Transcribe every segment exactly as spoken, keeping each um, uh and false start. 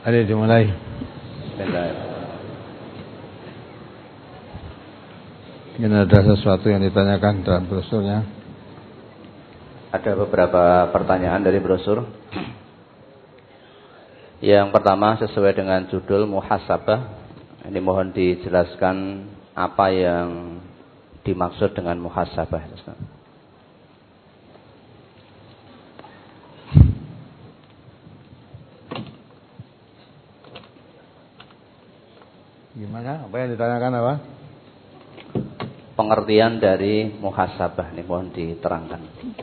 Ada dimulai. Mungkin ada sesuatu yang ditanyakan dalam brosurnya. Ada beberapa pertanyaan dari brosur. Yang pertama sesuai dengan judul muhasabah. Ini mohon dijelaskan apa yang dimaksud dengan muhasabah. Gimana? Apa yang ditanyakan apa? Pengertian dari muhasabah ini mohon diterangkan.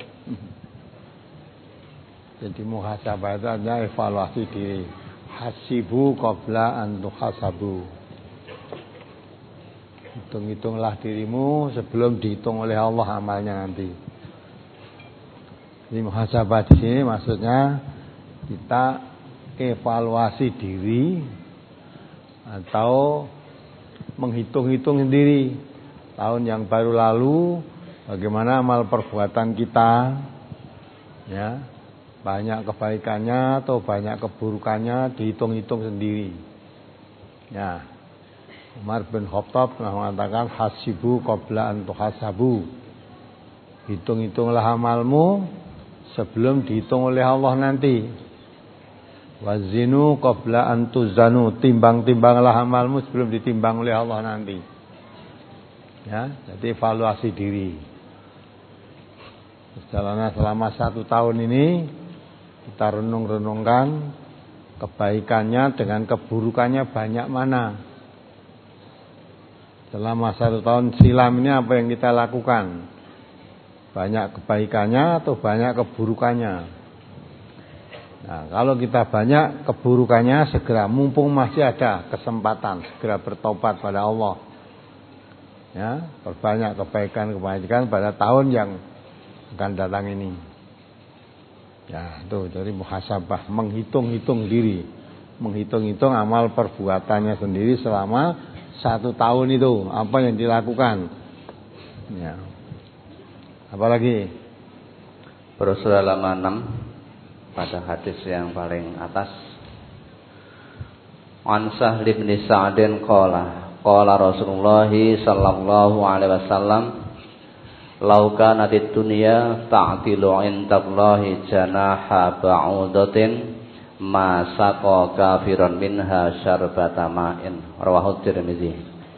Jadi muhasabah itu adalah evaluasi diri. Hasibu qabla an tuhasabu. Hitung-hitunglah dirimu sebelum dihitung oleh Allah amalnya nanti. Jadi muhasabah di sini maksudnya kita evaluasi diri atau menghitung-hitung sendiri tahun yang baru lalu bagaimana amal perbuatan kita, ya, banyak kebaikannya atau banyak keburukannya dihitung-hitung sendiri. Ya, Umar bin Khattab mengatakan hasibu qabla an tuhasabu. Hitung-hitunglah amalmu sebelum dihitung oleh Allah nanti. Wazinu qabla an tuzanu. Timbang-timbanglah amalmu sebelum ditimbang oleh Allah nanti. Ya, jadi evaluasi diri. Perjalanan selama satu tahun ini kita renung-renungkan kebaikannya dengan keburukannya banyak mana. Selama satu tahun silam ini apa yang kita lakukan? Banyak kebaikannya atau banyak keburukannya? Nah, kalau kita banyak keburukannya, segera mumpung masih ada kesempatan, segera bertobat pada Allah. Ya, perbanyak kebaikan-kebaikan pada tahun yang akan datang ini. Ya, itu dari muhasabah, menghitung-hitung diri, menghitung-hitung amal perbuatannya sendiri selama satu tahun itu, apa yang dilakukan. Ya. Apalagi brosur halaman enam pada hadis yang paling atas. An Sahl bin Sa'din qala qala Rasulullah sallallahu alaihi wasallam law kanatid dunya ta'tilu indallahi janaha ba'udatin ma saqa kafiran minha syarbata ma'in. Rawahu Tirmizi.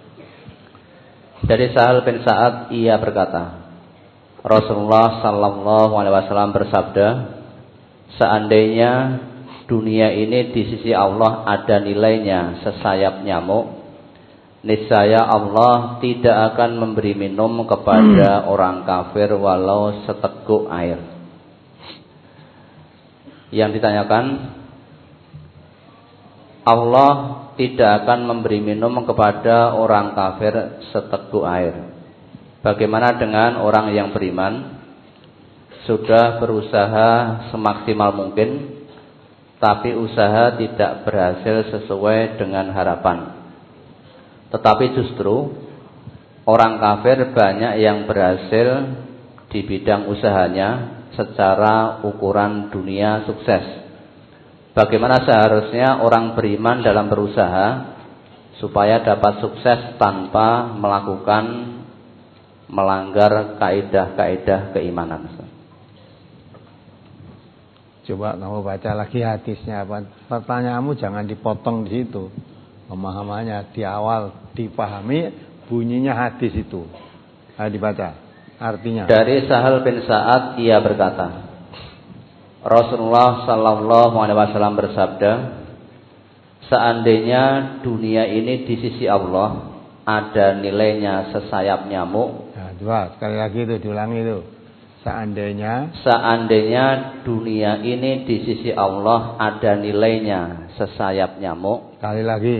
Dari Sahal bin Sa'ad ia berkata, Rasulullah sallallahu alaihi wasallam bersabda, seandainya dunia ini di sisi Allah ada nilainya sesayap nyamuk, niscaya Allah tidak akan memberi minum kepada orang kafir walau seteguk air. Yang ditanyakan, Allah tidak akan memberi minum kepada orang kafir seteguk air. Bagaimana dengan orang yang beriman? Sudah berusaha semaksimal mungkin, tapi usaha tidak berhasil sesuai dengan harapan. Tetapi justru orang kafir banyak yang berhasil di bidang usahanya secara ukuran dunia sukses. Bagaimana seharusnya orang beriman dalam berusaha supaya dapat sukses tanpa melakukan melanggar kaidah-kaidah keimanan? Coba kamu baca lagi hadisnya apa? Pertanyaanmu jangan dipotong di situ. Pemahamannya di awal dipahami bunyinya hadis itu. Ayo dibaca artinya. Dari Sahal bin Sa'ad ia berkata, Rasulullah sallallahu alaihi wasallam bersabda, seandainya dunia ini di sisi Allah ada nilainya sesayap nyamuk. Nah, coba sekali lagi itu diulangi itu. Seandainya Seandainya dunia ini di sisi Allah ada nilainya sesayap nyamuk. Sekali lagi.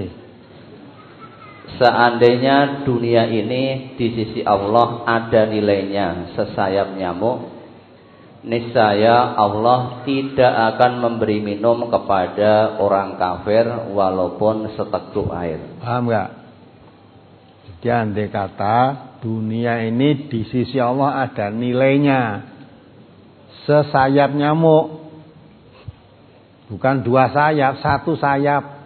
Seandainya dunia ini di sisi Allah ada nilainya sesayap nyamuk, niscaya Allah tidak akan memberi minum kepada orang kafir walaupun seteguk air. Paham enggak? Jadi andai kata dunia ini di sisi Allah ada nilainya sesayap nyamuk, bukan dua sayap, satu sayap.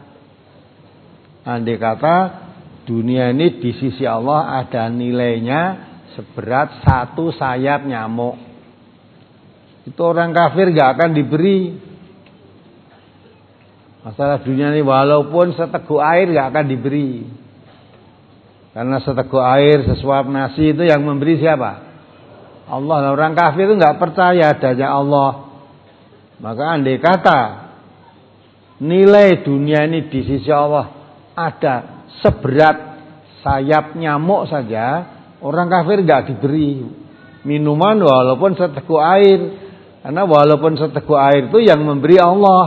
Andai kata dunia ini di sisi Allah ada nilainya seberat satu sayap nyamuk, itu orang kafir gak akan diberi. Masalah dunia ini walaupun seteguk air gak akan diberi. Karena seteguk air, sesuap nasi itu yang memberi siapa? Allah. Orang kafir itu gak percaya adanya Allah. Maka andai kata nilai dunia ini di sisi Allah ada seberat sayap nyamuk saja, orang kafir gak diberi minuman walaupun seteguk air. Karena walaupun seteguk air itu yang memberi Allah.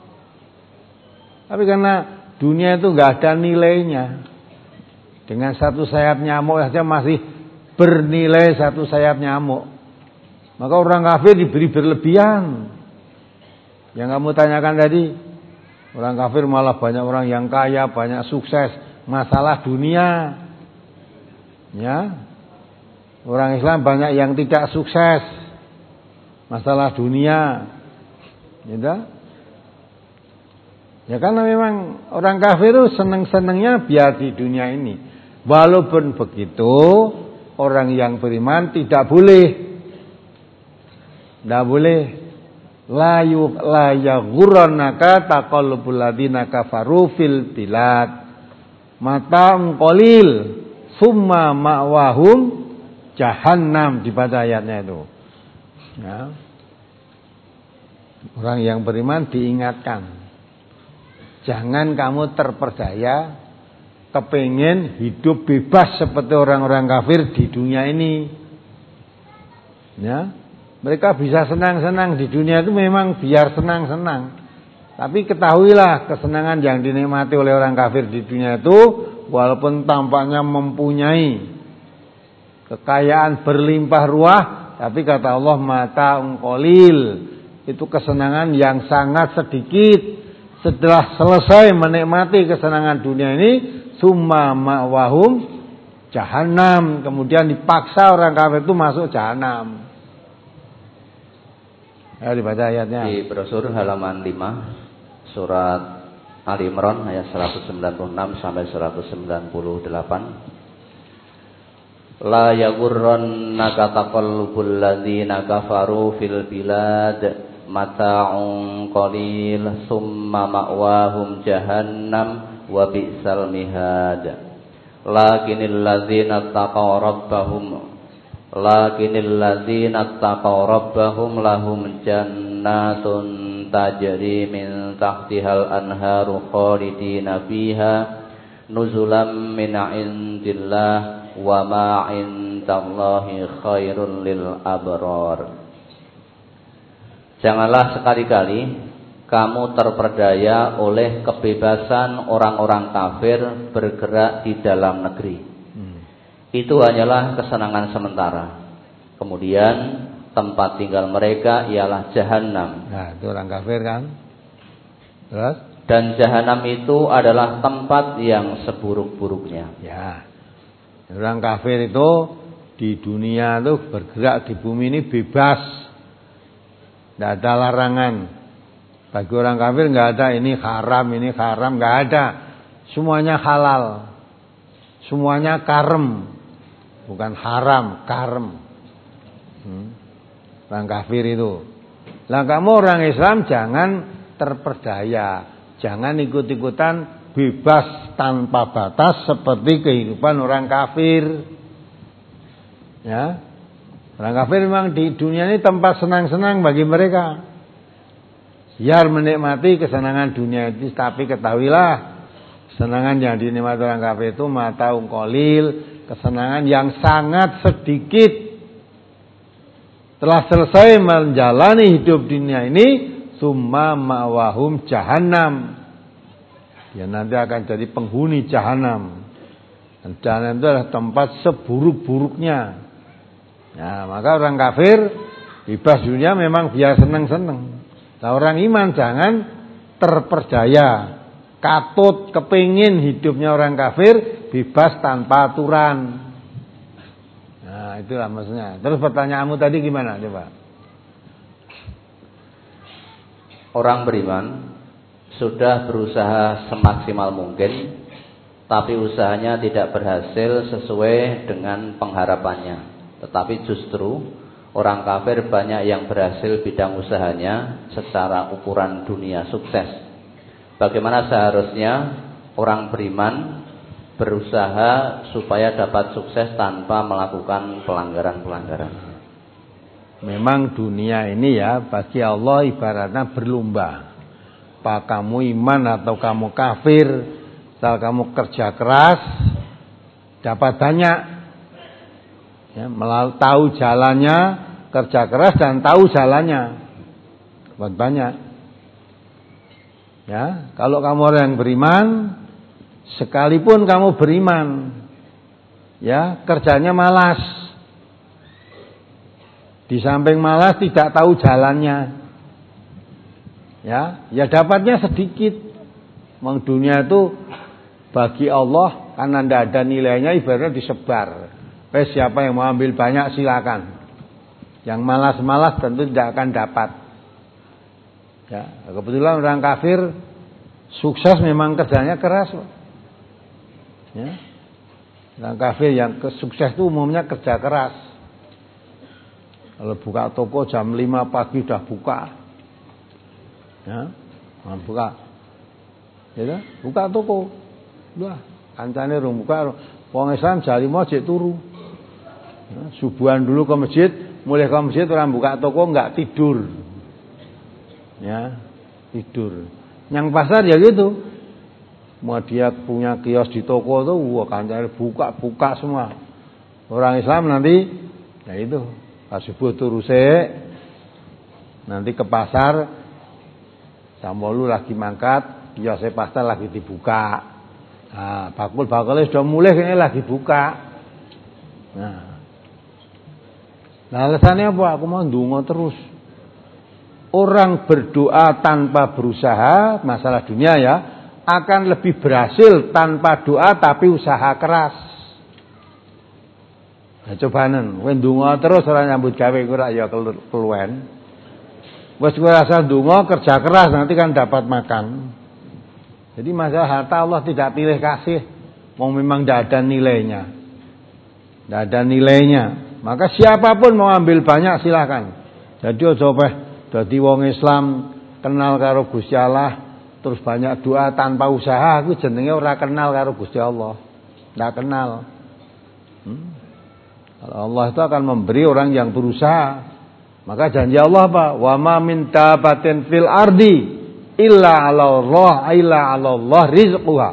Tapi karena dunia itu gak ada nilainya, dengan satu sayap nyamuk saja masih bernilai satu sayap nyamuk, maka orang kafir diberi berlebihan. Yang kamu tanyakan tadi, orang kafir malah banyak orang yang kaya, banyak sukses. Masalah dunia, ya. Orang Islam banyak yang tidak sukses. Masalah dunia, gitu. Ya karena memang orang kafir itu seneng-senengnya biar di dunia ini. Walaupun begitu, orang yang beriman tidak boleh, tidak boleh la yu la yaghurrannaka taqallubul ladzina kafaru fil bilad mata'un qalil summa ma'wahum jahannam, dibaca ayatnya itu. Ya. Orang yang beriman diingatkan, jangan kamu terperdaya kepingin hidup bebas seperti orang-orang kafir di dunia ini. Ya, mereka bisa senang-senang di dunia itu memang biar senang-senang. Tapi ketahuilah kesenangan yang dinikmati oleh orang kafir di dunia itu walaupun tampaknya mempunyai kekayaan berlimpah ruah, tapi kata Allah mata'un qalil, itu kesenangan yang sangat sedikit. Setelah selesai menikmati kesenangan dunia ini, summa ma'wahum jahannam, kemudian dipaksa orang kafir itu masuk jahannam. Ya, dibaca ayatnya. Di brosur halaman lima surat Ali Imran ayat seratus sembilan puluh enam sampai seratus sembilan puluh delapan. La yaghurrannaka taqallubul ladzina kafaru fil bilad mata'un qalil summa ma'wahum jahannam wa bi'sal mihad. Lakinil ladzina taqaw rabbahum lakinil ladzina taqaw rabbahum lahum jannatun tajri min tahtihal anharu khalidina fiha nuzulam min indillah wa ma indallahi khairul lil abrar. Janganlah sekali-kali kamu terperdaya oleh kebebasan orang-orang kafir bergerak di dalam negeri. Hmm. Itu hanyalah kesenangan sementara. Kemudian tempat tinggal mereka ialah jahanam. Nah, itu orang kafir kan? Terus? Dan jahanam itu adalah tempat yang seburuk-buruknya. Ya. Orang kafir itu di dunia itu bergerak di bumi ini bebas. Tidak ada larangan. Bagi orang kafir nggak ada ini haram, ini haram, nggak ada. Semuanya halal, semuanya karem, bukan haram, karem. Hmm. Orang kafir itu. Lah kamu orang Islam jangan terperdaya, jangan ikut-ikutan bebas tanpa batas seperti kehidupan orang kafir. Ya. Orang kafir memang di dunia ini tempat senang-senang bagi mereka. Biar menikmati kesenangan dunia itu, tapi ketahuilah kesenangan yang dinikmati orang kafir itu mata'un qalil, kesenangan yang sangat sedikit. Telah selesai menjalani hidup dunia ini, summa ma'wahum jahannam. Dia nanti akan jadi penghuni jahanam. Dan jahanam itu adalah tempat seburuk-buruknya. Nah, maka orang kafir bebas dunia memang biar senang-senang. Nah, orang iman jangan terperdaya, katut kepingin hidupnya orang kafir bebas tanpa aturan. Nah, itulah maksudnya. Terus pertanyaanmu tadi gimana coba? Orang beriman sudah berusaha semaksimal mungkin tapi usahanya tidak berhasil sesuai dengan pengharapannya. Tetapi justru orang kafir banyak yang berhasil bidang usahanya secara ukuran dunia sukses. Bagaimana seharusnya orang beriman berusaha supaya dapat sukses tanpa melakukan pelanggaran-pelanggaran? Memang dunia ini ya bagi Allah ibaratnya berlomba. Apa kamu iman atau kamu kafir, kalau kamu kerja keras dapat banyak. Ya, melalui tahu jalannya, kerja keras dan tahu jalannya dapat banyak. Ya, kalau kamu orang yang beriman, sekalipun kamu beriman, ya kerjanya malas. Di samping malas tidak tahu jalannya, ya, ya dapatnya sedikit. Memang dunia itu bagi Allah karena tidak ada nilainya, ibaratnya disebar. Eh, siapa yang mau ambil banyak silakan. Yang malas-malas tentu tidak akan dapat. Ya, kebetulan orang kafir sukses memang kerjanya keras. Ya, orang kafir yang sukses itu umumnya kerja keras. Kalau buka toko jam lima pagi udah buka. Ya, buka. Ya, buka toko. Udah, kancane rung buka. Wong Islam jam lima jek turu. Ya, subuhan dulu ke masjid, mulai ke masjid orang buka toko enggak tidur. Ya, tidur. Yang pasar ya gitu. Mau dia punya kios di toko tuh, wah kancane buka-buka semua. Orang Islam nanti ya itu subuh turu sik, nanti ke pasar jam wolu lagi mangkat, kiosnya pasar lagi dibuka. Nah, bakul-bakulnya sudah mulai kayaknya lagi buka. Nah, nah alasannya apa? Aku mau ndonga terus. Orang berdoa tanpa berusaha, masalah dunia ya, akan lebih berhasil tanpa doa tapi usaha keras. Nah, cobanen, kowe ndonga terus ora nyambut gawe kowe ora ya keluwen. Wis kowe rasa ndonga kerja keras nanti kan dapat makan. Jadi masalah harta Allah tidak pilih kasih, mau memang tidak ada nilainya. Tidak ada nilainya. Maka siapapun mau ambil banyak silakan. Jadi aja peh dadi wong Islam kenal karo Gusti Allah terus banyak doa tanpa usaha, aku jenenge ora kenal karo Gusti Allah. Tidak kenal. Hmm? Allah itu akan memberi orang yang berusaha. Maka janji Allah apa? Wa ma min dabatin fil ardi illa 'ala Allah illa 'ala Allah rizquha.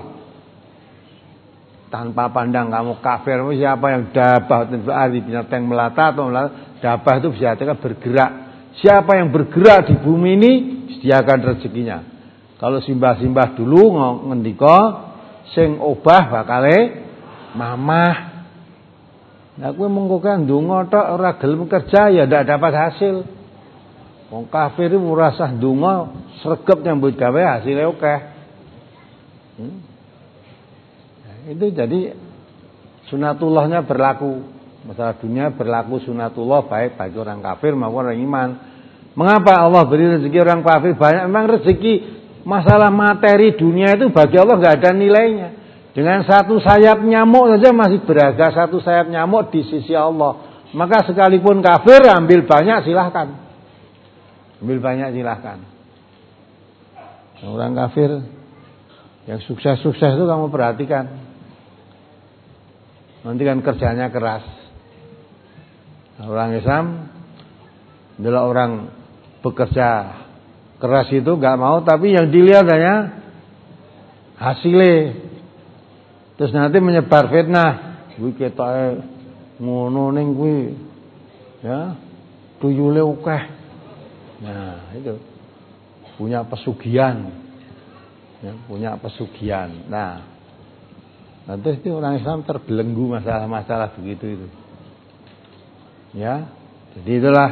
Tanpa pandang kamu kafir, siapa yang dabatin fil ardi, binatang melata atau melata, dabah itu bisa artinya bergerak. Siapa yang bergerak di bumi ini sediakan rezekinya. Kalau simbah-simbah dulu ngendika sing obah bakale mamah. Nah, kowe mengko kan ndonga tok ora gelem kerja ya ndak dapat hasil. Wong kafir itu merasa ndonga sregep nyambut gawe hasilnya akeh. Hmm? Nah, itu jadi sunatullahnya berlaku. Masalah dunia berlaku sunatullah baik bagi orang kafir maupun orang iman. Mengapa Allah beri rezeki orang kafir banyak? Memang rezeki masalah materi dunia itu bagi Allah enggak ada nilainya. Dengan satu sayap nyamuk saja masih berharga satu sayap nyamuk di sisi Allah. Maka sekalipun kafir ambil banyak silahkan. Ambil banyak silahkan. Orang kafir yang sukses-sukses itu kamu perhatikan. Nanti kan kerjanya keras. Orang Islam adalah orang bekerja keras itu gak mau, tapi yang dilihat hanya hasilnya. Terus nanti menyebar fitnah, kuwi ketoke ngono ning kuwi. Ya, tuyule akeh. Nah, itu punya pesugihan. Ya, punya pesugihan. Nah, nanti itu orang Islam terbelenggu masalah-masalah begitu itu. Ya, jadi itulah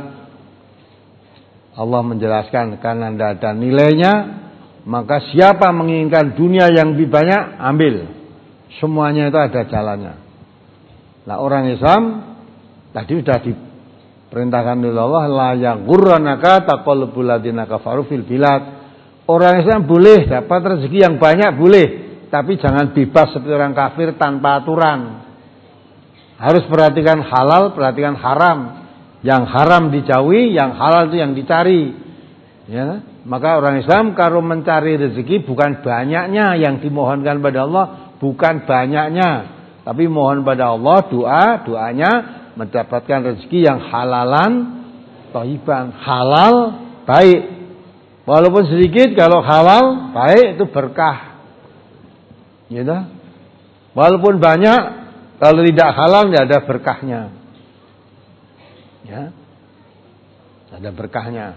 Allah menjelaskan karena tidak ada nilainya, maka siapa menginginkan dunia yang lebih banyak, ambil. Semuanya itu ada jalannya. Nah, orang Islam tadi sudah diperintahkan oleh Allah, la yaghurranaka taqallubul ladzina kafaru fil bilad. Orang Islam boleh dapat rezeki yang banyak, boleh, tapi jangan bebas seperti orang kafir tanpa aturan. Harus perhatikan halal, perhatikan haram. Yang haram dijauhi, yang halal itu yang dicari. Ya, maka orang Islam kalau mencari rezeki bukan banyaknya yang dimohonkan pada Allah, bukan banyaknya, tapi mohon pada Allah, doa, doanya mendapatkan rezeki yang halalan, thayyiban, halal, baik. Walaupun sedikit, kalau halal, baik, itu berkah. Gitu. Walaupun banyak, kalau tidak halal tidak ada berkahnya. Ya. Ada berkahnya.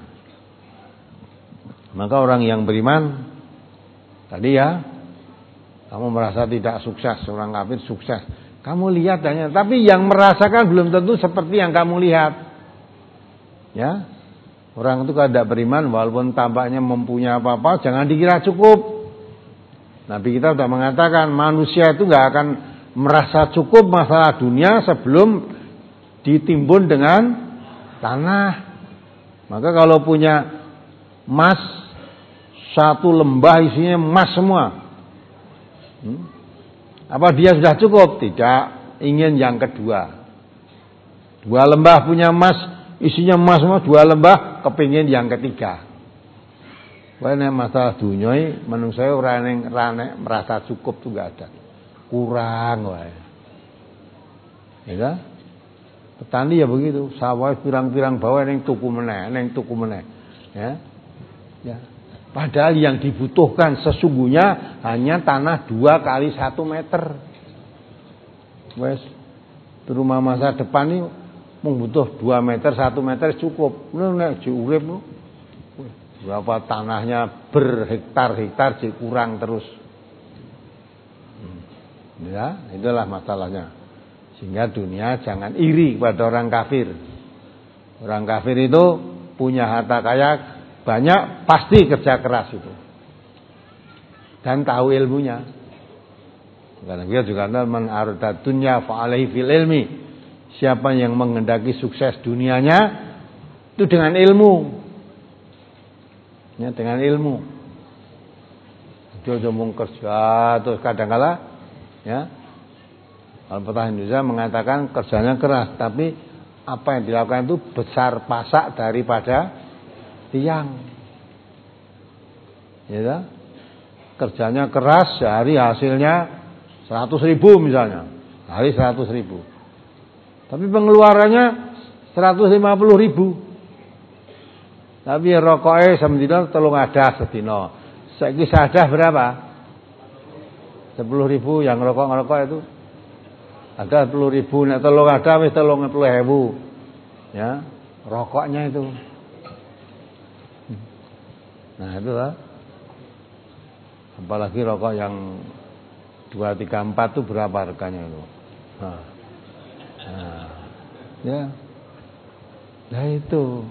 Maka orang yang beriman tadi ya, kamu merasa tidak sukses, orang kafir sukses. Kamu lihat hanya, tapi yang merasakan belum tentu seperti yang kamu lihat. Ya. Orang itu kalau tidak beriman walaupun tampaknya mempunyai apa-apa, jangan dikira cukup. Nabi kita sudah mengatakan manusia itu enggak akan merasa cukup masalah dunia sebelum ditimbun dengan tanah. Maka kalau punya emas satu lembah isinya emas semua, hmm? apa dia sudah cukup? Tidak, ingin yang kedua. Dua lembah punya emas, isinya emas semua, dua lembah kepingin yang ketiga. Wah, ini masalah dunia, menurut saya orang yang rane merasa cukup tuh gak ada, kurang, wah. Ya, petani ya begitu, sawah pirang-pirang bawah neng tuku meneh, neng tuku meneh, ya, ya. Padahal yang dibutuhkan sesungguhnya hanya tanah dua kali satu meter. Wes, rumah masa depan ini membutuh dua meter, satu meter cukup. Lu nek diurip lu, berapa tanahnya berhektar-hektar jadi kurang terus. Ya, itulah masalahnya. Sehingga dunia jangan iri pada orang kafir. Orang kafir itu punya harta kaya banyak, pasti kerja keras itu. Dan tahu ilmunya. Karena dia juga man arada dunya fa alaihi fil ilmi. Siapa yang menghendaki sukses dunianya itu dengan ilmu. Ya, dengan ilmu. Dia ngomong kerja terus kadang-kala ya. Kalau petani Indonesia mengatakan kerjanya keras, tapi apa yang dilakukan itu besar pasak daripada tiang. Ya, kerjanya keras, sehari hasilnya seratus ribu misalnya, hari seratus ribu. Tapi pengeluarannya seratus lima puluh ribu. Tapi rokoknya semdino telung ada sedino. Saiki sadah berapa? sepuluh ribu yang rokok-rokok itu. Ada sepuluh ribu, nek telung ada wis telung puluh ribu. Ya, rokoknya itu. Nah itu lah. Apalagi rokok yang dua, tiga, empat itu berapa harganya itu. Nah, nah ya. Nah itu.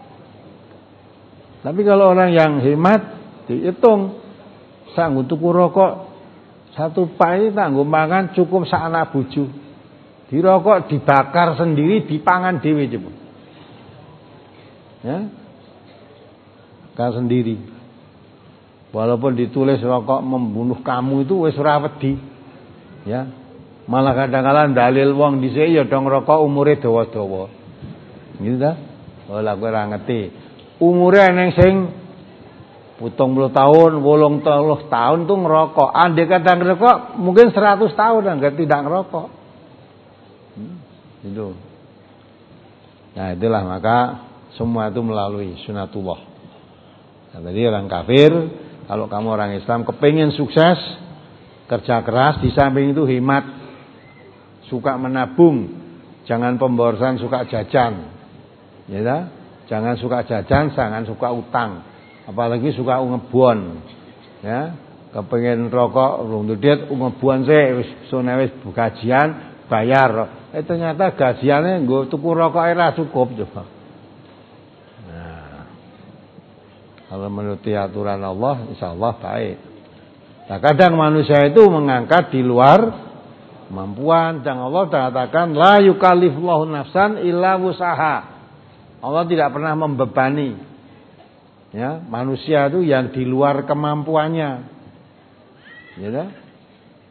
Tapi kalau orang yang hemat dihitung, sanggup tuku rokok satu pai tangguh mangan cukup sak anak bojo. Dirokok dibakar sendiri, dipangan dhewe coba. Ya. Kan sendiri. Walaupun ditulis rokok membunuh kamu itu wis ora wedi. Ya. Malah kadang-kadang dalil wong dhisik ya dong rokok umure dawa-dawa. Gitu ta? Ora kowe ora ngerti. Umure neng sing tujuh puluh tahun, delapan puluh tahun tuh ngerokok. Andai kata ngerokok mungkin seratus tahun enggak tidak ngerokok. Hmm, itu. Nah, itulah maka semua itu melalui sunatullah. Nah, jadi orang kafir, kalau kamu orang Islam kepingin sukses, kerja keras, di samping itu hemat, suka menabung, jangan pemborosan, suka jajan. Ya tak? Jangan suka jajan, jangan suka utang. Apalagi suka ngebon. Ya, kepengin rokok rung duit ngebon sih wis sone wis gajian bayar. Eh ternyata gajiannya nggo tuku rokok ora cukup coba. Nah, kalau menuruti aturan Allah insyaallah baik. Nah, kadang manusia itu mengangkat di luar kemampuan. Dan Allah katakan la yukallifullahu nafsan illa wusaha. Allah tidak pernah membebani ya manusia itu yang di luar kemampuannya. Ya,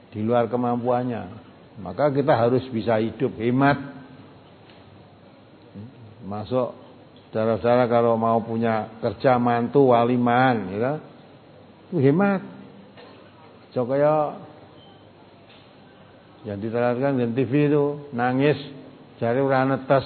di luar kemampuannya. Maka kita harus bisa hidup hemat. Masuk saudara-saudara kalau mau punya kerja mantu waliman, ya, itu hemat. Coba yang diterangkan di T V itu nangis, jari ora netes.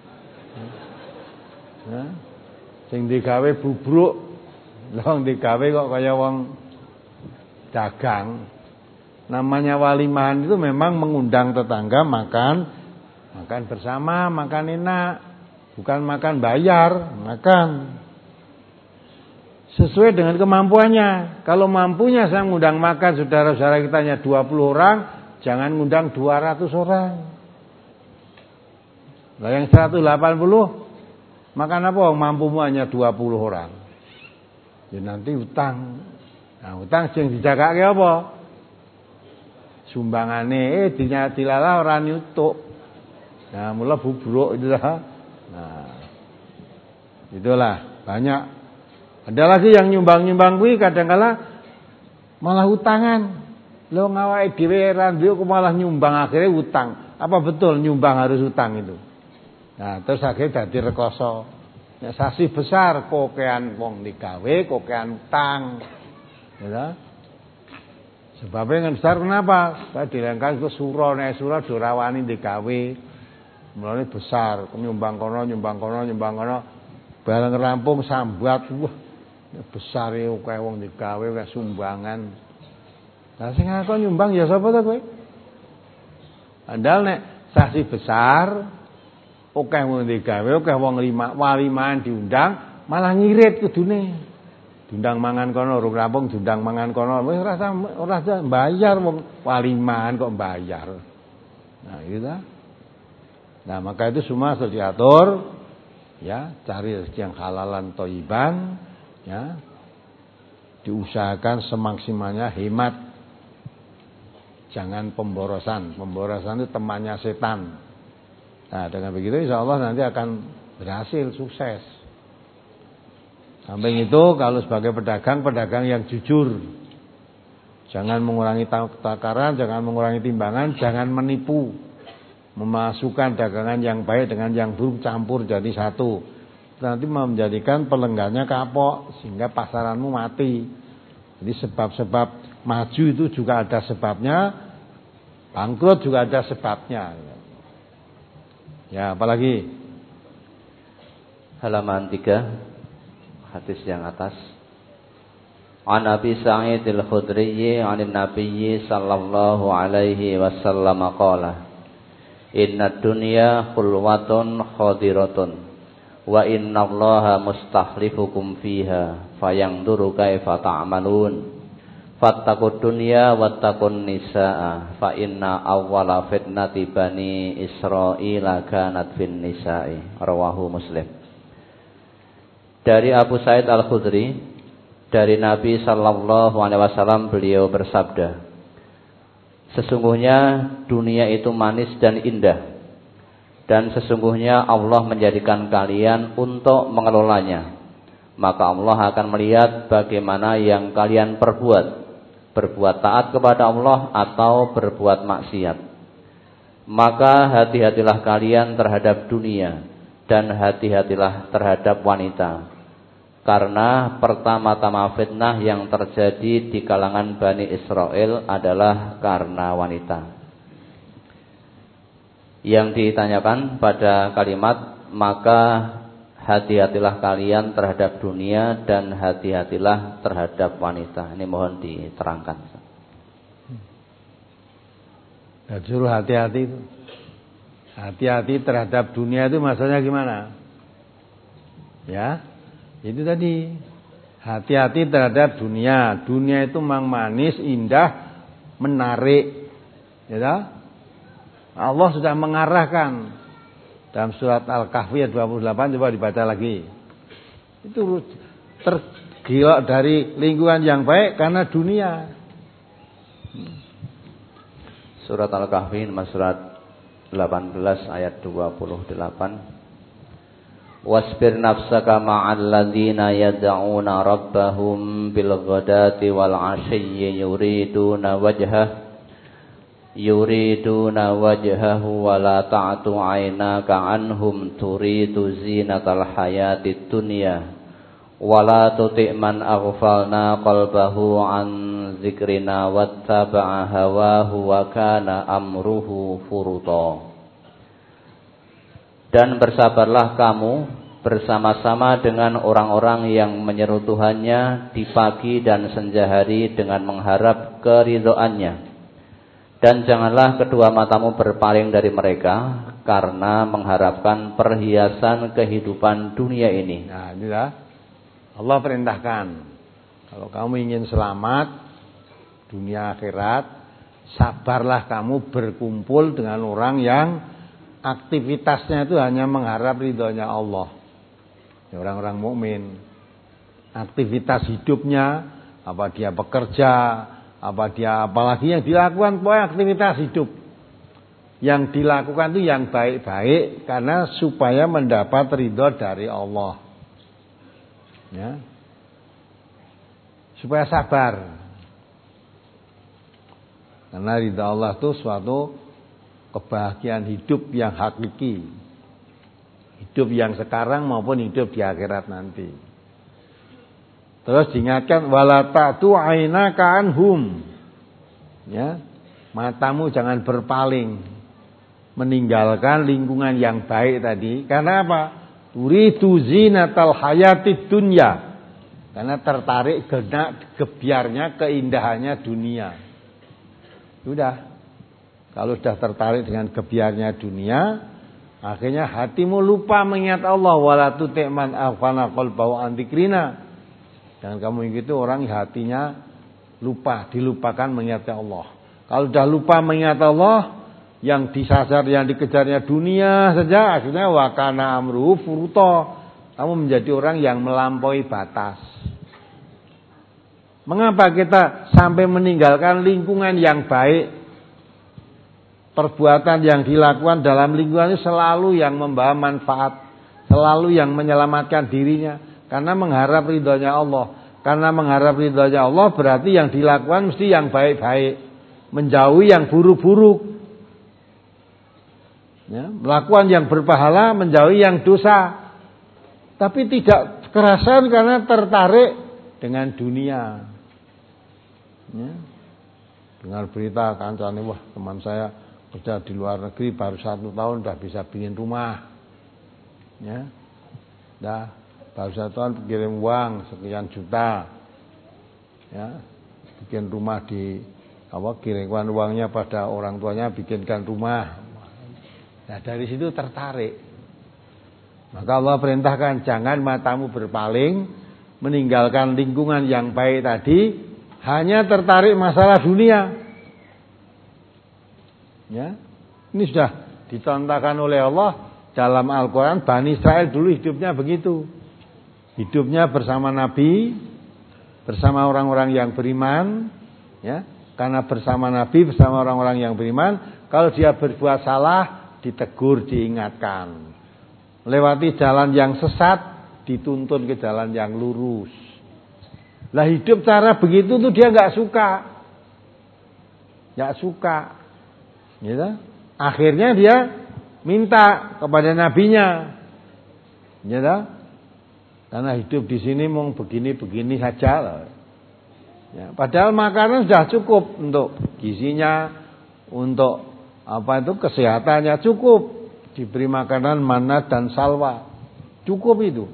Ya. Sing digawe bubruk, wong digawe kok kaya wong dagang. Namanya walimahan itu memang mengundang tetangga makan, makan bersama, makan enak, bukan makan bayar, makan sesuai dengan kemampuannya. Kalau mampunya saya ngundang makan saudara-saudara kita hanya dua puluh orang, jangan ngundang dua ratus orang. Lah yang seratus delapan puluh makan apa? Mampumu hanya dua puluh orang. Ya nanti utang. Nah, utang sing dijagake apa? Sumbangane eh dilala ora nyutuk. Nah, mula bubruk itu lah. Nah, itulah banyak. Ada lagi yang nyumbang-nyumbang kuwi kadang-kala malah utangan. Lo ngawake dhewe ra duwe kok malah nyumbang akhirnya utang. Apa betul nyumbang harus utang itu? Nah, terus akhirnya dadi rekoso. Nek sasi besar kokean wong digawe, kokean utang. Ya. Sebabnya yang besar kenapa? Saya dilengkan ke suro, nek suro ora wani digawe. Mulane besar, nyumbang kono, nyumbang kono, nyumbang kono. Bareng rampung sambat, wah besar e akeh wong digawe kaya sumbangan. Lah sing ngakon nyumbang ya sapa to kowe? Andal nek sasi besar, akeh wong digawe, akeh wong lima, waliman diundang, malah ngirit kudune. Diundang mangan kono, urung rampung diundang mangan kono, wis ora ora bayar wong waliman kok bayar. Nah, gitu. Nah, maka itu semua harus diatur, ya, cari rezeki yang halalan thayyiban, ya. Diusahakan semaksimalnya hemat. Jangan pemborosan. Pemborosan itu temannya setan. Nah, dengan begitu insyaallah nanti akan berhasil, sukses. Samping itu kalau sebagai pedagang, pedagang yang jujur. Jangan mengurangi takaran, jangan mengurangi timbangan, jangan menipu. Memasukkan dagangan yang baik dengan yang buruk campur jadi satu. Nanti menjadikan pelenggarnya kapok sehingga pasaranmu mati. Jadi sebab-sebab maju itu juga ada sebabnya, bangkrut juga ada sebabnya. Ya, apalagi halaman tiga hadis yang atas. An Abi Sa'id al-Khudri 'anil Nabi sallallahu alaihi wasallam qala inna dunya khulwatun khadiratun wa inna allaha mustahlifukum fiha fayanzuru kaifa ta'malun fattaqud dunya wattaqun nisaa fa inna awwala fitnati bani Israila kanat fin nisa'i. Rawahu Muslim. Dari Abu Sa'id Al-Khudri, dari Nabi sallallahu alaihi wasallam, beliau bersabda, sesungguhnya dunia itu manis dan indah, dan sesungguhnya Allah menjadikan kalian untuk mengelolanya. Maka Allah akan melihat bagaimana yang kalian perbuat, berbuat taat kepada Allah atau berbuat maksiat. Maka hati-hatilah kalian terhadap dunia, dan hati-hatilah terhadap wanita. Karena pertama-tama fitnah yang terjadi di kalangan Bani Israel adalah karena wanita. Yang ditanyakan pada kalimat, maka hati-hatilah kalian terhadap dunia dan hati-hatilah terhadap wanita. Ini mohon diterangkan. Ya, suruh hati-hati itu. Hati-hati terhadap dunia itu maksudnya gimana? Ya, itu tadi. Hati-hati terhadap dunia. Dunia itu memang manis, indah, menarik. Ya, Allah sudah mengarahkan dalam surat Al-Kahfi ayat dua puluh delapan, coba dibaca lagi. Itu tergiok dari lingkungan yang baik karena dunia. Surat Al-Kahfi nomor surat delapan belas ayat dua puluh delapan. Wasbir nafsaka ma'al ladzina yad'una rabbahum bil ghadati wal 'ashiyyi yuriduna wajhah yuriduna wajhahu wa la ta'tu 'ainaka 'anhum turidu zinatal hayatid dunya wa la tuti' man aghfalna qalbahu 'an dzikrina wattaba'a hawahu wa kana amruhu furuta. Dan bersabarlah kamu bersama-sama dengan orang-orang yang menyeru Tuhannya di pagi dan senja hari dengan mengharap keridhoannya. Dan janganlah kedua matamu berpaling dari mereka karena mengharapkan perhiasan kehidupan dunia ini. Nah, inilah Allah perintahkan, kalau kamu ingin selamat dunia akhirat, sabarlah kamu berkumpul dengan orang yang aktivitasnya itu hanya mengharap ridhonya Allah. Ya, orang-orang mukmin, aktivitas hidupnya, apa dia bekerja, apa dia apalagi yang dilakukan, pokoknya aktivitas hidup yang dilakukan itu yang baik-baik karena supaya mendapat ridho dari Allah. Ya. Supaya sabar. Karena ridha Allah itu suatu kebahagiaan hidup yang hakiki. Hidup yang sekarang maupun hidup di akhirat nanti. Terus diingatkan wala ta'tu 'ainaka anhum. Ya. Matamu jangan berpaling meninggalkan lingkungan yang baik tadi. Karena apa? Turidu zinatal hayatid dunya. Karena tertarik genak gebiarnya keindahannya dunia. Sudah. Kalau sudah tertarik dengan gebiarnya dunia, akhirnya hatimu lupa mengingat Allah. Wala tuti' man aghfalna qalbahu an dzikrina. Jangan kamu begitu orang hatinya lupa, dilupakan mengingat Allah. Kalau sudah lupa mengingat Allah, yang disasar, yang dikejarnya dunia saja, akhirnya wa kana amruhu furuta. Kamu menjadi orang yang melampaui batas. Mengapa kita sampai meninggalkan lingkungan yang baik? Perbuatan yang dilakukan dalam lingkungan itu selalu yang membawa manfaat, selalu yang menyelamatkan dirinya, karena mengharap ridhonya Allah. Karena mengharap ridhonya Allah berarti yang dilakukan mesti yang baik-baik, menjauhi yang buruk-buruk. Ya, melakukan yang berpahala, menjauhi yang dosa. Tapi tidak kerasan karena tertarik dengan dunia. Ya. Dengar berita kancane, wah teman saya kerja di luar negeri baru satu tahun sudah bisa bikin rumah. Ya. Dah baru satu tahun kirim uang sekian juta. Ya. Bikin rumah di apa kirimkan uangnya pada orang tuanya bikinkan rumah. Nah dari situ tertarik. Maka Allah perintahkan jangan matamu berpaling meninggalkan lingkungan yang baik tadi hanya tertarik masalah dunia. Ya, ini sudah dicontohkan oleh Allah dalam Al-Quran. Bani Israel dulu hidupnya begitu. Hidupnya bersama Nabi, bersama orang-orang yang beriman. Ya, karena bersama Nabi, bersama orang-orang yang beriman, kalau dia berbuat salah ditegur, diingatkan. Lewati jalan yang sesat, dituntun ke jalan yang lurus. Lah hidup cara begitu tuh dia nggak suka, nggak suka. Gitu. Akhirnya dia minta kepada nabinya, gitu. Karena hidup di sini mau begini-begini saja. Ya, padahal makanan sudah cukup untuk gizinya, untuk apa itu kesehatannya cukup, diberi makanan manna dan salwa, cukup itu.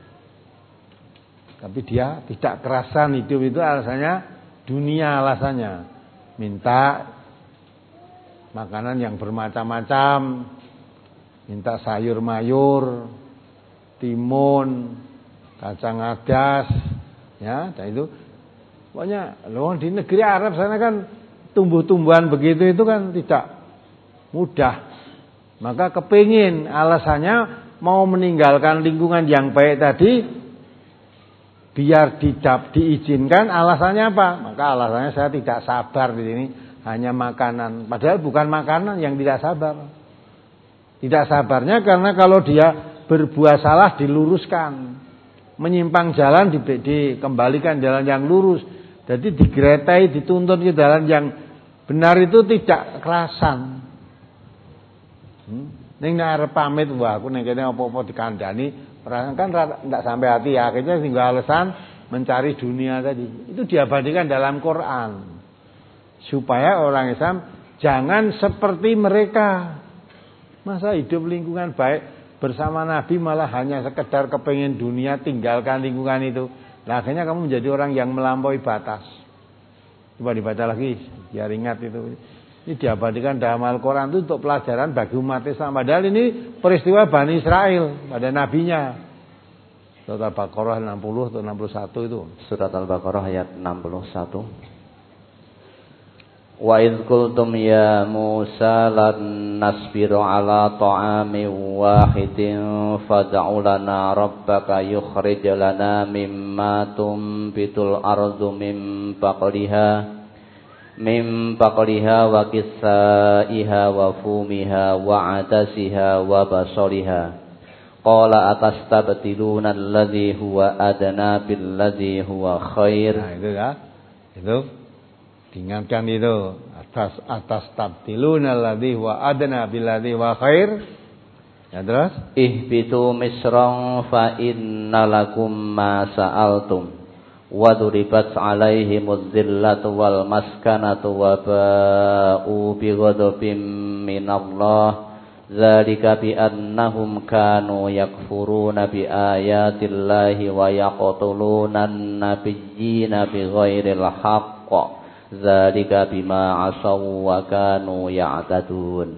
Tapi dia tidak kerasan hidup itu alasannya dunia, alasannya minta makanan yang bermacam-macam, minta sayur mayur, timun, kacang adas, ya, dan itu pokoknya loh di negeri Arab sana kan tumbuh-tumbuhan begitu itu kan tidak mudah. Maka kepingin, alasannya mau meninggalkan lingkungan yang baik tadi biar dicap diizinkan. Alasannya apa? Maka alasannya saya tidak sabar di sini, hanya makanan. Padahal bukan makanan yang tidak sabar. Tidak sabarnya karena kalau dia berbuat salah diluruskan, menyimpang jalan dikembalikan jalan yang lurus. Jadi digretai, dituntun ke jalan yang Benar itu tidak kerasan. Hmm? Ning nek arep pamit wah aku ning kene apa-apa dikandani, kan enggak sampai hati ya. Akhirnya tinggal alasan mencari dunia tadi. Itu diabadikan dalam Quran. Supaya orang Islam jangan seperti mereka. Masa hidup lingkungan baik bersama Nabi malah hanya sekedar kepengen dunia, tinggalkan lingkungan itu. Nah, akhirnya kamu menjadi orang yang melampaui batas. Coba dibaca lagi biar ingat itu. Ini diabadikan dalam Al-Quran itu untuk pelajaran bagi umat Islam. Padahal ini peristiwa Bani Israel pada nabinya. Surat Al-Baqarah enam puluh atau enam puluh satu itu. Surat Al-Baqarah ayat enam puluh satu. Wa idz qultum ya Musa lan nasbiru ala ta'amin wahidin fad'u lana rabbaka yukhrij lana mimma tumbitul ardu min baqliha min baqliha wa qissaiha wa fumiha wa adasiha wa basaliha qala atastabdiluna alladhi huwa adna billadhi huwa khair. Nah itu ya. Itu diingatkan itu atas atas tabdiluna alladhi wa adna billadhi wa khair. Ya terus ihbitu misran fa innalakum ma sa'altum wa duribat 'alaihimuz zillatu wal maskanatu wa ba'u bi ghadabin minallah dzalika bi annahum kanu yakfuruna bi ayatillahi wa yaqtuluna an-nabiyyina bighairil haqq dzalika bima asaw wa kanu ya'tadun.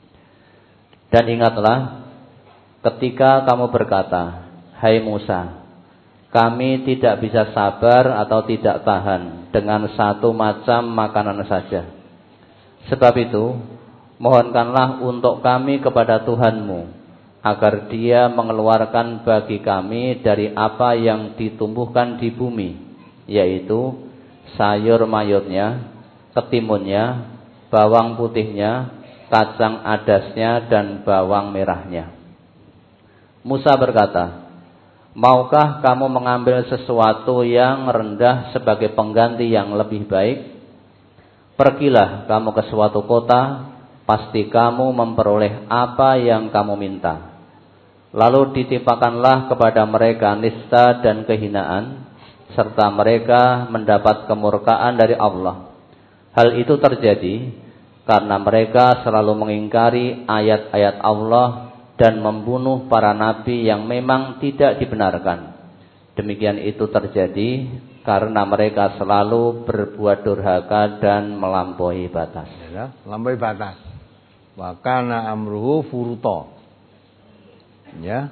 Dan ingatlah ketika kamu berkata, hai Musa, kami tidak bisa sabar atau tidak tahan dengan satu macam makanan saja. Sebab itu mohonkanlah untuk kami kepada Tuhanmu agar Dia mengeluarkan bagi kami dari apa yang ditumbuhkan di bumi, yaitu sayur mayurnya, ketimunnya, bawang putihnya, kacang adasnya, dan bawang merahnya. Musa berkata, maukah kamu mengambil sesuatu yang rendah sebagai pengganti yang lebih baik? Pergilah kamu ke suatu kota, pasti kamu memperoleh apa yang kamu minta. Lalu ditimpakanlah kepada mereka nista dan kehinaan, serta mereka mendapat kemurkaan dari Allah. Hal itu terjadi karena mereka selalu mengingkari ayat-ayat Allah dan membunuh para nabi yang memang tidak dibenarkan. Demikian itu terjadi karena mereka selalu berbuat durhaka dan melampaui batas. Ya, melampaui batas. Wa kana amruhu furuta. Ya.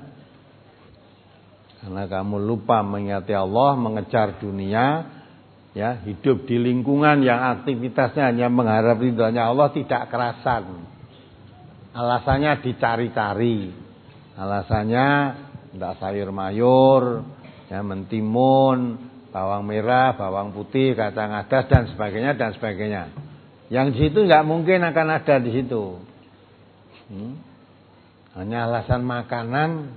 Karena kamu lupa mengingati Allah, mengejar dunia, ya, hidup di lingkungan yang aktivitasnya hanya mengharap ridhonya Allah, tidak kerasan. Alasannya dicari-cari. Alasannya enggak sayur mayur, ya, mentimun, bawang merah, bawang putih, kacang adas dan sebagainya dan sebagainya. Yang di situ enggak mungkin akan ada di situ. Hmm? Hanya alasan makanan.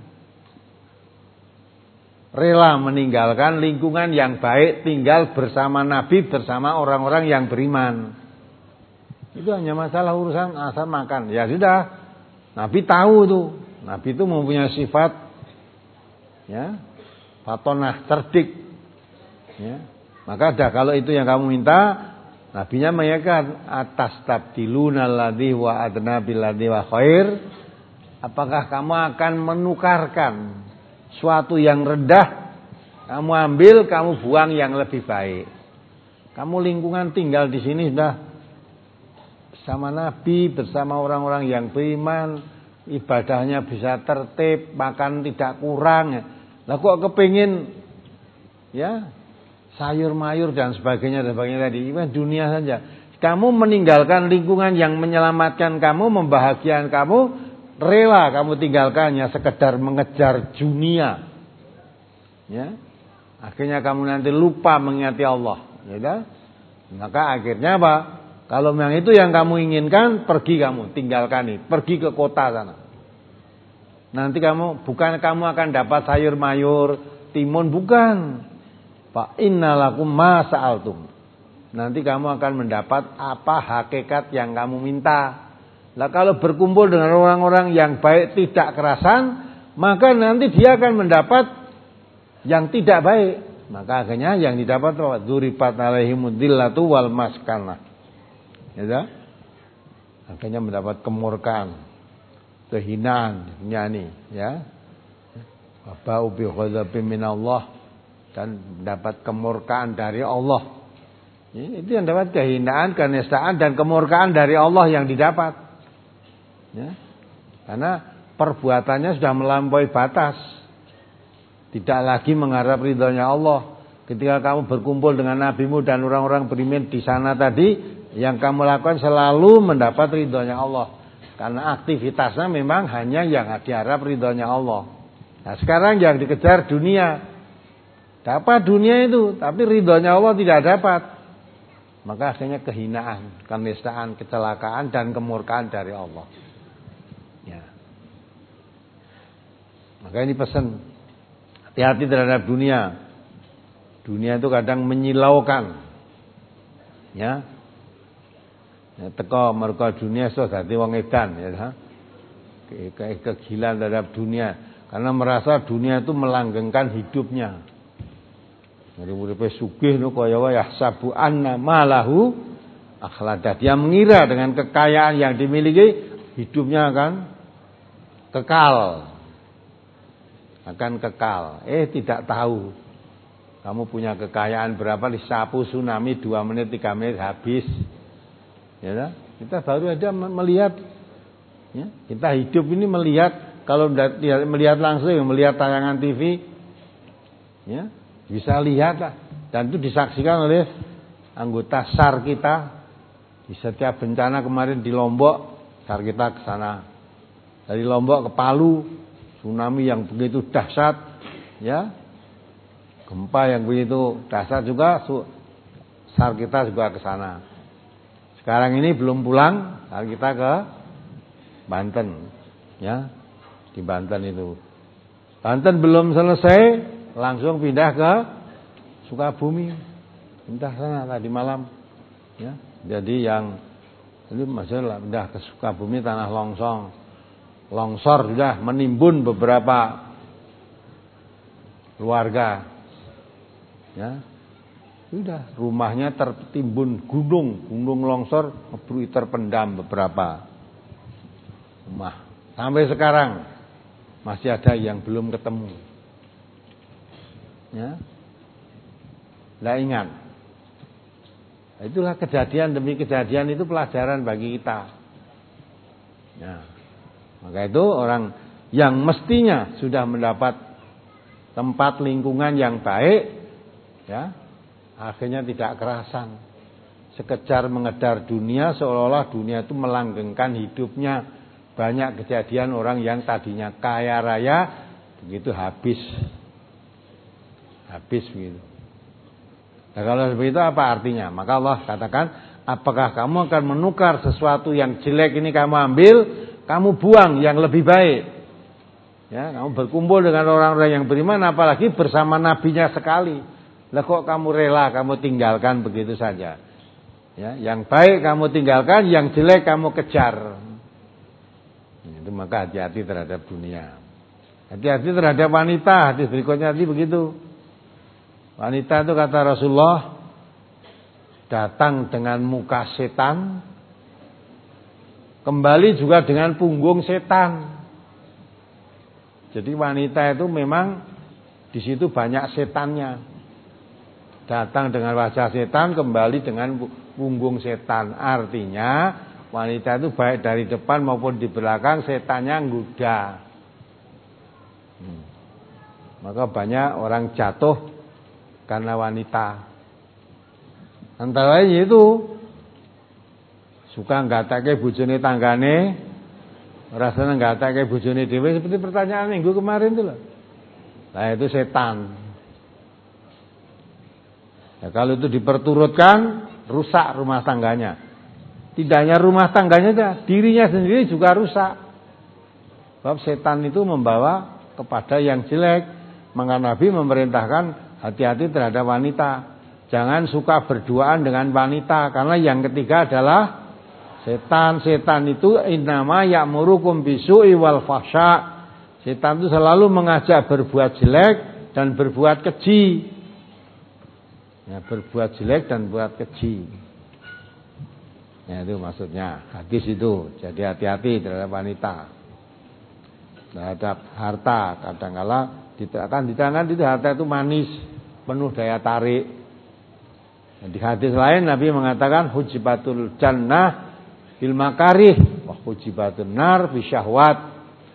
Rela meninggalkan lingkungan yang baik, tinggal bersama Nabi, bersama orang-orang yang beriman. Itu hanya masalah urusan asal makan. Ya sudah, Nabi tahu itu. Nabi itu mempunyai sifat, ya, fatonah, cerdik. Ya. Maka dah kalau itu yang kamu minta, Nabinya mengatakan atas tabdiluna alladhi wa adna billadhi wa khair. Apakah kamu akan menukarkan suatu yang rendah, kamu ambil, kamu buang yang lebih baik. Kamu lingkungan tinggal di sini sudah bersama Nabi, bersama orang-orang yang beriman, ibadahnya bisa tertib, makan tidak kurang. Lah kok kepingin, ya, sayur mayur dan sebagainya dan sebagainya tadi, ini dunia saja. Kamu meninggalkan lingkungan yang menyelamatkan kamu, membahagiakan kamu, rela kamu tinggalkannya sekedar mengejar dunia, ya, akhirnya kamu nanti lupa mengingati Allah, ya dah. Maka akhirnya apa? Kalau memang itu yang kamu inginkan, pergi kamu, tinggalkan ini, pergi ke kota sana. Nanti kamu bukan kamu akan dapat sayur mayur, timun, bukan. Fa innalakum ma sa'altum. nanti kamu akan mendapat apa hakikat yang kamu minta. Nah, kalau berkumpul dengan orang-orang yang baik tidak kerasan, maka nanti dia akan mendapat yang tidak baik. Maka akhirnya yang didapat dzuribat alaihimud dzillatu wal maskanah. Ya, akhirnya mendapat kemurkaan, kehinaan, nyanyi, ya. Ba'u bi ghadabin minallah, dan mendapat kemurkaan dari Allah. Itu yang dapat kehinaan, kenistaan dan kemurkaan dari Allah yang didapat. Ya. Karena perbuatannya sudah melampaui batas. Tidak lagi mengharap ridhonya Allah. Ketika kamu berkumpul dengan nabimu dan orang-orang beriman di sana tadi, yang kamu lakukan selalu mendapat ridhonya Allah. Karena aktivitasnya memang hanya yang diharap ridhonya Allah. Nah, sekarang yang dikejar dunia. Dapat dunia itu, tapi ridhonya Allah tidak dapat. Maka akhirnya kehinaan, kenistaan, kecelakaan dan kemurkaan dari Allah. Ya. Maka ini pesan, hati-hati terhadap dunia. Dunia itu kadang menyilaukan. Ya. Ya, teko mergo dunia iso dadi wong edan, ya. Kayak kegilaan terhadap dunia. Karena merasa dunia itu melanggengkan hidupnya. Jadi uripe sugih nu kaya wae yahsabu anna malahu akhlada. Dia mengira dengan kekayaan yang dimiliki hidupnya akan kekal. Akan kekal. Eh tidak tahu. Kamu punya kekayaan berapa, disapu tsunami dua menit tiga menit habis. Ya, kita baru aja melihat, ya, kita hidup ini melihat. Kalau melihat langsung, melihat tayangan T V, ya, bisa lihat lah. Dan itu disaksikan oleh anggota S A R kita. Di setiap bencana kemarin di Lombok, S A R kita ke sana. Dari Lombok ke Palu, tsunami yang begitu dahsyat, ya, gempa yang begitu dahsyat juga, S A R kita juga ke sana. Sekarang ini belum pulang, S A R kita ke Banten, ya. Di Banten itu. Banten belum selesai, langsung pindah ke Sukabumi. Pindah sana tadi malam. Ya, jadi yang ini masalah pindah ke Sukabumi, tanah longsong. Longsor sudah menimbun beberapa keluarga. Ya. Sudah rumahnya tertimbun gunung, gunung longsor, terpendam beberapa rumah. Sampai sekarang masih ada yang belum ketemu. Ya. Nah, ingat. Itulah kejadian demi kejadian, itu pelajaran bagi kita. Nah, maka itu orang yang mestinya sudah mendapat tempat lingkungan yang baik, ya, akhirnya tidak kerasan. Sekejar mengedar dunia, seolah-olah dunia itu melanggengkan hidupnya. Banyak kejadian orang yang tadinya kaya raya, begitu habis. Habis begitu. Nah, kalau seperti itu apa artinya? Maka Allah katakan, apakah kamu akan menukar sesuatu yang jelek ini kamu ambil, kamu buang yang lebih baik. Ya, kamu berkumpul dengan orang-orang yang beriman, apalagi bersama nabinya sekali. Lah kok kamu rela, kamu tinggalkan begitu saja. Ya, yang baik kamu tinggalkan, yang jelek kamu kejar. Itu maka hati-hati terhadap dunia. Hati-hati terhadap wanita. Hadis berikutnya tadi begitu. Wanita itu kata Rasulullah datang dengan muka setan, kembali juga dengan punggung setan. Jadi wanita itu memang di situ banyak setannya. Datang dengan wajah setan, kembali dengan punggung setan. Artinya wanita itu baik dari depan maupun di belakang setannya nggoda. Hmm. Maka banyak orang jatuh karena wanita. Antara lain itu suka nggatake bojone tanggane, rasane nggatake bojone dhewe, seperti pertanyaan minggu kemarin itu loh. Nah, itu setan. Ya, kalau itu diperturutkan, rusak rumah tangganya. Tidak hanya rumah tangganya, dirinya sendiri juga rusak. Sebab setan itu membawa kepada yang jelek. Maka Nabi memerintahkan hati-hati terhadap wanita. Jangan suka berduaan dengan wanita, karena yang ketiga adalah setan. Setan itu innama ya'murukum bisu'i wal fahsya. Setan itu selalu mengajak berbuat jelek dan berbuat keji. Ya, berbuat jelek dan buat keji. Ya, itu maksudnya hadis itu. Jadi hati-hati terhadap wanita, terhadap harta. Kadang-kala kan di tangan itu harta itu manis, penuh daya tarik. Di hadis lain Nabi mengatakan hujibatul jannah bil makarih wa hujibatun nar bisyahwat.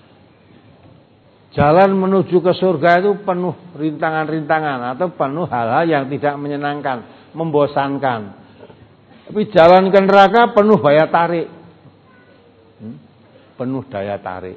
Jalan menuju ke surga itu penuh rintangan-rintangan atau penuh hal-hal yang tidak menyenangkan, membosankan. Tapi jalan ke neraka penuh daya tarik. Hmm? Penuh daya tarik.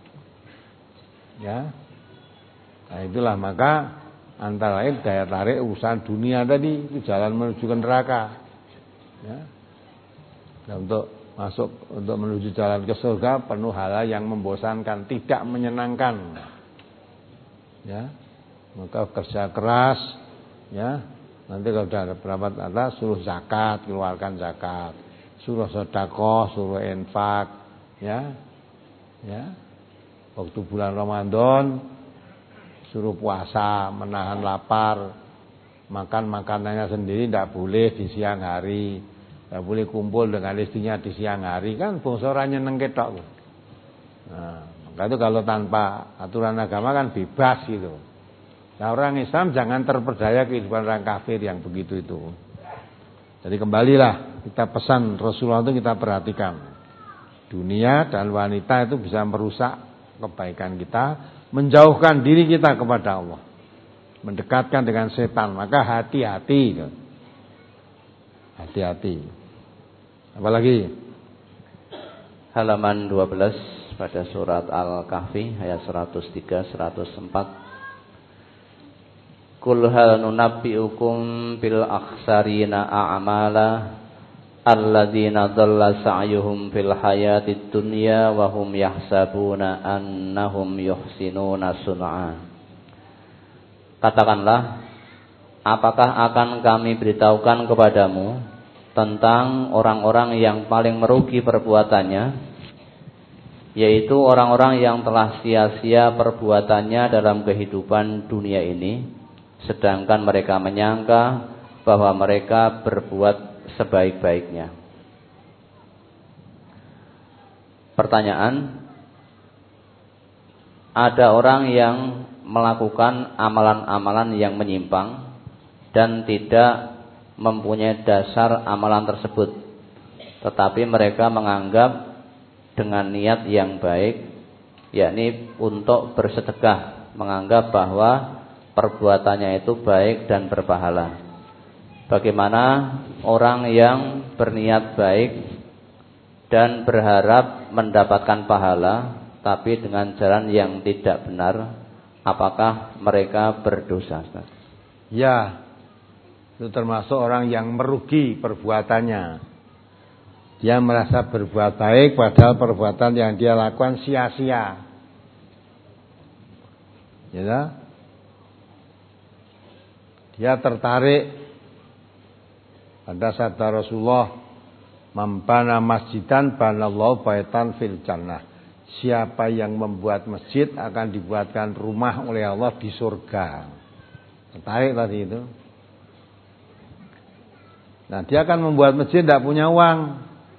Ya. Nah, itulah maka antara lain daya tarik urusan dunia tadi itu jalan menuju ke neraka. Ya. Dan untuk masuk untuk menuju jalan ke surga penuh hal yang membosankan, tidak menyenangkan. Ya. Maka kerja keras, ya. Nanti kalau sudah berapa atas suruh zakat, keluarkan zakat. Suruh sedekah, suruh infak, ya. Ya. Waktu bulan Ramadan suruh puasa, menahan lapar, makan makanannya sendiri tidak boleh di siang hari, tidak boleh kumpul dengan istrinya di siang hari, kan bongsorannya nengketok. Nah, maka itu kalau tanpa aturan agama kan bebas gitu. Nah, orang Islam jangan terperdaya kehidupan orang kafir yang begitu itu. Jadi kembalilah kita pesan Rasulullah itu kita perhatikan. Dunia dan wanita itu bisa merusak kebaikan kita, menjauhkan diri kita kepada Allah, mendekatkan dengan setan. Maka hati-hati, hati-hati. Apalagi halaman dua belas pada surat Al-Kahfi ayat seratus tiga seratus empat. Qul hal nunabbi'ukum bil akhsarina a'mala alladzina dhalla sa'yuhum fil hayatid dunya wa hum yahsabuna annahum yuhsinuna sun'a. Katakanlah, apakah akan kami beritahukan kepadamu tentang orang-orang yang paling merugi perbuatannya, yaitu orang-orang yang telah sia-sia perbuatannya dalam kehidupan dunia ini, sedangkan mereka menyangka bahwa mereka berbuat sebaik-baiknya. Pertanyaan, ada orang yang melakukan amalan-amalan yang menyimpang dan tidak mempunyai dasar amalan tersebut, tetapi mereka menganggap dengan niat yang baik, yakni untuk bersedekah, menganggap bahwa perbuatannya itu baik dan berpahala. Bagaimana orang yang berniat baik dan berharap mendapatkan pahala tapi dengan jalan yang tidak benar, apakah mereka berdosa? Ya, itu termasuk orang yang merugi perbuatannya. Dia merasa berbuat baik padahal perbuatan yang dia lakukan sia-sia. Ya. Dia tertarik pada sabda Rasulullah, "Mambana masjidan banallahu baitan fil jannah." Siapa yang membuat masjid akan dibuatkan rumah oleh Allah di surga. Tertarik tadi itu. Nah, dia akan membuat masjid tidak punya uang.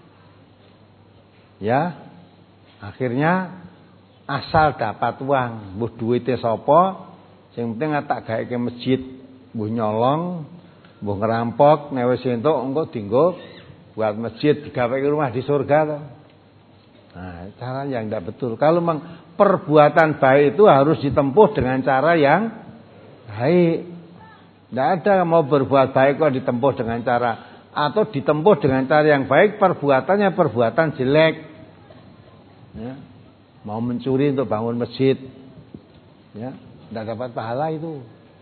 Ya. Akhirnya asal dapat uang, mbuh duwite sapa, sing penting tak gawe ke masjid. Mbuh nyolong, mbuh ngerampok, nek wis entuk engko dienggo buat masjid, digaweke rumah di surga to. Nah, cara yang tidak betul. Kalau memang perbuatan baik itu harus ditempuh dengan cara yang baik. Tidak ada mau berbuat baik kok ditempuh dengan cara, atau ditempuh dengan cara yang baik perbuatannya perbuatan jelek. Ya. Mau mencuri untuk bangun masjid, ya, tidak dapat pahala itu.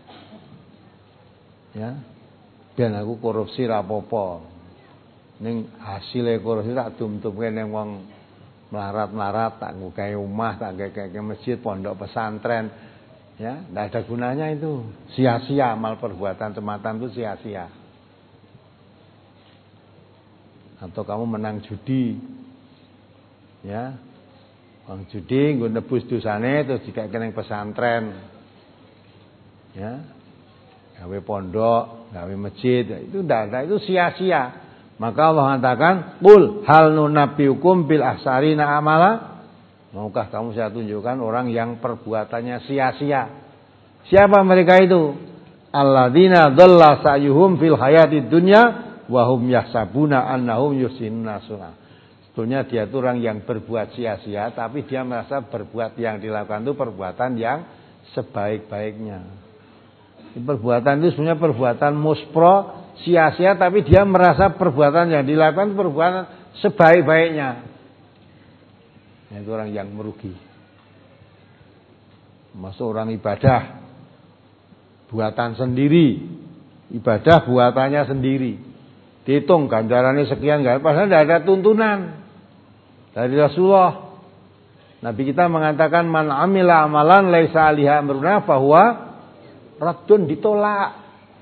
Ya, ben aku korupsi ra apa-apa. Ning hasilé korupsi tak dum-dumke ning wong melarat-melarat, tak nggawe omah, tak gawe masjid, pondok pesantren. Ya, enggak ada gunanya itu. Sia-sia, amal perbuatan semacam itu sia-sia. atau kamu menang judi. Ya. Wong judi nggo nebus dosane terus dikek ning pesantren. Ya. Gawe pondok, gawe masjid, itu ndak ada, itu sia-sia. Maka Allah mengatakan, "Qul hal nunabbiukum bil ahsarina amala?" Maukah kamu saya tunjukkan orang yang perbuatannya sia-sia? Siapa mereka itu? Alladzina dhalla sa'yuhum fil hayatid dunya wa hum yahsabuna annahum yuhsinuna sun'a. Sebetulnya dia itu orang yang berbuat sia-sia, tapi dia merasa berbuat yang dilakukan itu perbuatan yang sebaik-baiknya. Perbuatan itu sebenarnya perbuatan muspro, sia-sia, tapi dia merasa perbuatan yang dilakukan perbuatan sebaik-baiknya. Itu orang yang merugi. Masuk orang ibadah buatan sendiri, ibadah buatannya sendiri, dihitung ganjarannya sekian, enggak, padahal tidak ada tuntunan dari Rasulullah. Nabi kita mengatakan man amila amalan laisa alaihi amruna fahuwa raddun, ditolak.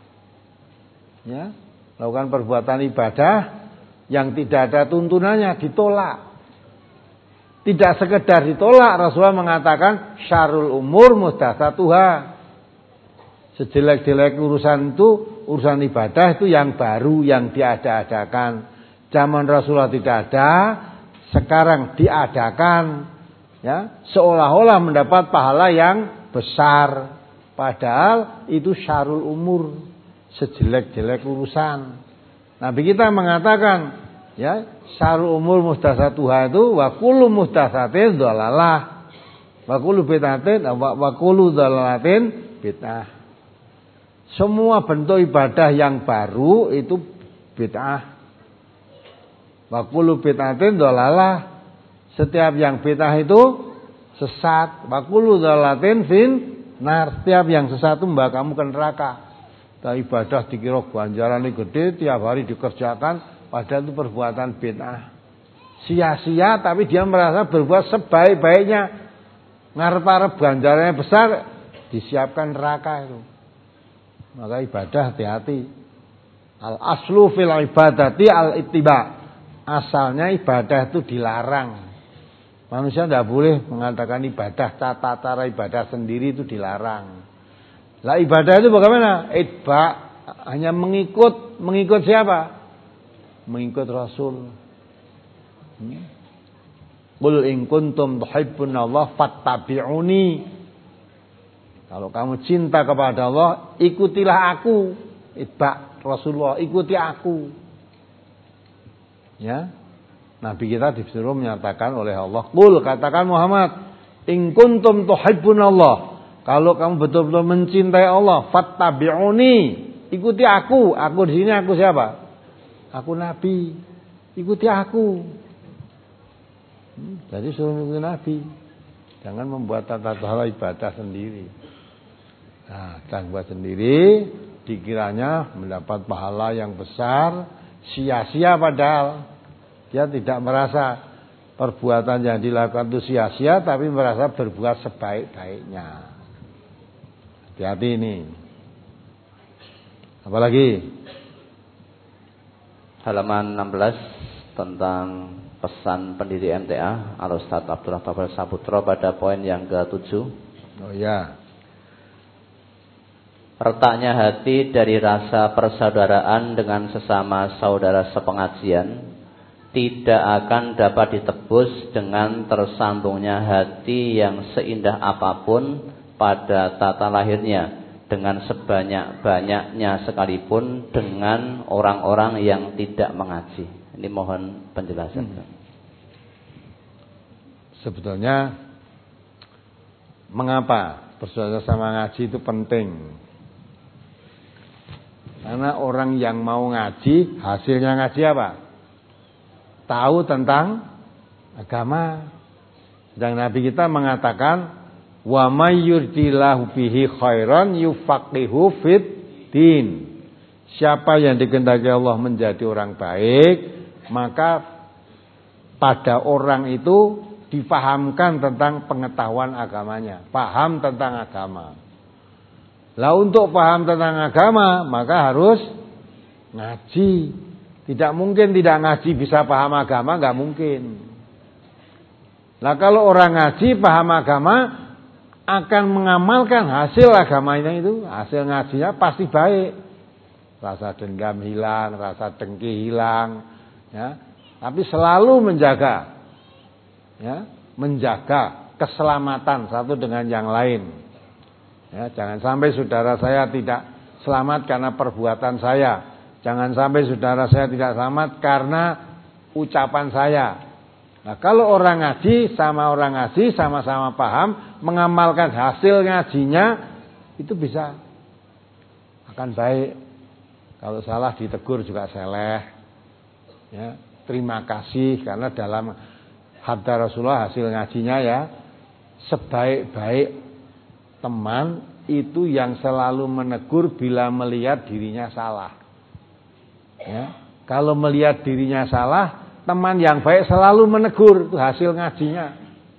Ya, lakukan perbuatan ibadah yang tidak ada tuntunannya, ditolak. Tidak sekedar ditolak, Rasulullah mengatakan syarrul umur muhdatsatuha. Sejelek-jelek urusan itu, urusan ibadah itu yang baru, yang diada-adakan. Zaman Rasulullah tidak ada, sekarang diadakan. Ya, seolah-olah mendapat pahala yang besar. Padahal itu syarrul umur, sejelek-jelek urusan. Nabi kita mengatakan, ya, syarrul umur muhdatsatuha itu wa kullu muhdatsatin dhalalah. Wa kullu bid'atin wa kullu dhalalatin bid'ah. Semua bentuk ibadah yang baru itu bid'ah. Wa kullu bid'atin dhalalah. Setiap yang bid'ah itu sesat. Wa kullu dhalalatin fin nar. Setiap yang sesat itu membawa kamu ke neraka. Dan ibadah dikira ganjarannya gede, tiap hari dikerjakan, padahal itu perbuatan bid'ah. Sia-sia, tapi dia merasa berbuat sebaik-baiknya. Ngarep-arep ganjarannya besar, disiapkan neraka itu. Maka ibadah hati-hati. Al aslu fil ibadati al ittiba. Asalnya ibadah itu dilarang. Manusia tidak boleh mengatakan ibadah, tata cara ibadah sendiri itu dilarang. Lah ibadah itu bagaimana? Itba, hanya mengikut, mengikut siapa? Mengikut Rasul. Hmm? Qul in kuntum tuhibbunallaha fattabi'uni. Kalau kamu cinta kepada Allah, ikutilah aku. Itba Rasulullah, ikuti aku. Ya. Nabi kita disuruh menyatakan oleh Allah, "Qul," katakan Muhammad, "in kuntum tuhibbunallah." Kalau kamu betul-betul mencintai Allah, fattabi'uni, ikuti aku. Aku di sini aku siapa? Aku Nabi. Ikuti aku. Hmm, jadi suruh mengikuti Nabi. Jangan membuat tata cara ibadah sendiri. Nah, jangan buat sendiri, dikiranya mendapat pahala yang besar, sia-sia padahal. Dia tidak merasa perbuatan yang dilakukan itu sia-sia, tapi merasa berbuat sebaik-baiknya. Hati-hati ini. Apalagi? Halaman enam belas tentang pesan pendiri M T A Al-Ustaz Abdullah Tobel Saputra pada poin yang ketujuh. Oh ya. Retaknya hati dari rasa persaudaraan dengan sesama saudara sepengajian tidak akan dapat ditebus dengan tersambungnya hati yang seindah apapun pada tata lahirnya, dengan sebanyak-banyaknya sekalipun dengan orang-orang yang tidak mengaji. Ini mohon penjelasan. Hmm. Sebetulnya mengapa bersaudara sama ngaji itu penting? Karena orang yang mau ngaji, hasilnya ngaji apa? Tahu tentang agama. Dan Nabi kita mengatakan, wa may yuridillahu bihi khairan yufaqihu fid din. Siapa yang dikehendaki Allah menjadi orang baik, maka pada orang itu difahamkan tentang pengetahuan agamanya, paham tentang agama. Lah untuk paham tentang agama, maka harus ngaji. Tidak mungkin tidak ngaji bisa paham agama, nggak mungkin. Nah kalau orang ngaji paham agama akan mengamalkan hasil agamanya itu, hasil ngajinya pasti baik. Rasa dendam hilang, rasa dengki hilang, ya. Tapi selalu menjaga, ya, menjaga keselamatan satu dengan yang lain. Ya, jangan sampai saudara saya tidak selamat karena perbuatan saya. Jangan sampai saudara saya tidak selamat karena ucapan saya. Nah, kalau orang ngaji sama orang ngaji sama-sama paham, mengamalkan hasil ngajinya itu bisa akan baik. Kalau salah ditegur juga seleh. Ya, terima kasih karena dalam hadza Rasulullah hasil ngajinya ya, sebaik-baik teman itu yang selalu menegur bila melihat dirinya salah. Ya, kalau melihat dirinya salah, teman yang baik selalu menegur, itu hasil ngajinya.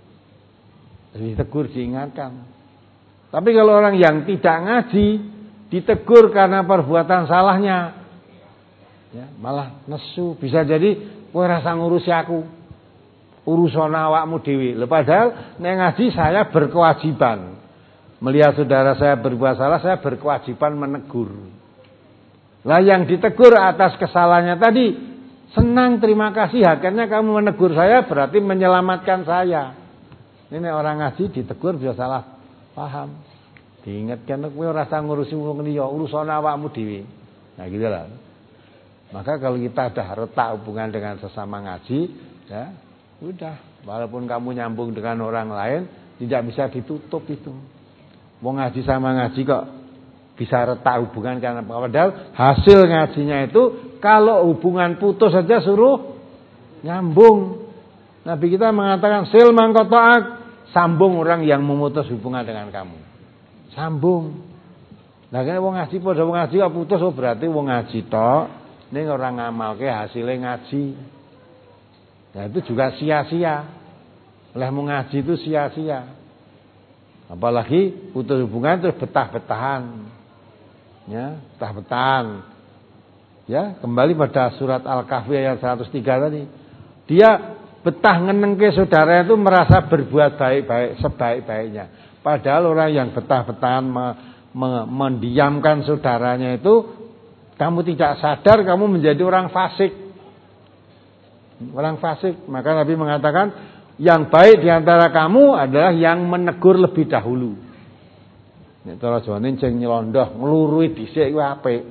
Ditegur, diingatkan. Tapi kalau orang yang tidak ngaji, ditegur karena perbuatan salahnya, ya, malah nesu. Bisa jadi kowe rasa ngurusi aku, urusan awakmu dhewe. Padahal nek ngaji saya berkewajiban. Melihat saudara saya berbuat salah, saya berkewajiban menegur. Lah yang ditegur atas kesalahannya tadi, senang, terima kasih, akhirnya kamu menegur saya berarti menyelamatkan saya. Ini orang ngaji ditegur bisa salah paham. Diingatkan kowe ora usah ngurusi wong liya, urusan awakmu dhewe. Nah gitu lah. Maka kalau kita sudah retak hubungan dengan sesama ngaji, ya, udah, walaupun kamu nyambung dengan orang lain, tidak bisa ditutup itu. Wong ngaji sama ngaji kok bisa retak hubungan karena padahal hasil ngajinya itu kalau hubungan putus saja suruh nyambung. Nabi kita mengatakan sil mangkotoak, sambung orang yang memutus hubungan dengan kamu. Sambung. Nah kan wong ngaji padha wong ngaji kok putus, oh berarti wong ngaji tok ning ora ngamalke hasilnya ngaji. Nah itu juga sia-sia. Oleh mengaji itu sia-sia. Apalagi putus hubungan terus betah-betahan. Ya, betah-betahan. Ya, kembali pada surat Al-Kahfi ayat seratus tiga tadi. Dia betah ngenengke saudara itu merasa berbuat baik-baik sebaik-baiknya. Padahal orang yang betah-betahan me, me, mendiamkan saudaranya itu, kamu tidak sadar kamu menjadi orang fasik. Orang fasik. Maka Nabi mengatakan yang baik diantara kamu adalah yang menegur lebih dahulu. Nek cara Jawane sing nyelondoh nglurui dhisik kuwi apik.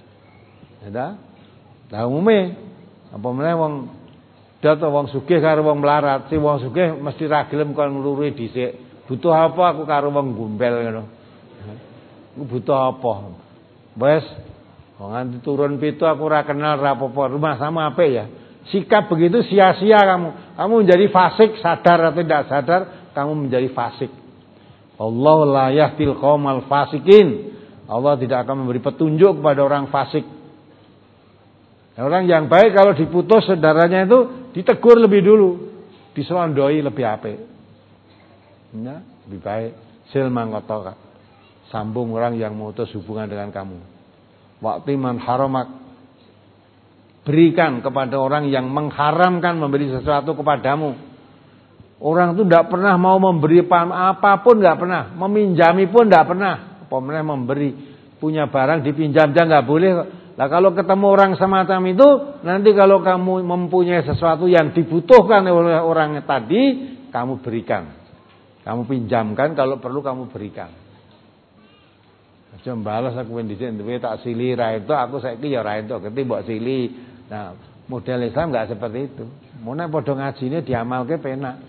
Ya. Lah umume apa meneh wong data wong sugih karo wong melarat, si wong sugih mesti ra gelem kon nglurui dhisik. Butuh apa aku karo wong gombel ngono. Aku butuh apa? Wes wong nganti turun pitu aku ora kenal ra apa-apa, rumah sama apik ya. Sikap begitu sia-sia kamu. Kamu menjadi fasik, sadar atau tidak sadar, kamu menjadi fasik. Allah la yahdil qaumal fasikin. Allah tidak akan memberi petunjuk kepada orang fasik. Orang yang baik kalau diputus saudaranya itu ditegur lebih dulu, diselondoi lebih apik. Ya, lebih baik sil mangkotoka. Sambung orang yang memutus hubungan dengan kamu. Waqti man haramak. Berikan kepada orang yang mengharamkan memberi sesuatu kepadamu. Orang itu tidak pernah mau memberi apapun, tidak pernah. Meminjami pun tidak pernah. Pemerintah memberi. Punya barang dipinjam aja nggak boleh. Nah kalau ketemu orang semacam itu, nanti kalau kamu mempunyai sesuatu yang dibutuhkan oleh orang tadi, kamu berikan. Kamu pinjamkan, kalau perlu kamu berikan. Aja balas aku ndhisik duwe tak sili ra itu, aku saiki ya ra itu, keti mbok sili. Nah, model Islam enggak seperti itu. Mun nek padha ngajine diamalke penak.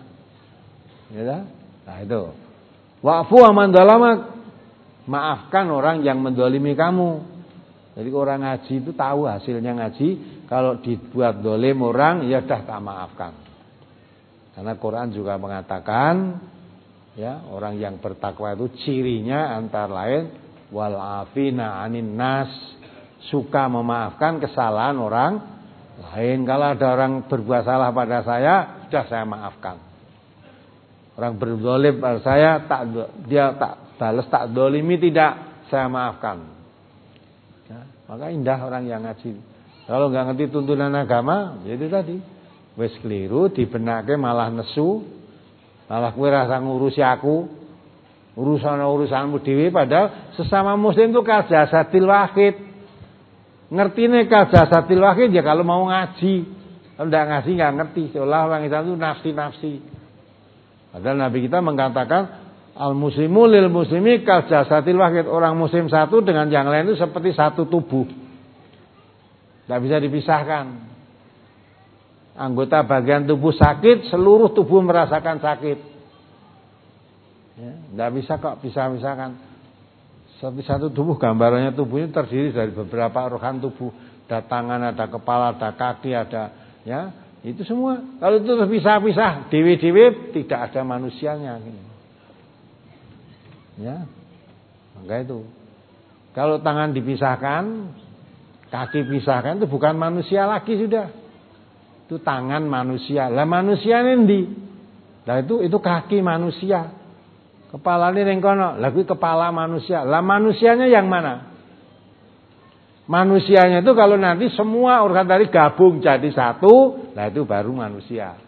Ya, nah itu. Wa'fu aman dalamak. Maafkan orang yang mendolimi kamu. Jadi orang ngaji itu tahu hasilnya ngaji. Kalau dibuat dolim orang, ya dah tak maafkan. Karena Quran juga mengatakan, ya orang yang bertakwa itu cirinya antara lain wal afina anin nas, suka memaafkan kesalahan orang lain. Kalau ada orang berbuat salah pada saya, sudah saya maafkan. Orang berdolim pada saya, tak dia tak balas, tak dolimi tidak, saya maafkan. Ya, maka indah orang yang ngaji. Kalau nggak ngerti tuntunan agama, ya itu tadi. Wis keliru dibenake malah nesu, malah kowe rasa ngurusi aku, urusan-urusanmu dhewe, padahal sesama muslim itu kal jasadil wahid. Ngertine kal jasadil wahid ya kalau mau ngaji. Kalau enggak ngaji enggak ngerti, seolah orang Islam itu nafsi-nafsi. Padahal Nabi kita mengatakan al muslimu lil muslimi kal jasadil wahid. Orang muslim satu dengan yang lain itu seperti satu tubuh. Enggak bisa dipisahkan. Anggota bagian tubuh sakit, seluruh tubuh merasakan sakit. Ya, enggak bisa kok pisah-pisahkan. Satu satu tubuh, gambarannya tubuh ini terdiri dari beberapa organ tubuh. Ada tangan, ada kepala, ada kaki, ada ya, itu semua. Kalau itu terpisah-pisah, dewe-dewe tidak ada manusianya. Ya, maka itu. Kalau tangan dipisahkan, kaki pisahkan, itu bukan manusia lagi sudah. Itu tangan manusia. Lah manusia endi? Lah itu itu kaki manusia. Kepalane ning kono. Lah kuwi kepala manusia. Lah manusianya yang mana? Manusianya itu kalau nanti semua organ tadi gabung jadi satu, lah itu baru manusia.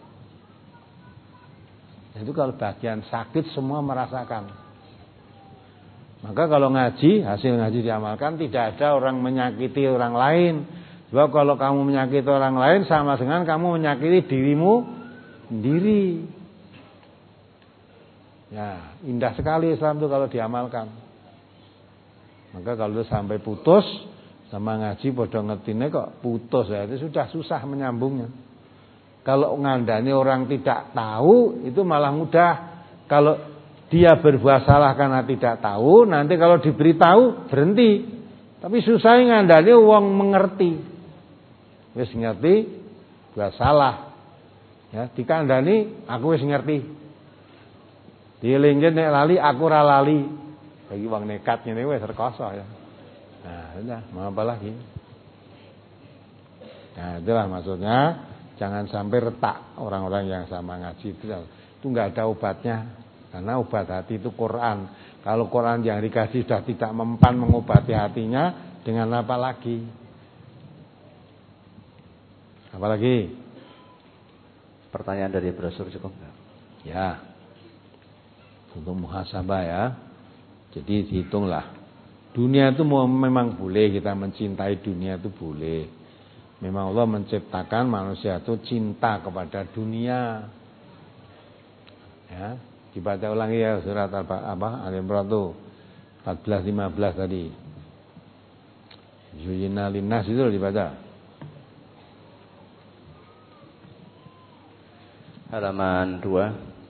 Itu kalau bagian sakit semua merasakan. Maka kalau ngaji, hasil ngaji diamalkan, tidak ada orang menyakiti orang lain. Sebab kalau kamu menyakiti orang lain sama dengan kamu menyakiti dirimu sendiri. Ya, indah sekali Islam itu kalau diamalkan. Maka kalau itu sampai putus sama ngaji bodoh ngertine kok putus ya, itu sudah susah menyambungnya. Kalau ngandani orang tidak tahu itu malah mudah. Kalau dia berbuat salah karena tidak tahu, nanti kalau diberitahu berhenti. Tapi susah ngandani wong mengerti. Wis ngerti, buat salah. Ya, dikandani aku wis ngerti. Dielinge nek lali aku ora lali. Bagi wong nekat ngene wis rekoso ya. Nah, sudah, mau apa lagi? Nah, itulah maksudnya, jangan sampai retak orang-orang yang sama ngaji itu. Itu enggak ada obatnya. Karena obat hati itu Quran. Kalau Quran yang dikasih sudah tidak mempan mengobati hatinya, dengan apa lagi? Apalagi? Pertanyaan dari brosur cukup enggak? Ya. Untuk muhasabah ya. Jadi dihitunglah. Dunia itu memang boleh kita mencintai dunia itu boleh. Memang Allah menciptakan manusia itu cinta kepada dunia. Ya, dibaca ulangi ya surat apa apa Al-Imran tuh empat belas lima belas tadi. Zuyina linnas itu dibaca. Halaman dua.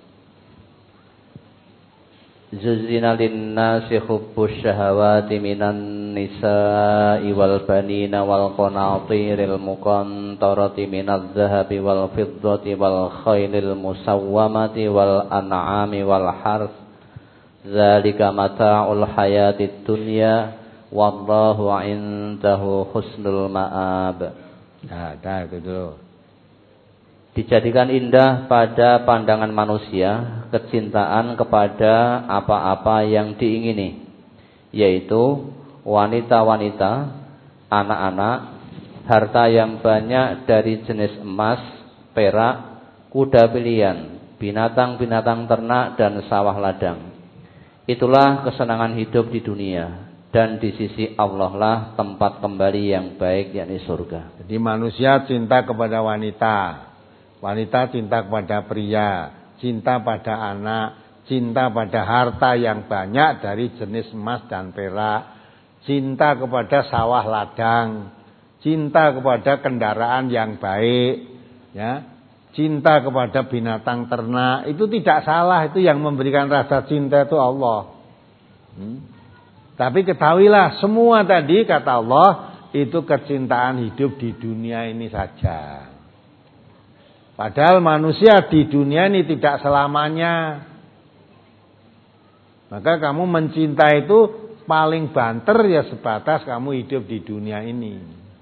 Zuzzina linnasi hubbus syahawati minan nisa'i wal banina wal qanatiril muqantarati minadh dhahabi wal fiddati wal khailil musawwamati wal an'ami wal harth. Dzalika mata'ul hayatid dunya wallahu 'indahu husnul ma'ab. Nah, dah itu dulu. Dijadikan indah pada pandangan manusia kecintaan kepada apa-apa yang diingini, yaitu wanita-wanita, anak-anak, harta yang banyak dari jenis emas, perak, kuda pilihan, binatang-binatang ternak dan sawah ladang. Itulah kesenangan hidup di dunia, dan di sisi Allah lah tempat kembali yang baik, yakni surga. Jadi manusia cinta kepada wanita. Wanita cinta kepada pria, cinta pada anak, cinta pada harta yang banyak dari jenis emas dan perak, cinta kepada sawah ladang, cinta kepada kendaraan yang baik, ya, cinta kepada binatang ternak. Itu tidak salah, itu yang memberikan rasa cinta itu Allah. Hmm. Tapi ketahuilah semua tadi kata Allah itu kecintaan hidup di dunia ini saja. Padahal manusia di dunia ini tidak selamanya. Maka kamu mencintai itu paling banter ya sebatas kamu hidup di dunia ini.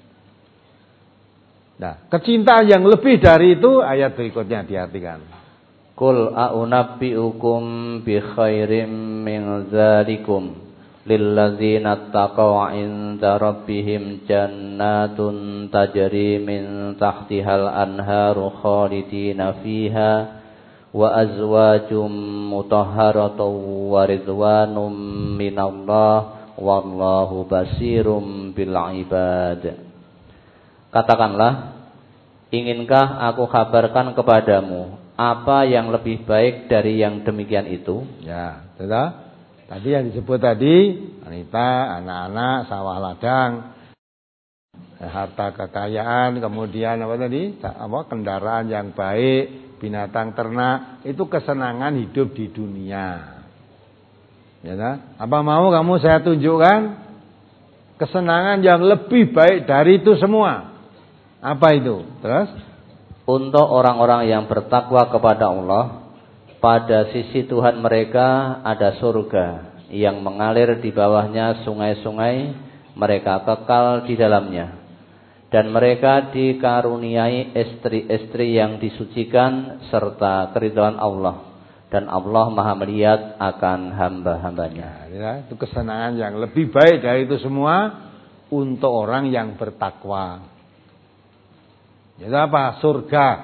Nah, kecintaan yang lebih dari itu ayat berikutnya diartikan. Qul a'unabbi'ukum bi khairim min dzalikum lilladzina taqaw 'inda rabbihim jannatun tajri min tahtihal anharu khalidina fiha wa azwajum mutahharatun wa ridwanum minallah wallahu basirum bil ibad. Katakanlah, inginkah aku kabarkan kepadamu apa yang lebih baik dari yang demikian itu? Ya, sudah. Tadi yang disebut tadi, wanita, anak-anak, sawah ladang, harta kekayaan, kemudian apa tadi? Apa kendaraan yang baik, binatang ternak, itu kesenangan hidup di dunia. Ya, nah? Apa mau kamu saya tunjukkan kesenangan yang lebih baik dari itu semua? Apa itu? Terus? Untuk orang-orang yang bertakwa kepada Allah, pada sisi Tuhan mereka ada surga yang mengalir di bawahnya sungai-sungai, mereka kekal di dalamnya. Dan mereka dikaruniai istri-istri yang disucikan serta keridhaan Allah. Dan Allah Maha melihat akan hamba-hambanya. Ya, itu kesenangan yang lebih baik dari itu semua untuk orang yang bertakwa. Itu apa? Surga.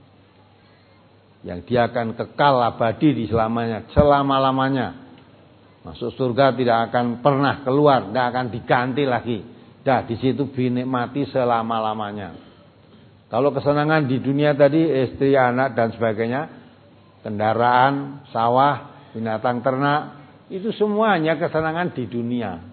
Yang dia akan kekal abadi di selamanya, selama-lamanya. Masuk surga tidak akan pernah keluar, tidak akan diganti lagi. Dah di situ dinikmati selama-lamanya. Kalau kesenangan di dunia tadi, istri, anak dan sebagainya, kendaraan, sawah, binatang ternak, itu semuanya kesenangan di dunia.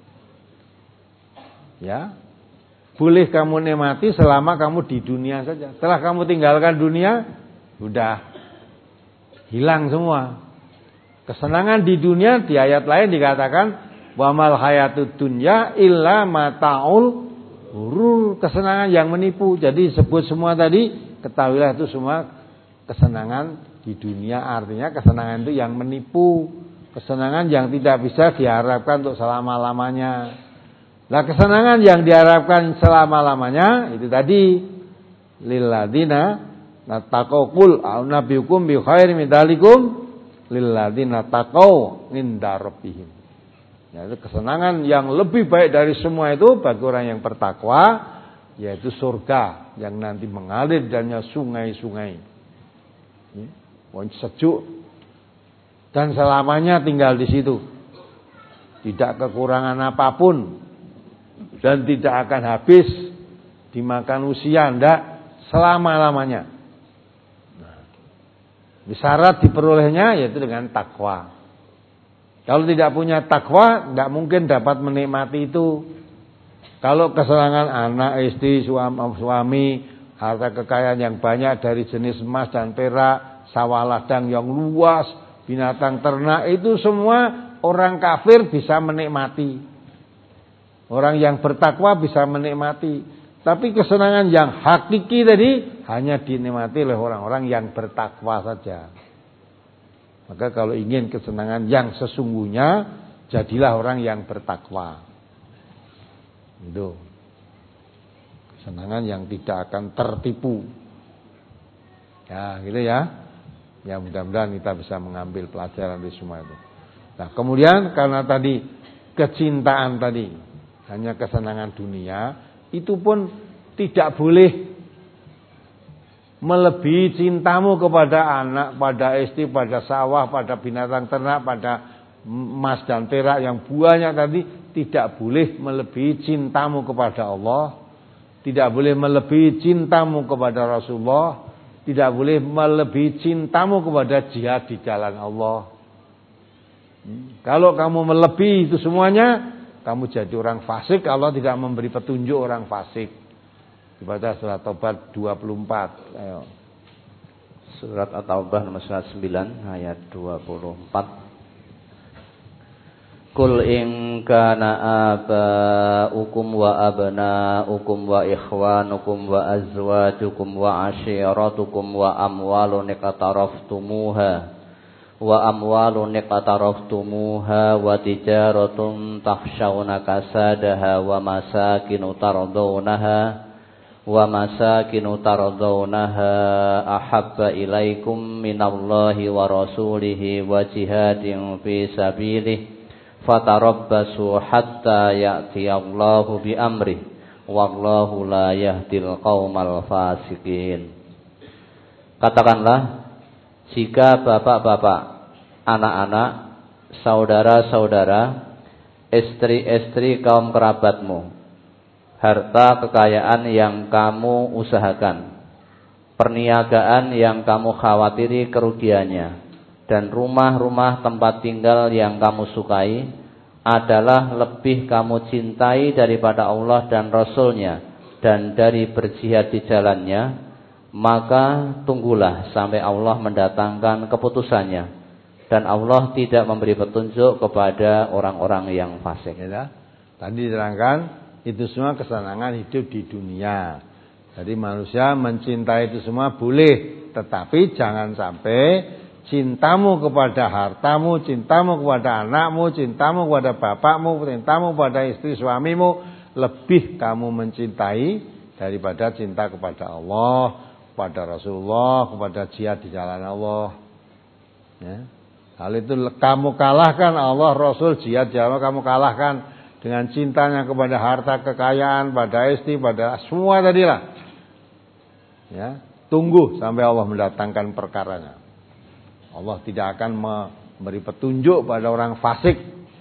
Ya. Boleh kamu nikmati selama kamu di dunia saja. Setelah kamu tinggalkan dunia, sudah hilang semua. Kesenangan di dunia di ayat lain dikatakan wa mal hayatud dunya illa mataul ghurur, kesenangan yang menipu. Jadi sebut semua tadi, ketahuilah itu semua kesenangan di dunia, artinya kesenangan itu yang menipu, kesenangan yang tidak bisa diharapkan untuk selama-lamanya. Nah, kesenangan yang diharapkan selama-lamanya itu tadi lilladzina nataqau qul a'unabbiukum bi khairin min dzalikum lilladzina taqau inda rabbihim. Ya, itu kesenangan yang lebih baik dari semua itu bagi orang yang bertakwa, yaitu surga yang nanti mengalir dannya sungai-sungai. Ya, sejuk dan selamanya tinggal di situ. Tidak kekurangan apapun dan tidak akan habis dimakan usia, ndak, selama-lamanya. Syarat diperolehnya yaitu dengan takwa. Kalau tidak punya takwa, tidak mungkin dapat menikmati itu. Kalau kesenangan anak, istri, suami, suami, harta kekayaan yang banyak dari jenis emas dan perak, sawah ladang yang luas, binatang ternak, itu semua orang kafir bisa menikmati. Orang yang bertakwa bisa menikmati. Tapi kesenangan yang hakiki tadi hanya dinikmati oleh orang-orang yang bertakwa saja. Maka kalau ingin kesenangan yang sesungguhnya, jadilah orang yang bertakwa. Itu. Kesenangan yang tidak akan tertipu. Ya, gitu ya. Ya, mudah-mudahan kita bisa mengambil pelajaran di semua itu. Nah, kemudian karena tadi kecintaan tadi hanya kesenangan dunia, itu pun tidak boleh melebihi cintamu kepada anak, pada istri, pada sawah, pada binatang ternak, pada emas dan perak yang banyak tadi. Tidak boleh melebihi cintamu kepada Allah, tidak boleh melebihi cintamu kepada Rasulullah, tidak boleh melebihi cintamu kepada jihad di jalan Allah. Kalau kamu melebihi itu semuanya, kamu jadi orang fasik. Allah tidak memberi petunjuk orang fasik. Dibaca surat Taubah dua puluh empat. Ayo. Surat At-Taubah nomor seratus sembilan ayat dua puluh empat. Qul in kana aba'ukum wa abna'ukum wa ikhwanukum wa azwajukum wa ashiratukum wa amwalun iqtaraftumuha wa amwalun iqtaraftumuha wa tijaratun takhshawna kasadaha wa masakinu tardawnaha wa masakinu tardawnaha ahabba ilaikum minallahi wa rasulihi wa jihadin fi sabilihi fatarabbasu hatta ya'tiyallahu bi amrih wallahu la yahdil qaumal fasiqin. Katakanlah, jika bapak-bapak, anak-anak, saudara-saudara, istri-istri kaum kerabatmu, harta kekayaan yang kamu usahakan, perniagaan yang kamu khawatiri kerugiannya, dan rumah-rumah tempat tinggal yang kamu sukai adalah lebih kamu cintai daripada Allah dan Rasul-Nya dan dari berjihad di jalannya, maka tunggulah sampai Allah mendatangkan keputusannya, dan Allah tidak memberi petunjuk kepada orang-orang yang fasik. Ya, tadi diterangkan itu semua kesenangan hidup di dunia. Jadi manusia mencintai itu semua boleh, tetapi jangan sampai cintamu kepada hartamu, cintamu kepada anakmu, cintamu kepada bapakmu, cintamu kepada istri suamimu lebih kamu mencintai daripada cinta kepada Allah, kepada Rasulullah, kepada jihad di jalan Allah. Ya. Hal itu kamu kalahkan Allah, Rasul, jihad di jalan Allah, kamu kalahkan dengan cintanya kepada harta kekayaan, pada istri, pada semua tadilah. Ya, tunggu sampai Allah mendatangkan perkaranya. Allah tidak akan memberi petunjuk pada orang fasik.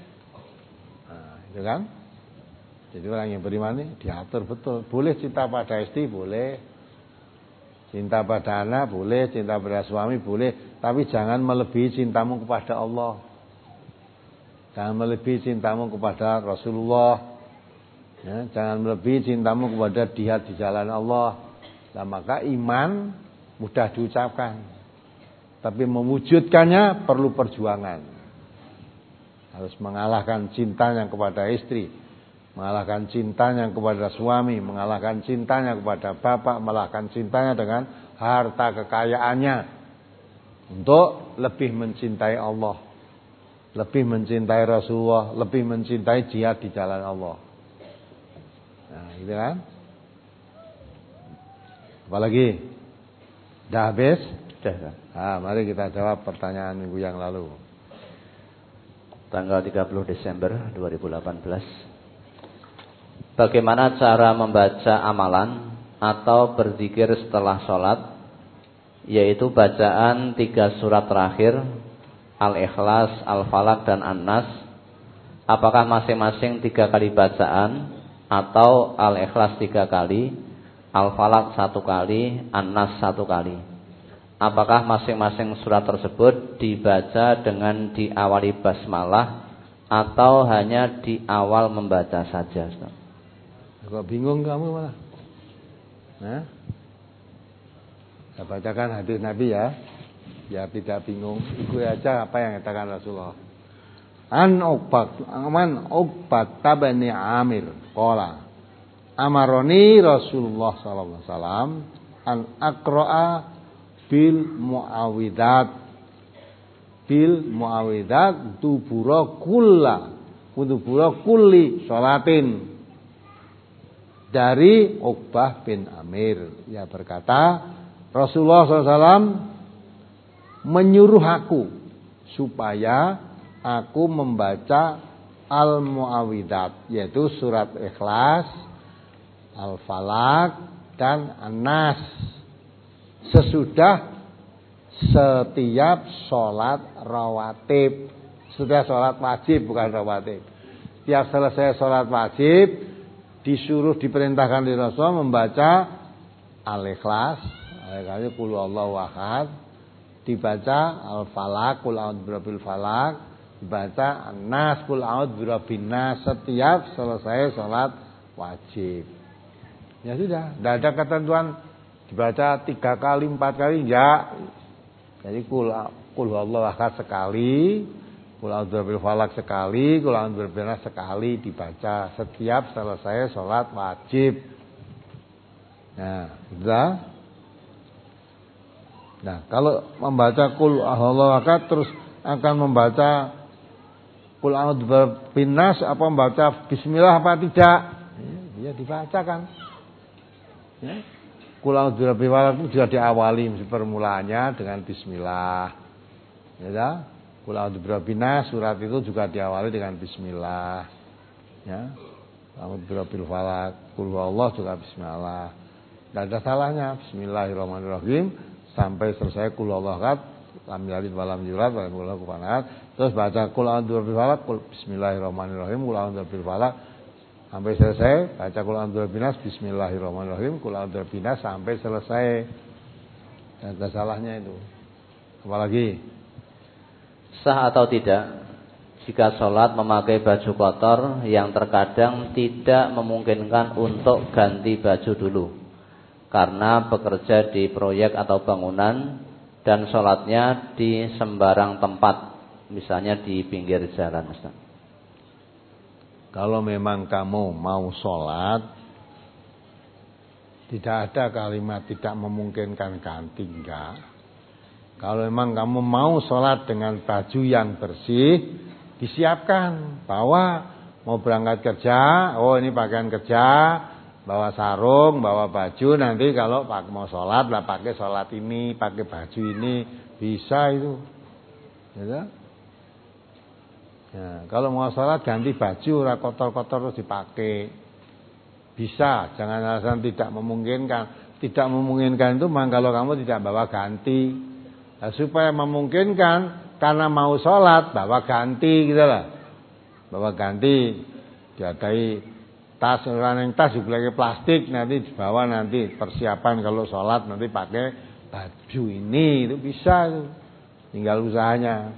Nah, itu kan? Jadi orang yang beriman ini diatur betul. Boleh cinta pada istri, boleh. Cinta pada anak, boleh. Cinta pada suami, boleh. Tapi jangan melebihi cintamu kepada Allah. Jangan melebihi cintamu kepada Rasulullah. Ya, jangan melebihi cintamu kepada jihad di jalan Allah. Nah, maka iman mudah diucapkan, tapi mewujudkannya perlu perjuangan. Harus mengalahkan cintanya kepada istri, mengalahkan cintanya kepada suami, mengalahkan cintanya kepada bapak, mengalahkan cintanya dengan harta kekayaannya, untuk lebih mencintai Allah, lebih mencintai Rasulullah, lebih mencintai jihad di jalan Allah. Nah, gitu kan? Apalagi? Dah habis? Sudah. Nah, mari kita jawab pertanyaan minggu yang lalu. Tanggal tiga puluh Desember dua ribu delapan belas. Bagaimana cara membaca amalan atau berzikir setelah sholat, yaitu bacaan tiga surat terakhir, Al-Ikhlas, Al-Falaq, dan An-Nas. Apakah masing-masing tiga kali bacaan, atau Al-Ikhlas tiga kali, Al-Falaq satu kali, An-Nas satu kali? Apakah masing-masing surat tersebut dibaca dengan diawali basmalah atau hanya di awal membaca saja? Kok bingung kamu malah? Nah, saya bacakan hadis Nabi ya, biar tidak bingung. Ikut aja apa yang dikatakan Rasulullah. An Uqbat, aman Uqbat tabani Amir, qala amaroni Rasulullah sallallahu alaihi wasallam an aqra'a bil muawidat bil muawidat dubura kulla dubura kulli salatin. Dari Uqbah bin Amir, ia berkata, Rasulullah sallallahu alaihi wasallam menyuruh aku supaya aku membaca al-muawidat, yaitu surat Ikhlas, Al-Falaq, dan An-Nas sesudah setiap sholat rawatib. Sudah sholat wajib, bukan rawatib. Tiap selesai sholat wajib, disuruh diperintahkan di Rasul membaca Al-Ikhlas, Al-Ikhlas qul huwallahu ahad, dibaca Al-Falaq, qul a'udzu birabbil falaq, dibaca An-Nas, qul a'udzu birabbin nas setiap selesai sholat wajib. Ya sudah, tidak ada ketentuan dibaca tiga kali, empat kali, enggak. Jadi qul qul huwallahu ahad sekali, qul a'udzu birabbil falaq sekali, qul a'udzu birabbin nas sekali dibaca setiap selesai sholat wajib. Nah, sudah. Nah, kalau membaca qul huwallahu ahad terus akan membaca qul a'udzu birabbin nas, apa membaca bismillah apa tidak? Ya, dibacakan. Ya. Qul a'udzu birabbil falaq itu juga diawali permulaannya dengan bismillah. Ya. Qul a'udzu birabbin nas, surat itu juga diawali dengan bismillah. Ya. A'udzu birabbil falaq, qul huwallahu juga bismillah. Enggak ada salahnya bismillahirrahmanirrahim sampai selesai qul huwallahu ahad, lam yalid wa lam yulad wa lam yakul lahu kufuwan ahad. Terus baca qul a'udzu birabbil falaq, qul bismillahirrahmanirrahim, qul a'udzu birabbil falaq sampai selesai, baca qul a'udzu birabbin nas, bismillahirrahmanirrahim, qul a'udzu birabbin nas sampai selesai. Enggak ada salahnya itu. Apalagi sah atau tidak jika sholat memakai baju kotor yang terkadang tidak memungkinkan untuk ganti baju dulu karena bekerja di proyek atau bangunan dan sholatnya di sembarang tempat, misalnya di pinggir jalan, Ustaz. Kalau memang kamu mau sholat, tidak ada kalimat tidak memungkinkan ganti, enggak. Kalau memang kamu mau sholat dengan baju yang bersih, disiapkan, bawa mau berangkat kerja, oh ini pakaian kerja, bawa sarung, bawa baju, nanti kalau mau sholat lah pakai sholat ini, pakai baju ini, bisa itu. Ya, ya, kalau mau sholat ganti baju, ora kotor-kotor terus dipakai, bisa. Jangan alasan tidak memungkinkan. Tidak memungkinkan itu memang kalau kamu tidak bawa ganti. Nah, supaya memungkinkan, karena mau sholat, bawa ganti gitu lah. Bawa ganti, diadai tas, orang yang tas juga pakai plastik, nanti dibawa nanti persiapan kalau sholat nanti pakai baju ini, itu bisa itu. Tinggal usahanya.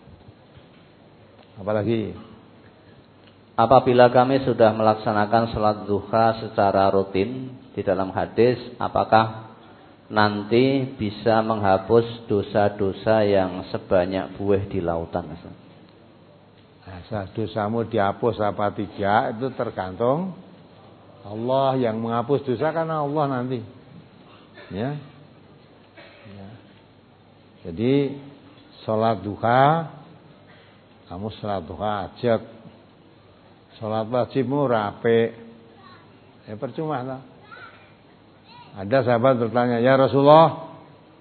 Apalagi apabila kami sudah melaksanakan sholat duha secara rutin di dalam hadis, apakah nanti bisa menghapus dosa-dosa yang sebanyak buih di lautan? Nah, dosamu dihapus apa tidak itu tergantung Allah. Yang menghapus dosa kan Allah nanti. Ya. Ya. Jadi sholat duha, kamu sholat duha ajak, sholat wajibmu rapi, ya percuma lah. Ada sahabat bertanya, ya Rasulullah,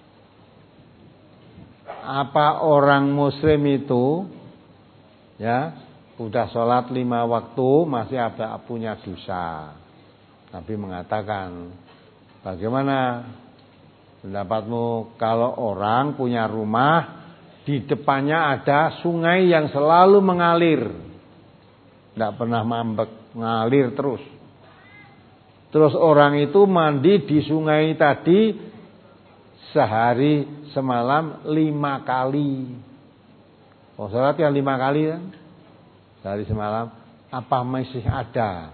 apa orang muslim itu ya udah sholat lima waktu masih ada punya dosa? Nabi mengatakan, bagaimana pendapatmu kalau orang punya rumah di depannya ada sungai yang selalu mengalir, tidak pernah mambek, mengalir terus. Terus orang itu mandi di sungai tadi sehari semalam lima kali. Oh, sholat yang lima kali kan? Sehari semalam. Apa masih ada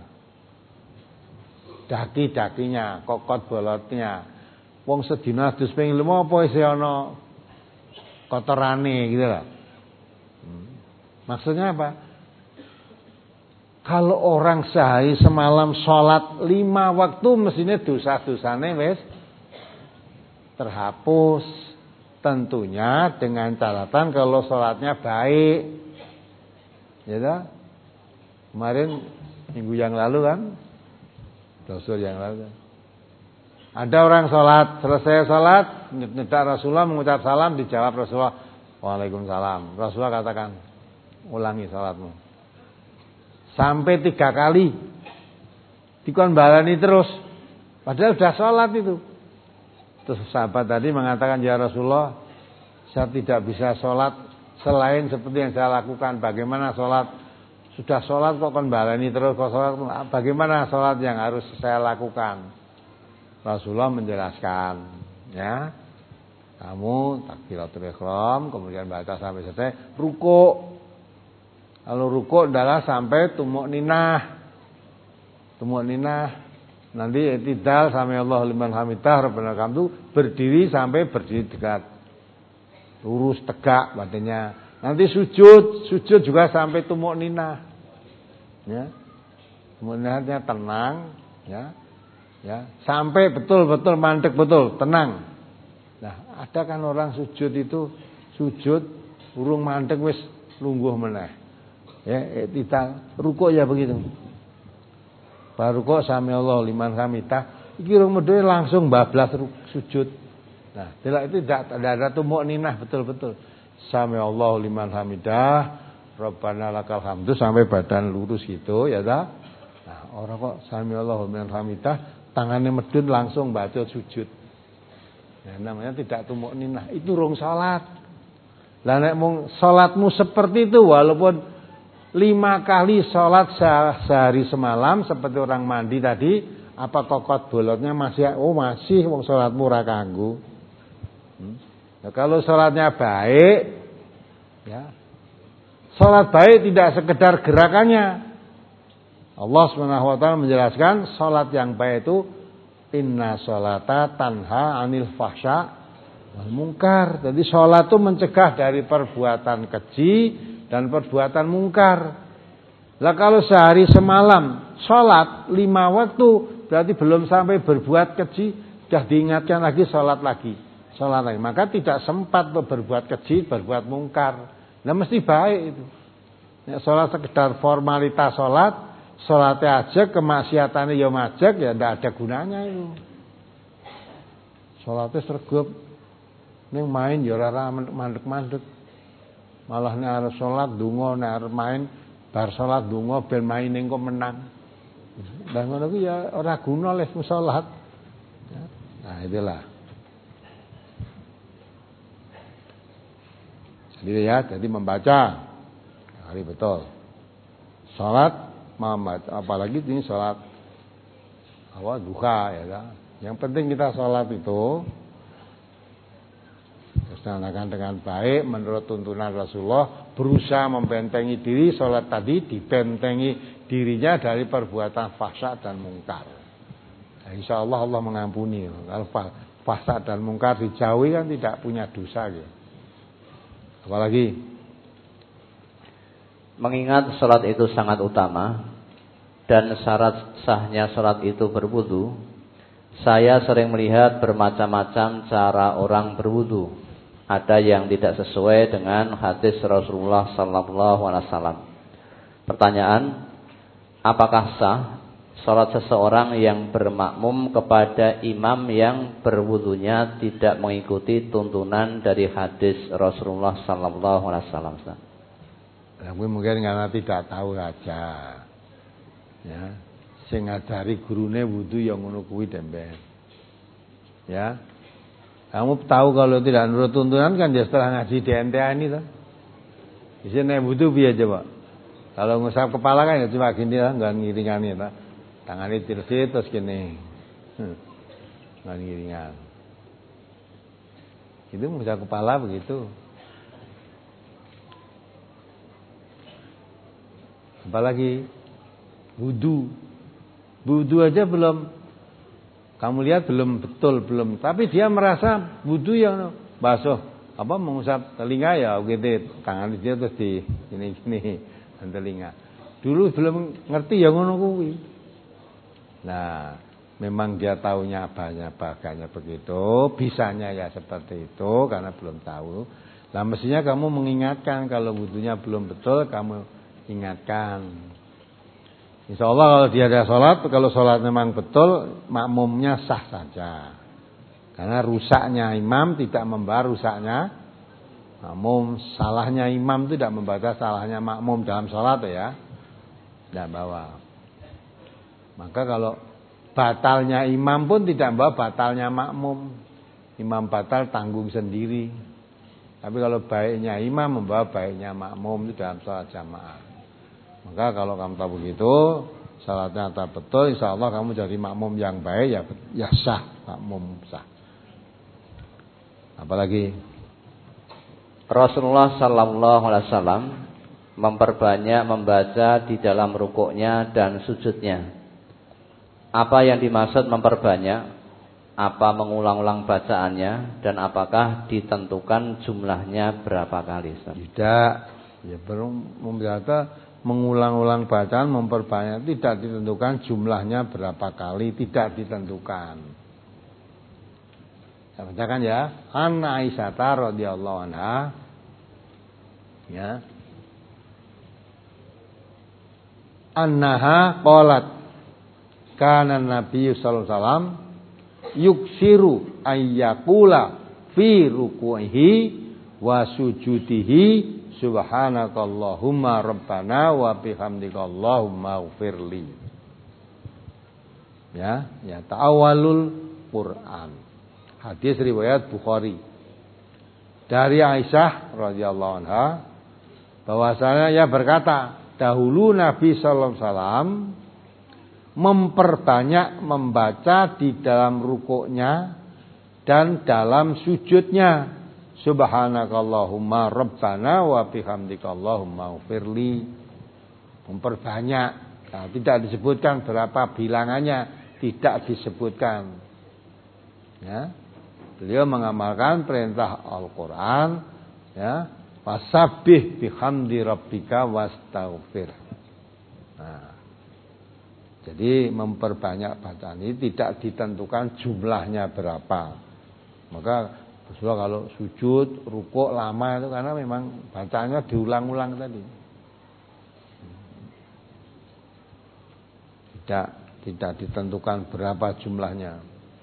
daki-dakinya, kokot bolotnya? Wong sedina dus ping lima apa isih ana kotorane gitu lah. Hmm. Maksudnya apa? Kalau orang sehari semalam sholat lima waktu, mestinya dosa-dosanya wis terhapus. Tentunya dengan catatan kalau sholatnya baik. Ya dah? Kemarin minggu yang lalu kan, dosa yang lalu kan. Ada orang sholat, selesai sholat, nyedak Rasulullah mengucap salam, dijawab Rasulullah, Waalaikumsalam. Rasulullah katakan, ulangi sholatmu. Sampai tiga kali dikon balani terus, padahal sudah sholat itu. Terus sahabat tadi mengatakan, ya Rasulullah, saya tidak bisa sholat selain seperti yang saya lakukan. Bagaimana sholat? Sudah sholat kok kon balani terus, kok sholat? Bagaimana sholat yang harus saya lakukan? Rasulullah menjelaskan, ya, kamu takbiratul ihram, kemudian baca sampai selesai, ruku'. Kalau rukuk adalah sampai tumuk ninah. Tumuk ninah. Nanti i'tidal sampai Allah liman hamidah rabbana hamdu, berdiri sampai berdiri dekat. Lurus tegak badannya. Nanti sujud, sujud juga sampai tumuk ninah. Ya. Tumuk ninahnya tenang, ya. Ya, sampai betul-betul mandek betul, tenang. Nah, ada kan orang sujud itu sujud urung mandek wis lungguh meneh. Ya, kita rukuk ya begitu. Baru kok sami Allah liman hamidah, iki rung medhe langsung bablas sujud. Nah, tidak itu tidak ada tumuk ninah betul-betul. Sami Allahu liman hamidah, Rabbana lakal hamdu sampai badan lurus gitu ya ta. Nah, orang kok sami Allahu liman hamidah, tangannya medun langsung baca sujud. Nah, namanya tidak tumakninah, itu rong salat. Lah nek mung salatmu seperti itu walaupun lima kali salat sehari semalam seperti orang mandi tadi, apa kokot bolotnya masih oh masih wong salatmu ora kanggo. Hmm? Nah, kalau salatnya baik ya. Salat baik tidak sekedar gerakannya. Allah Subhanahu wa taala menjelaskan salat yang baik itu inna sholata tanha anil fahsya wal munkar. Jadi salat itu mencegah dari perbuatan keji dan perbuatan mungkar. Lah kalau sehari semalam salat lima waktu berarti belum sampai berbuat keji, sudah diingatkan lagi salat lagi. Salat lagi. Maka tidak sempat berbuat keji, berbuat mungkar. Nah mesti baik itu. Ya, salat sekedar formalitas salat, salatnya aja kemaksiatannya ya majek ya ndak ada gunanya itu. Salatnya sregep ning main ya ora mandek-mandek. Malah nek arep salat donga, nek arep main bar salat donga ben main ning kok menang. Lah ngono kuwi ya ora guna les salat. Ya. Nah, itulah. Jadi ya, jadi membaca hari betul. Salat apalagi ini salat apa duha ya kan. Yang penting kita salat itu dilaksanakan dengan baik menurut tuntunan Rasulullah, berusaha membentengi diri. Salat tadi dibentengi dirinya dari perbuatan fahsya dan mungkar. Nah, insya Allah Allah mengampuni. Kalau fahsya dan mungkar dijauhi kan tidak punya dosa gitu. Apalagi mengingat salat itu sangat utama dan syarat sahnya salat itu berwudu, saya sering melihat bermacam-macam cara orang berwudu. Ada yang tidak sesuai dengan hadis Rasulullah sallallahu alaihi wasallam. Pertanyaan, apakah sah salat seseorang yang bermakmum kepada imam yang berwudunya tidak mengikuti tuntunan dari hadis Rasulullah sallallahu alaihi wasallam? Ya, mungkin karena tidak tahu saja. Ya, sing ngajari gurune wudu yang ngono kuwi demben. Ya. Kamu tahu kalau tidak menurut tuntunan kan dia setelah ngaji di N T A ini toh. Di sini wudu piye coba? Kalau ngusap kepala kan ya cuma gini lah, enggak ngiringani toh. Tangannya tirsi terus gini. Enggak ngiringan. Itu ngusap kepala begitu. Apalagi wudu. Wudu aja belum, kamu lihat belum betul belum. Tapi dia merasa wudu yang basuh apa mengusap telinga ya gitu. Tangan dia terus di ini gini dan telinga. Dulu belum ngerti yang ngono kuwi. Nah, memang dia taunya banyak baganya begitu, bisanya ya seperti itu karena belum tahu. Nah, mestinya kamu mengingatkan kalau wudunya belum betul, kamu ingatkan. Insya Allah kalau dia ada sholat, kalau sholat memang betul, makmumnya sah saja. Karena rusaknya imam tidak membawa rusaknya makmum. Salahnya imam tidak membawa salahnya makmum dalam sholat ya. Tidak bawa. Maka kalau batalnya imam pun tidak membawa batalnya makmum. Imam batal tanggung sendiri. Tapi kalau baiknya imam membawa baiknya makmum itu dalam sholat jamaah. Maka kalau kamu tahu begitu, salatnya tak betul, insya Allah kamu jadi makmum yang baik, ya, ya sah, makmum sah. Apalagi Rasulullah sallallahu alaihi wasallam memperbanyak membaca di dalam rukuknya dan sujudnya. Apa yang dimaksud memperbanyak? Apa mengulang-ulang bacaannya dan apakah ditentukan jumlahnya berapa kali? Tidak, ya perlu membaca mengulang-ulang bacaan memperbanyak, tidak ditentukan jumlahnya berapa kali, tidak ditentukan. Saya bacakan ya. An Aisyah radhiyallahu anha, ya, annaha qalat kana Nabi sallallahu alaihi wasallam yuksiru ayyakula fi ruku'ihi wa sujudihi subhanakallahumma rabbana wa bihamdika Allahumma ighfirli. Ya, ya ta'awalul Quran. Hadis riwayat Bukhari. Dari Aisyah radhiyallahu anha bahwasanya ia berkata, dahulu Nabi sallallahu alaihi wasallam memperbanyak membaca di dalam rukuknya dan dalam sujudnya. Subhanakallahumma rabbana wa bihamdika Allahumma ighfirli. Memperbanyak. Nah, tidak disebutkan berapa bilangannya, tidak disebutkan. Ya. Beliau mengamalkan perintah Al-Qur'an, ya. Fasabbih bihamdi rabbika wastaghfir. Nah, jadi memperbanyak bacaan ini tidak ditentukan jumlahnya berapa. Maka Rasulullah kalau sujud, rukuk lama itu karena memang bacaannya diulang-ulang tadi. Tidak tidak ditentukan berapa jumlahnya.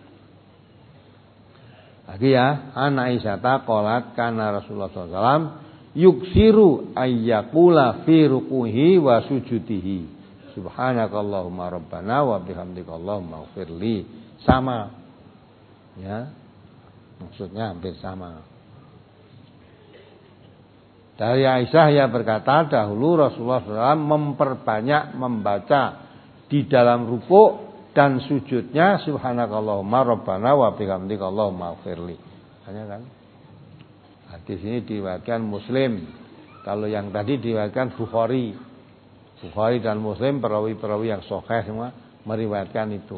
Lagi ya, an Aisyah qalat kana Rasulullah sallallahu alaihi wasallam yuksiru ayyaqula fi rukuhi wa sujudihi. Subhanakallahumma rabbana wa bihamdika Allahumma ighfirli. Sama. Ya. Maksudnya hampir sama. Dari Aisyah ia berkata, dahulu Rasulullah sallallahu alaihi wasallam memperbanyak membaca di dalam rukuk dan sujudnya subhanakallahumma rabbana wa bihamdika Allahumma ighfirli. Hanya kan? Hadis ini diriwayatkan Muslim. Kalau yang tadi diriwayatkan Bukhari. Bukhari dan Muslim perawi-perawi yang sahih semua meriwayatkan itu.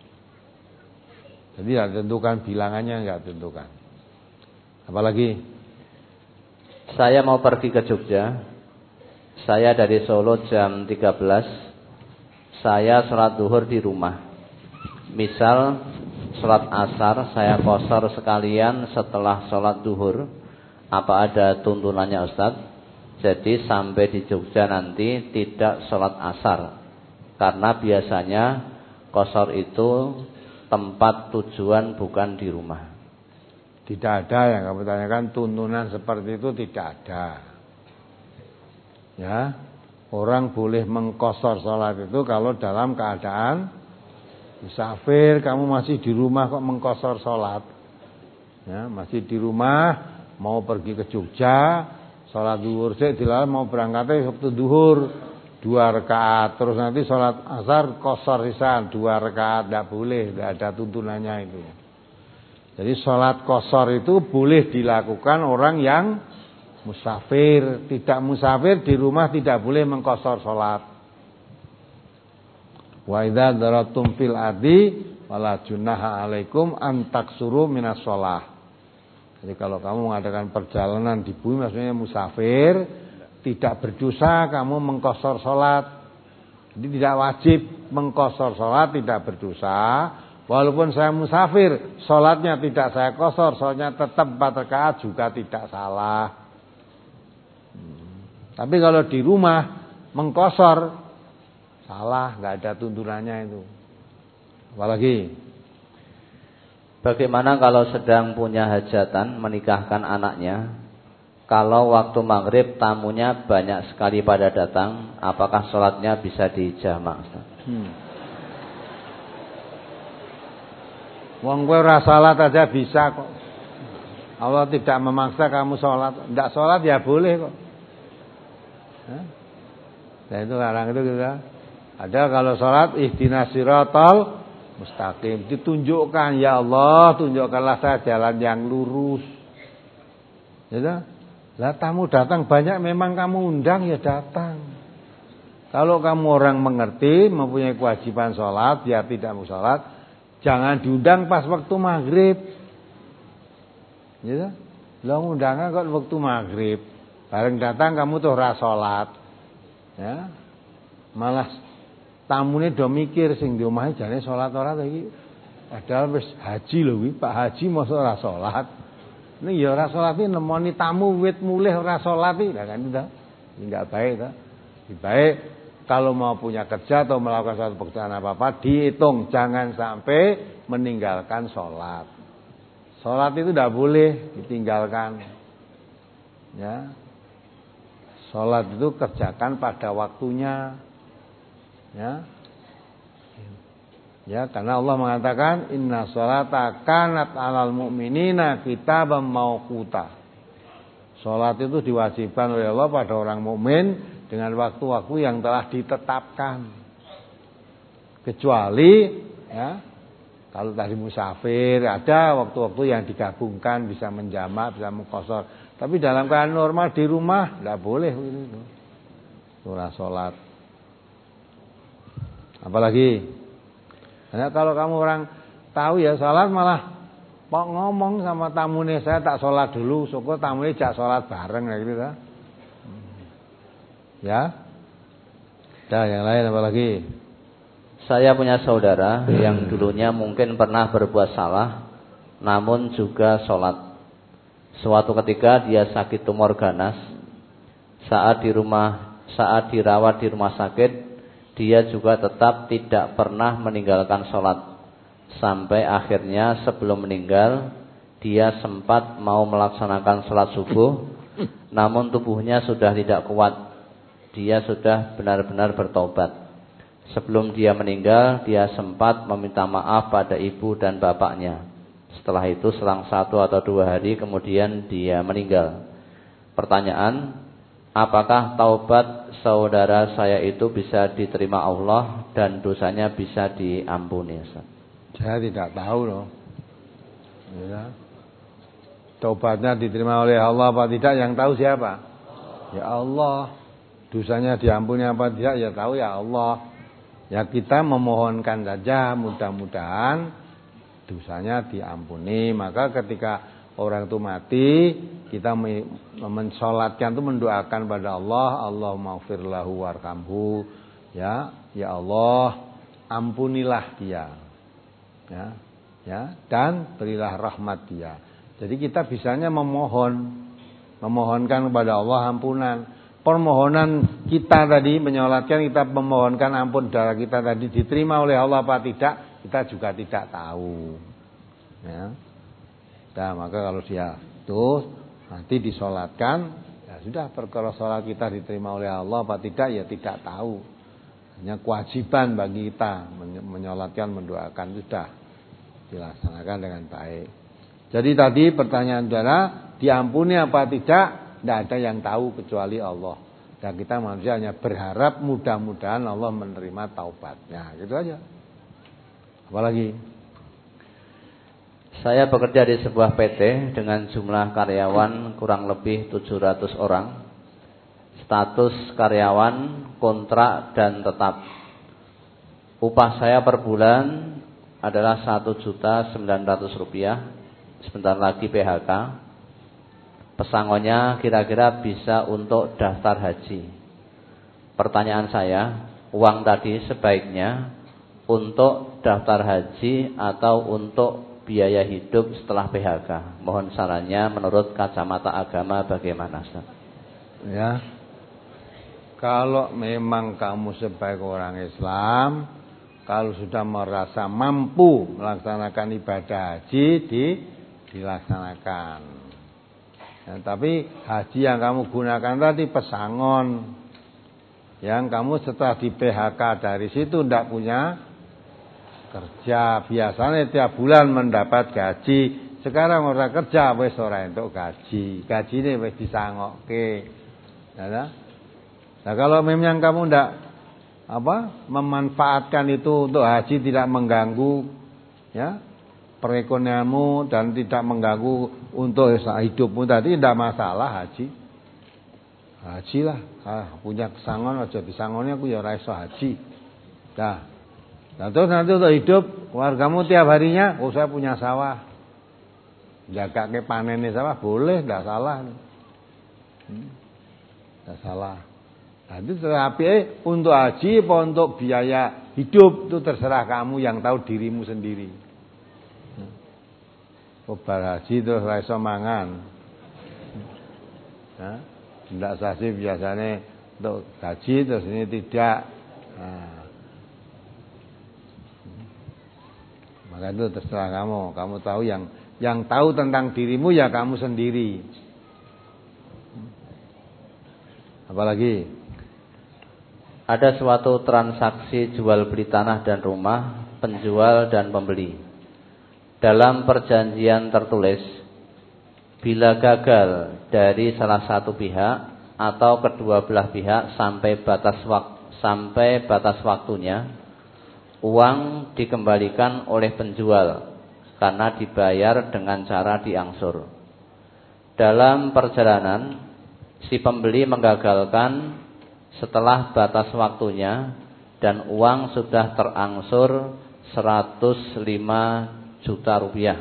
Jadi tidak tentukan bilangannya, enggak tentukan. Apalagi saya mau pergi ke Jogja. Saya dari Solo jam tiga belas. Saya sholat zuhur di rumah. Misal sholat asar saya qashar sekalian setelah sholat zuhur. Apa ada tuntunannya Ustaz? Jadi sampai di Jogja nanti tidak sholat asar. Karena biasanya qashar itu tempat tujuan bukan di rumah. Tidak ada yang kamu tanyakan tuntunan seperti itu, tidak ada. Ya, orang boleh mengqashar sholat itu kalau dalam keadaan musafir. Kamu masih di rumah kok mengqashar sholat? Ya, masih di rumah mau pergi ke Jogja, sholat zuhur sik dilarang, mau berangkatnya waktu zuhur dua rakaat, terus nanti sholat asar qashar sisan dua rakaat, tidak boleh, tidak ada tuntunannya itu. Jadi sholat qashar itu boleh dilakukan orang yang musafir. Tidak musafir di rumah tidak boleh mengqashar sholat. Wa idza daratum fil ardi wala junaha alaikum an taksuru minas shalah. Jadi kalau kamu mengadakan perjalanan di bumi, maksudnya musafir, tidak berdosa kamu mengqashar sholat. Jadi tidak wajib mengqashar sholat, tidak berdosa. Walaupun saya musafir, sholatnya tidak saya qashar, sholatnya tetap empat rakaat juga tidak salah. Hmm. Tapi kalau di rumah mengqashar, salah, nggak ada tuntunannya itu. Apalagi bagaimana kalau sedang punya hajatan menikahkan anaknya? Kalau waktu maghrib tamunya banyak sekali pada datang, apakah sholatnya bisa dijamak? Hmm. Wong kowe ora salat aja bisa kok. Allah tidak memaksa kamu sholat. Tidak sholat ya boleh kok. Nah itu larang itu kita. Ada kalau sholat ihdinas siratal mustaqim, ditunjukkan ya Allah, tunjukkanlah saya jalan yang lurus. Ya. Lah tamu datang banyak, memang kamu undang ya datang. Kalau kamu orang mengerti, mempunyai kewajiban sholat, dia tidak mau sholat, jangan diundang pas waktu maghrib. Ya. Lah undangan kok waktu maghrib, bareng datang kamu tuh ora sholat. Ya. Malah tamune do mikir sing di omahe jane salat ora ta iki. Padahal wis haji lho iki, Pak Haji mosok ora salat. Ning ya ora salat iki nemoni tamu wit mulih ora salat iki, lah kan itu. Ini enggak baik ta. Lebih baik kalau mau punya kerja atau melakukan suatu pekerjaan apa-apa dihitung, jangan sampai meninggalkan salat. Salat itu enggak boleh ditinggalkan. Ya. Salat itu kerjakan pada waktunya. Ya. Ya, karena Allah mengatakan inna sholata kanat 'alal mu'minina kitaban mauquta. Salat itu diwajibkan oleh Allah pada orang mukmin dengan waktu-waktu yang telah ditetapkan. Kecuali ya, kalau tadi musafir ada waktu-waktu yang digabungkan, bisa menjamak, bisa mengqashar. Tapi dalam keadaan normal di rumah tidak boleh itu. Surah salat. Apalagi karena kalau kamu orang tahu ya salat malah kok ngomong sama tamune saya tak salat dulu, syukur tamune jak salat bareng kayak gitu kan. Ya. Dah yang lain apa lagi? Saya punya saudara yang dulunya mungkin pernah berbuat salah namun juga sholat. Suatu ketika dia sakit tumor ganas. Saat di rumah saat dirawat di rumah sakit, dia juga tetap tidak pernah meninggalkan sholat. Sampai akhirnya sebelum meninggal, dia sempat mau melaksanakan sholat subuh, namun tubuhnya sudah tidak kuat. Dia sudah benar-benar bertobat. Sebelum dia meninggal, dia sempat meminta maaf pada ibu dan bapaknya. Setelah itu selang satu atau dua hari kemudian dia meninggal. Pertanyaan, apakah taubat saudara saya itu bisa diterima Allah dan dosanya bisa diampuni? Saya tidak tahu loh. Ya. Taubatnya diterima oleh Allah apa tidak yang tahu siapa? Ya Allah. Dosanya diampuni apa tidak ya tahu ya Allah. Ya kita memohonkan saja mudah-mudahan dosanya diampuni. Maka ketika orang itu mati, kita mensolatkan itu mendoakan pada Allah, Allahumma ighfir lahu warhamhu. Ya, ya Allah, ampunilah dia. Ya, ya, dan berilah rahmat dia. Jadi kita bisanya memohon, memohonkan kepada Allah ampunan. Permohonan kita tadi menyolatkan, kita memohonkan ampun darah kita tadi diterima oleh Allah apa tidak, kita juga tidak tahu. Ya. Nah, maka kalau dia itu nanti disolatkan, ya sudah perkara sholat kita diterima oleh Allah apa tidak ya tidak tahu. Hanya kewajiban bagi kita menyolatkan, mendoakan sudah dilaksanakan dengan baik. Jadi tadi pertanyaan saudara, diampuni apa tidak? Tidak ada yang tahu kecuali Allah. Dan kita manusia hanya berharap mudah-mudahan Allah menerima taubatnya. Gitu aja. Apalagi? Saya bekerja di sebuah P T dengan jumlah karyawan kurang lebih tujuh ratus orang. Status karyawan, kontrak dan tetap. Upah saya per bulan adalah satu juta sembilan ratus rupiah. Sebentar lagi P H K. Pesangonnya kira-kira bisa untuk daftar haji. Pertanyaan saya, uang tadi sebaiknya untuk daftar haji atau untuk biaya hidup setelah P H K? Mohon sarannya menurut kacamata agama bagaimana, Ustaz? Ya. Kalau memang kamu sebagai orang Islam, kalau sudah merasa mampu melaksanakan ibadah haji, di, dilaksanakan. Ya, tapi haji yang kamu gunakan tadi pesangon, yang kamu setelah di P H K dari situ tidak punya kerja, biasanya tiap bulan mendapat gaji. Sekarang orang kerja wis ora entuk gaji, gajine wis disangokke. Ya, nah kalau memang kamu tidak apa memanfaatkan itu untuk haji, tidak mengganggu ya perekonomianmu dan tidak mengganggu untuk hidupmu tadi, tidak masalah haji. Haji lah, ah, punya kesangon aja disangonnya aku ya ora iso haji. Nah, nah terus nanti untuk hidup keluargamu tiap harinya, oh saya punya sawah, jaga ke panennya sawah boleh, tidak salah, tidak hmm, salah. Nah itu terapi eh, untuk haji apa untuk biaya hidup itu terserah kamu yang tahu dirimu sendiri. Kobar haji terus ra iso mangan. Nah, ndak sasi biasanya untuk gaji terus ini tidak. Nah. Maka itu terserah kamu. Kamu tahu yang yang tahu tentang dirimu ya kamu sendiri. Apalagi? Ada suatu transaksi jual beli tanah dan rumah, penjual dan pembeli. Dalam perjanjian tertulis, bila gagal dari salah satu pihak atau kedua belah pihak sampai batas waktu, sampai batas waktunya, uang dikembalikan oleh penjual karena dibayar dengan cara diangsur. Dalam perjalanan, si pembeli menggagalkan setelah batas waktunya dan uang sudah terangsur seratus lima juta rupiah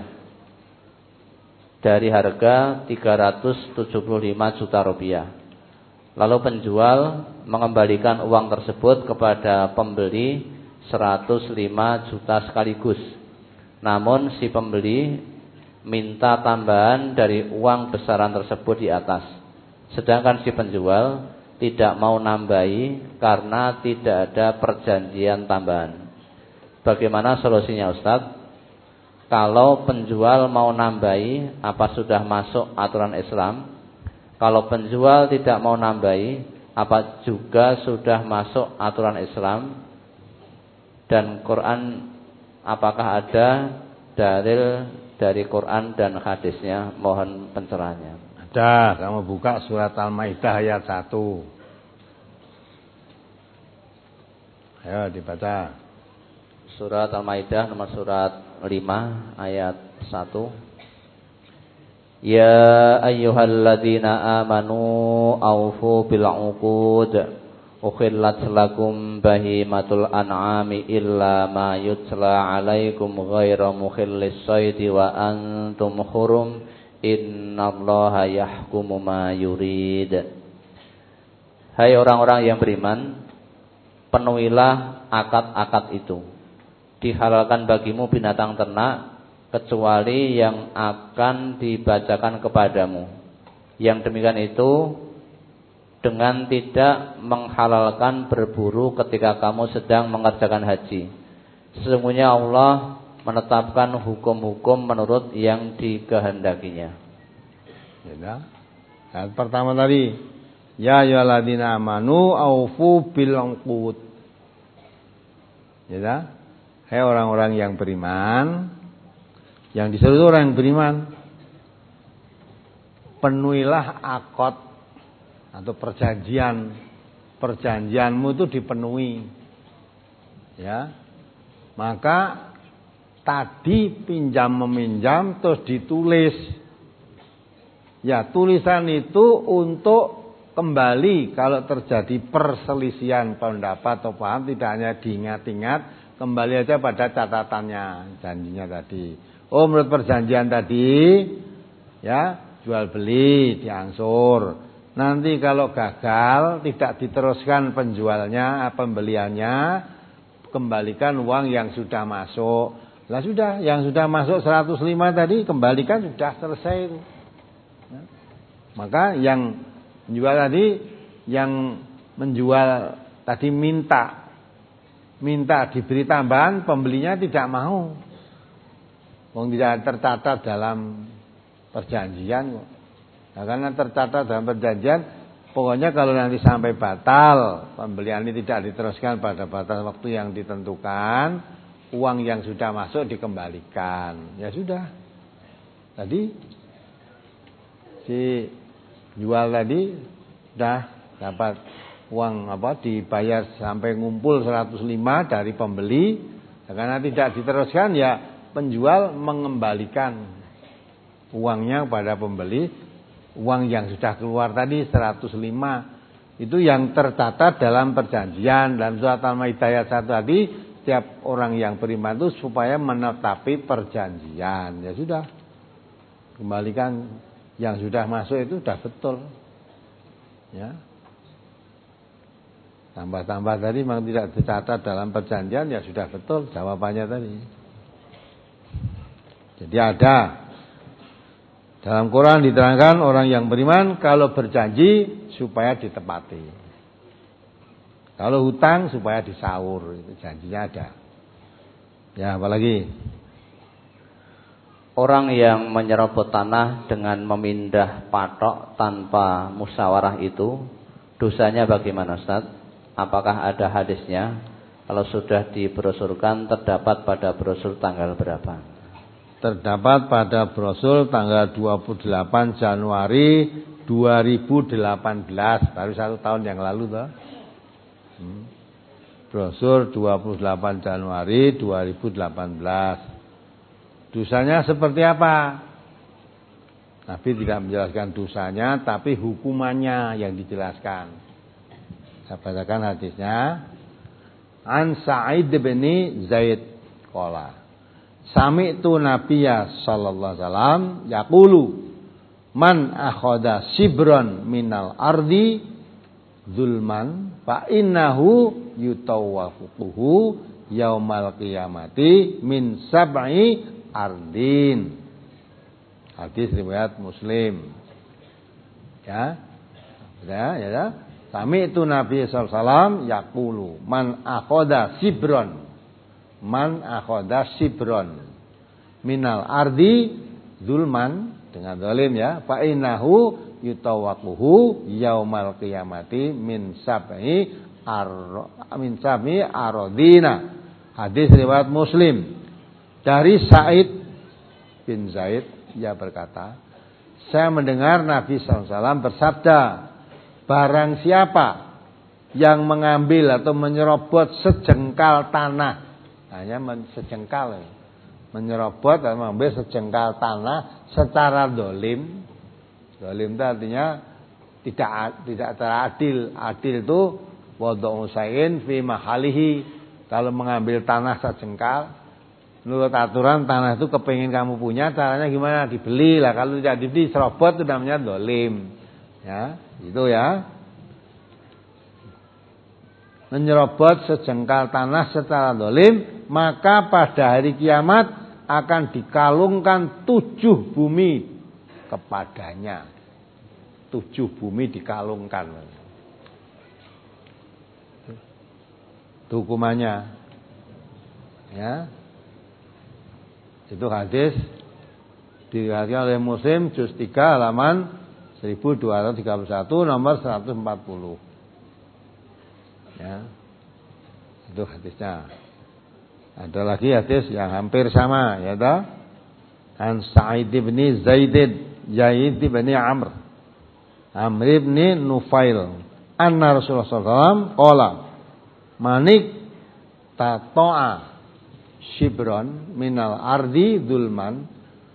dari harga tiga ratus tujuh puluh lima juta rupiah. Lalu penjual mengembalikan uang tersebut kepada pembeli seratus lima juta sekaligus. Namun si pembeli minta tambahan dari uang besaran tersebut di atas. Sedangkan si penjual tidak mau nambahi karena tidak ada perjanjian tambahan. Bagaimana solusinya, Ustaz? Kalau penjual mau nambahi, apa sudah masuk aturan Islam? Kalau penjual tidak mau nambahi, apa juga sudah masuk aturan Islam? Dan Quran, apakah ada dalil dari Quran dan hadisnya? Mohon pencerahannya. Ada, kamu buka surat Al-Maidah ayat satu. Ayo dibaca. Surat Al-Maidah nomor surat lima ayat satu. Ya ayyuhalladzina amanu aufu bil uqud ukhillat lakum bahimatul an'ami illa ma yutla alaikum ghairu mukhillis sayti wa antum hurum innallaha yahkumu ma yurid. Hai orang-orang yang beriman, penuhilah akad-akad itu. Dihalalkan bagimu binatang ternak kecuali yang akan dibacakan kepadamu. Yang demikian itu dengan tidak menghalalkan berburu ketika kamu sedang mengerjakan haji. Sesungguhnya Allah menetapkan hukum-hukum menurut yang dikehendakinya. Ya, nah, pertama tadi, ya ayyuhalladzina amanu aufu bil uqud. Ya, hai orang-orang yang beriman, yang disuruh orang yang beriman, penuhilah akad atau perjanjian. Perjanjianmu itu dipenuhi. Ya. Maka tadi pinjam meminjam terus ditulis. Ya, tulisan itu untuk kembali kalau terjadi perselisihan pendapat atau paham, tidak hanya diingat-ingat, kembali aja pada catatannya, janjinya tadi. Oh, menurut perjanjian tadi, ya, jual beli diangsur. Nanti kalau gagal tidak diteruskan penjualnya, pembeliannya, kembalikan uang yang sudah masuk. Lah sudah, yang sudah masuk seratus lima tadi kembalikan, sudah selesai itu. Ya. Maka yang menjual tadi, yang menjual tadi minta minta diberi tambahan, pembelinya tidak mau. Wong tidak tercatat dalam perjanjian kok. Nah, karena tercatat dalam perjanjian, pokoknya kalau nanti sampai batal, pembelian ini tidak diteruskan pada batas waktu yang ditentukan, uang yang sudah masuk dikembalikan. Ya sudah. Tadi si jual tadi sudah dapat uang apa dibayar sampai ngumpul seratus lima dari pembeli. Nah, karena tidak diteruskan, ya penjual mengembalikan uangnya kepada pembeli. Uang yang sudah keluar tadi seratus lima itu yang tercatat dalam perjanjian. Dalam surat Al-Maidah ayat satu tadi, setiap orang yang beriman itu supaya menetapi perjanjian. Ya sudah, kembalikan yang sudah masuk itu sudah betul. Ya. Tambah-tambah tadi memang tidak tercatat dalam perjanjian, ya sudah betul jawabannya tadi. Jadi ada dalam Quran diterangkan orang yang beriman kalau berjanji supaya ditepati. Kalau hutang supaya disaur, itu janjinya ada. Ya, apalagi orang yang menyerobot tanah dengan memindah patok tanpa musyawarah itu dosanya bagaimana Ustaz? Apakah ada hadisnya? Kalau sudah dibrosurkan terdapat pada brosur tanggal berapa? Terdapat pada brosur tanggal dua puluh delapan Januari dua ribu delapan belas, baru satu tahun yang lalu toh. Hmm. Brosur dua puluh delapan Januari dua ribu delapan belas. Dosanya seperti apa? Nabi tidak menjelaskan dosanya, tapi hukumannya yang dijelaskan. Saya bacakan hadisnya. An Sa'id bin Zaid qala Sami'tu Nabiyya sallallahu alaihi wasallam yaqulu man akhadha sibran minal ardi zulman fa innahu yutawaffuhu yaumal qiyamati min sab'i ardin. Hadis riwayat Muslim. Ya. Ya, ya. Sami'tu Nabi sallallahu alaihi wasallam yaqulu man akhadha sibran Man akhoda sibron minal ardi zulman, dengan zalim ya, fa innahu yutawaquhu yaumal qiyamati min sab'i ar min sab'i aradina. Hadis riwayat Muslim. Dari Sa'id bin Zaid, ia berkata, saya mendengar Nabi sallallahu alaihi wasallam bersabda, barang siapa yang mengambil atau menyerobot sejengkal tanah, hanya sejengkal, menyerobot atau mengambil sejengkal tanah secara dolim. Dolim itu artinya tidak tidak teradil. Adil itu wad'u syai'in fi mahalihi. Kalau mengambil tanah sejengkal, menurut aturan tanah itu kepingin kamu punya, caranya gimana? Dibeli lah. Kalau tidak dibeli, serobot itu namanya dolim. Ya, itu ya. Menyerobot sejengkal tanah secara dolim, maka pada hari kiamat akan dikalungkan tujuh bumi kepadanya. Tujuh bumi dikalungkan. Itu hukumannya. Ya. Itu hadis diriwayatkan oleh Muslim juz tiga halaman seribu dua ratus tiga puluh satu nomor seratus empat puluh. Ya. Itu hadisnya. Ada lagi hadis yang hampir sama, ya toh? An Sa'id bin Zaid, Zaid bin Amr, Amr bin Nufail, anna Rasulullah sallallahu alaihi wasallam qala manik tata'a shibron minal ardi zulman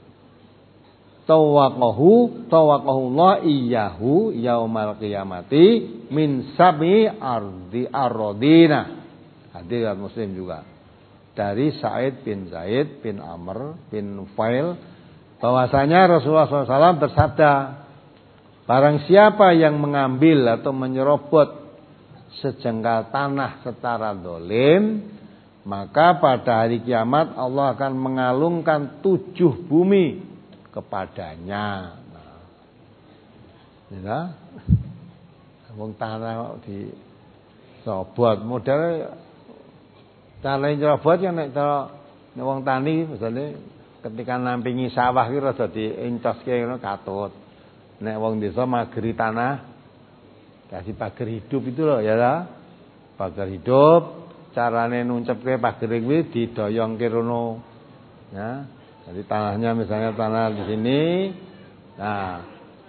tawaqahu tawaqahu Allah iyyahu yaumal qiyamati min sab'i ardi aradina. Hadis Muslim juga. Dari Sa'id bin Zaid bin Amr bin Nufail, bahwasanya Rasulullah sallallahu alaihi wasallam bersabda, barang siapa yang mengambil atau menyerobot sejengkal tanah secara dolim, maka pada hari kiamat Allah akan mengalungkan tujuh bumi kepadanya. Nah, ya, wong tanah di robot model tanah robot yang nek nek wong tani misalnya ketika nampingi sawah ki rada diencoske ngono katut. Nek wong desa mageri tanah kasih pagar hidup itu loh ya lah. Pagar hidup carane nuncepke pagar kuwi didoyongke rono. Ya. Jadi tanahnya misalnya tanah di sini, nah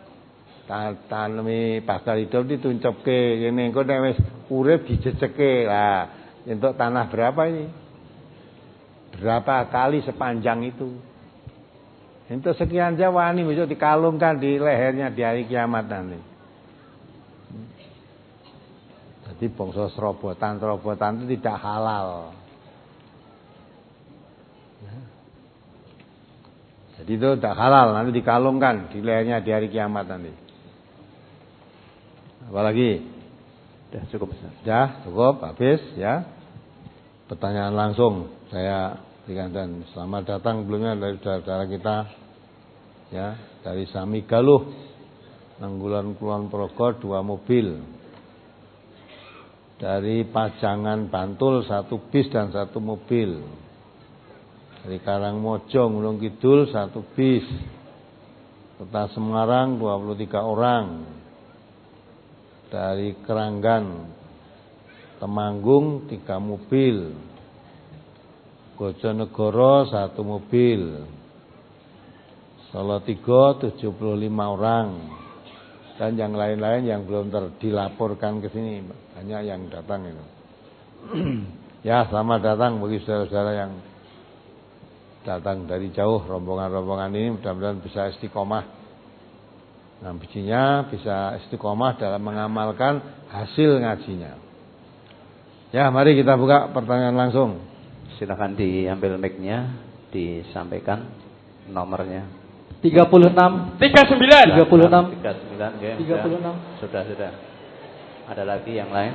tanami pagar hidup dituncepke ngene engko nek wis urip dijejeke. Lah, untuk tanah berapa ini? Berapa kali sepanjang itu? Untuk sekian Jawa ini besok dikalungkan di lehernya di hari kiamat nanti. Jadi bangsa serobotan-serobotan itu tidak halal. Jadi itu tidak halal, nanti dikalungkan di lehernya di hari kiamat nanti. Apalagi? Sudah cukup. Sudah cukup, habis ya. Pertanyaan langsung saya berikan dan selamat datang sebelumnya dari saudara kita ya, dari Sami Galuh, Nanggulan Kulon Progo dua mobil. Dari Pajangan Bantul satu bis dan satu mobil. Dari Karangmojo Gunung Kidul satu bis. Kota Semarang dua puluh tiga orang. dari Keranggan Temanggung tiga mobil, Bojonegoro satu mobil, Solo tiga tujuh puluh lima orang, dan yang lain-lain yang belum terdilaporkan ke sini banyak yang datang itu. Ya, selamat datang bagi saudara-saudara yang datang dari jauh. Rombongan-rombongan ini mudah-mudahan bisa istiqomah. Nah, bijinya bisa istiqomah dalam mengamalkan hasil ngajinya. Ya, mari kita buka pertanyaan langsung. Silakan diambil mic-nya, disampaikan nomornya. tiga puluh enam tiga puluh sembilan tiga puluh enam tiga puluh sembilan ya, tiga puluh enam sudah sudah. Ada lagi yang lain?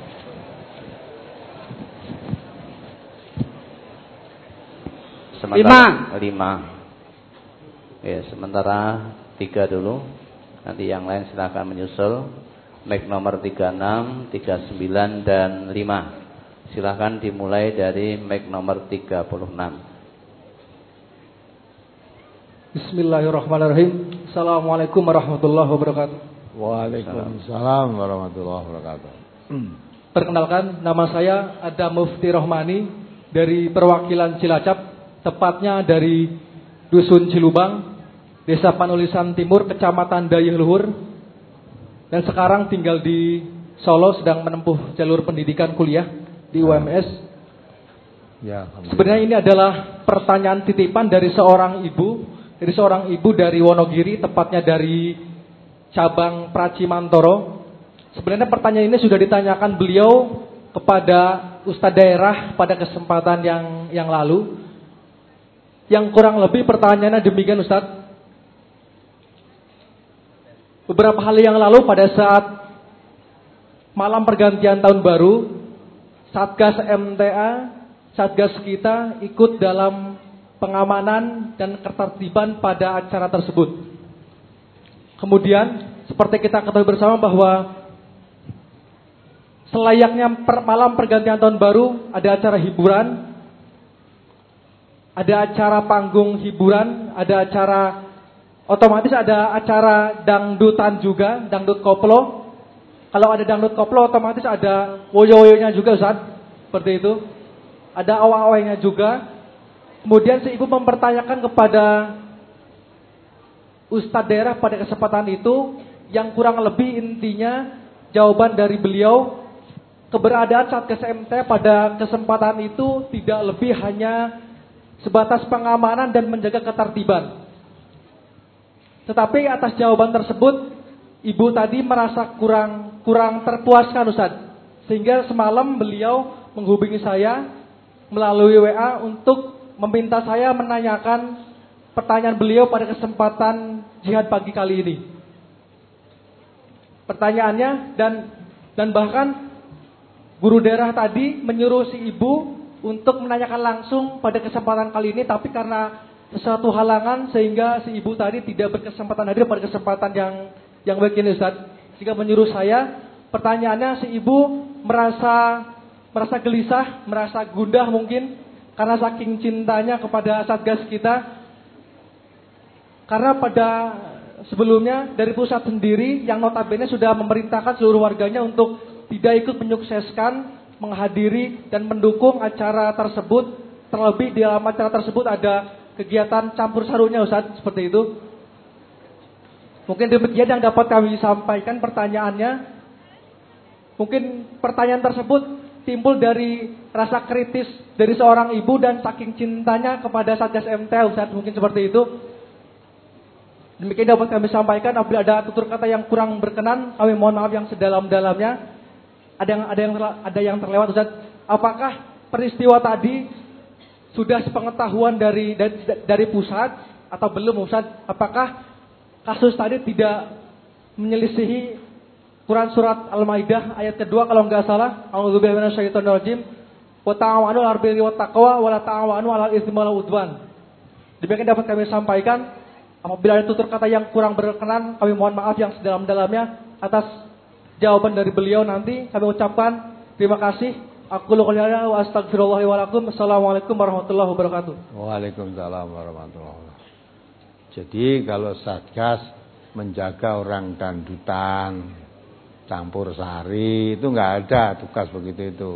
Sementara, lima lima ya, sementara tiga dulu. Nanti yang lain silakan menyusul. Mic nomor tiga puluh enam, tiga puluh sembilan dan lima. Silakan dimulai dari mic nomor tiga puluh enam. Bismillahirrahmanirrahim. Assalamualaikum warahmatullahi wabarakatuh. Waalaikumsalam warahmatullahi wabarakatuh. Perkenalkan, nama saya Adam Mufti Rohmani dari perwakilan Cilacap, tepatnya dari Dusun Cilubang, Desa Panulisan Timur, Kecamatan Dayeuh Luhur, dan sekarang tinggal di Solo, sedang menempuh jalur pendidikan kuliah di U M S. Ya, sebenarnya ini adalah pertanyaan titipan dari seorang ibu. Dari seorang ibu dari Wonogiri, tepatnya dari cabang Pracimantoro. Sebenarnya pertanyaan ini sudah ditanyakan beliau kepada Ustadz daerah pada kesempatan yang yang lalu. Yang kurang lebih pertanyaannya demikian, Ustadz. Beberapa hari yang lalu pada saat malam pergantian tahun baru, Satgas M T A, Satgas kita ikut dalam pengamanan dan ketertiban pada acara tersebut. Kemudian seperti kita ketahui bersama bahwa selayaknya per malam pergantian tahun baru ada acara hiburan, ada acara panggung hiburan, ada acara otomatis ada acara dangdutan juga, dangdut koplo. Kalau ada dangdut koplo otomatis ada woyo-woyonya juga, Ustaz. Seperti itu. Ada awak-awaknya juga. Kemudian si ibu mempertanyakan kepada Ustadz daerah pada kesempatan itu, yang kurang lebih intinya jawaban dari beliau, keberadaan Satgas M T pada kesempatan itu tidak lebih hanya sebatas pengamanan dan menjaga ketertiban. Tetapi atas jawaban tersebut, ibu tadi merasa kurang kurang terpuaskan, Ustadz. Sehingga semalam beliau menghubungi saya melalui W A untuk meminta saya menanyakan pertanyaan beliau pada kesempatan jihad pagi kali ini. Pertanyaannya dan dan bahkan guru daerah tadi menyuruh si ibu untuk menanyakan langsung pada kesempatan kali ini, tapi karena sesuatu halangan sehingga si ibu tadi tidak berkesempatan hadir pada kesempatan yang yang baik ini, Ustaz. Sehingga menyuruh saya, pertanyaannya si ibu merasa merasa gelisah, merasa gundah mungkin karena saking cintanya kepada Satgas kita. Karena pada sebelumnya dari pusat sendiri yang notabene sudah memerintahkan seluruh warganya untuk tidak ikut menyukseskan, menghadiri dan mendukung acara tersebut. Terlebih di dalam acara tersebut ada kegiatan campur sarunya, Ustaz, seperti itu. Mungkin demikian yang dapat kami sampaikan pertanyaannya. Mungkin pertanyaan tersebut timbul dari rasa kritis dari seorang ibu dan saking cintanya kepada Satgas M T, Ustaz, mungkin seperti itu. Demikian dapat kami sampaikan. Apabila ada tutur kata yang kurang berkenan, kami mohon maaf yang sedalam-dalamnya. Ada yang ada yang ada yang terlewat, Ustaz. Apakah peristiwa tadi sudah sepengetahuan dari dari, dari pusat atau belum, Ustaz? Apakah kasus tadi tidak menyelisihi Quran surat Al-Maidah ayat kedua kalau enggak salah, A'udzubillahi minasyaitonirrajim, wa ta'awanu 'alal birri wat taqwa wa la ta'awanu 'alal itsmi wal 'udwan. Demikian dapat kami sampaikan. Apabila ada tutur kata yang kurang berkenan, kami mohon maaf yang sedalam-dalamnya. Atas jawaban dari beliau nanti kami ucapkan terima kasih. Aku lu qoulana wa astaghfirullahi wa lakum. Assalamualaikum warahmatullahi wabarakatuh. Waalaikumsalam warahmatullahi wabarakatuh. Jadi kalau Satgas menjaga orang dangdutan, campur sari, itu enggak ada tugas begitu itu.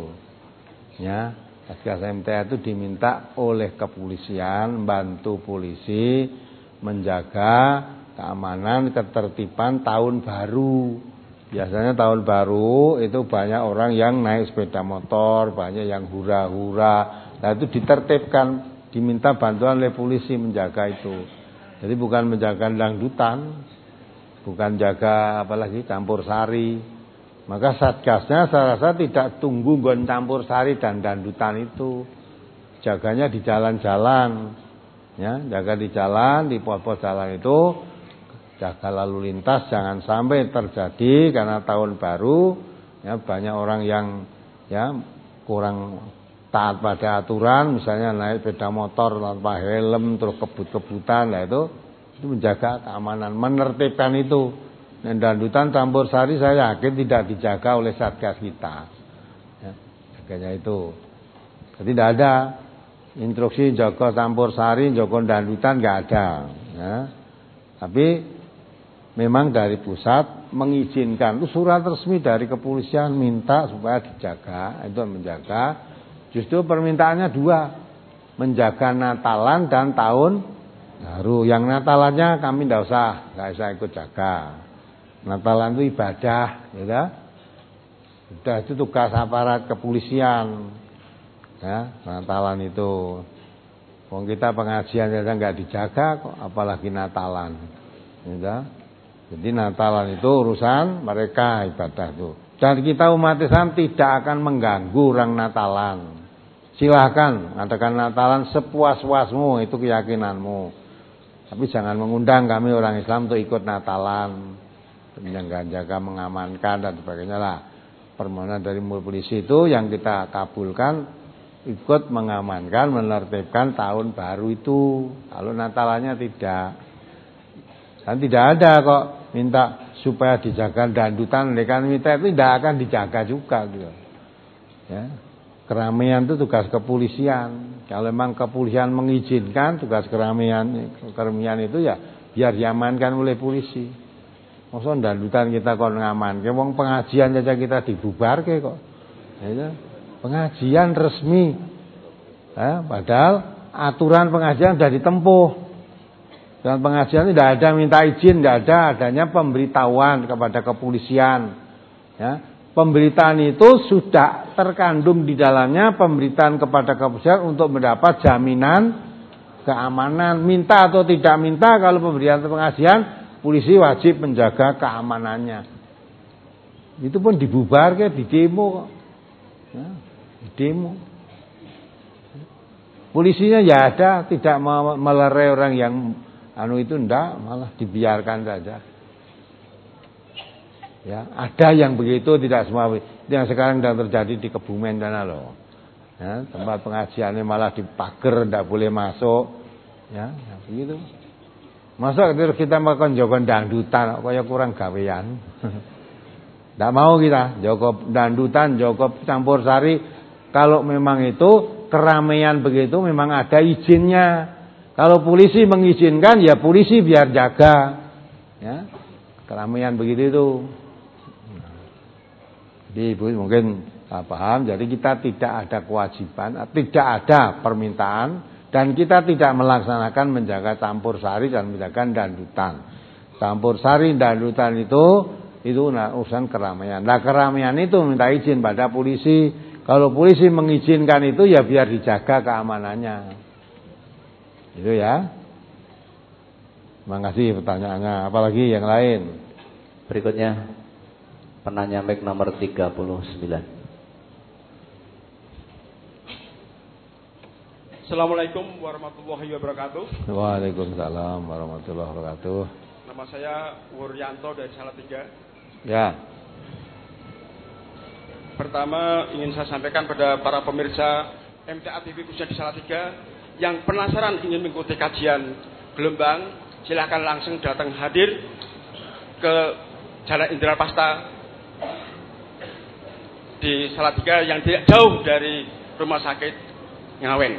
Ya, Satgas M T A itu diminta oleh kepolisian bantu polisi menjaga keamanan, ketertiban tahun baru. Biasanya tahun baru itu banyak orang yang naik sepeda motor, banyak yang hura-hura. Nah itu ditertibkan, diminta bantuan oleh polisi menjaga itu. Jadi bukan menjaga dangdutan, bukan jaga apalagi campur sari. Maka satgasnya saya rasa tidak tunggu gon campur sari dan dangdutan itu. Jaganya di jalan-jalan. Ya, jaga di jalan, di pos-pos jalan itu, jaga lalu lintas jangan sampai terjadi karena tahun baru ya banyak orang yang ya kurang taat pada aturan, misalnya naik sepeda motor tanpa helm terus kebut-kebutan, lah itu itu menjaga keamanan, menertibkan itu. Dan dangdutan campur sari saya yakin tidak dijaga oleh satgas kita. Ya, jaganya itu. Jadi tidak ada instruksi jaga campur sari, jaga dangdutan nggak ada. Ya. Tapi memang dari pusat mengizinkan, itu surat resmi dari kepolisian minta supaya dijaga, itu menjaga. Justru permintaannya dua, menjaga Natalan dan tahun baru. Yang Natalannya kami tidak usah, nggak usah ikut jaga. Natalan itu ibadah, ya. Sudah itu tugas aparat kepolisian. Ya, Natalan itu. Wong kita pengajian saja nggak dijaga, kok apalagi Natalan. Ya. Jadi Natalan itu urusan mereka ibadah itu. Dan kita umat Islam tidak akan mengganggu orang Natalan. Silahkan adakan Natalan sepuas-puasmu, itu keyakinanmu. Tapi jangan mengundang kami orang Islam untuk ikut Natalan, menjaga, mengamankan dan sebagainya lah. Permohonan dari polisi itu yang kita kabulkan, ikut mengamankan, menertibkan tahun baru itu. Kalau Natalannya tidak. Dan tidak ada kok minta supaya dijaga dangdutan, mereka minta itu tidak akan dijaga juga gitu. Ya. Keramaian itu tugas kepolisian. Kalau memang kepolisian mengizinkan tugas keramaian, keramaian itu ya biar diamankan oleh polisi. Masa dangdutan kita kok ngamanke, wong pengajian saja kita dibubarke kok. Ya, pengajian resmi. Ya, padahal aturan pengajian sudah ditempuh. Dan pengajian tidak ada minta izin, tidak ada, adanya pemberitahuan kepada kepolisian. Ya, pemberitaan itu sudah terkandung di dalamnya pemberitaan kepada kepolisian untuk mendapat jaminan keamanan. Minta atau tidak minta, kalau pemberitaan pengajian, polisi wajib menjaga keamanannya. Itu pun dibubar ke, di demo, ya, di demo. Polisinya ya ada, tidak melerai orang yang anu itu ndak, malah dibiarkan saja. Ya, ada yang begitu, tidak semua. Yang sekarang sedang terjadi di Kebumen sana loh. Ya, tempat pengajiannya malah dipager, ndak boleh masuk. Ya, ya begitu. Masa kita makan jogo dangdutan, kaya kurang gawean. Ndak mau kita jogo dangdutan, jogo campur sari. Kalau memang itu keramaian begitu memang ada izinnya. Kalau polisi mengizinkan, ya polisi biar jaga. Ya, keramaian begitu itu. Jadi Ibu mungkin paham. Jadi kita tidak ada kewajiban, tidak ada permintaan, dan kita tidak melaksanakan menjaga campur sari dan menjaga dangdutan. Campur sari dangdutan itu itu urusan keramaian. Nah keramaian itu minta izin pada polisi. Kalau polisi mengizinkan itu ya biar dijaga keamanannya. Itu ya. Terima kasih pertanyaannya. Apalagi yang lain? Berikutnya penanya mic nomor tiga puluh sembilan. Assalamualaikum warahmatullahi wabarakatuh. Waalaikumsalam warahmatullahi wabarakatuh. Nama saya Wuryanto dari Salatiga. Ya. Pertama ingin saya sampaikan pada para pemirsa M T A T V khususnya di Salatiga yang penasaran ingin mengikuti kajian gelombang, silakan langsung datang hadir ke Jalan Indra Pasta di Salatiga yang tidak jauh dari Rumah Sakit Ngawen.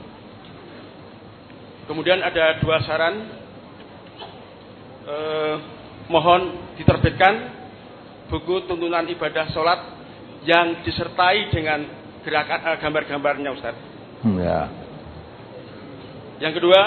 Kemudian ada dua saran, eh, mohon diterbitkan buku tuntunan ibadah sholat yang disertai dengan gerakan uh, gambar-gambarnya, Ustaz. Ya. Yang kedua,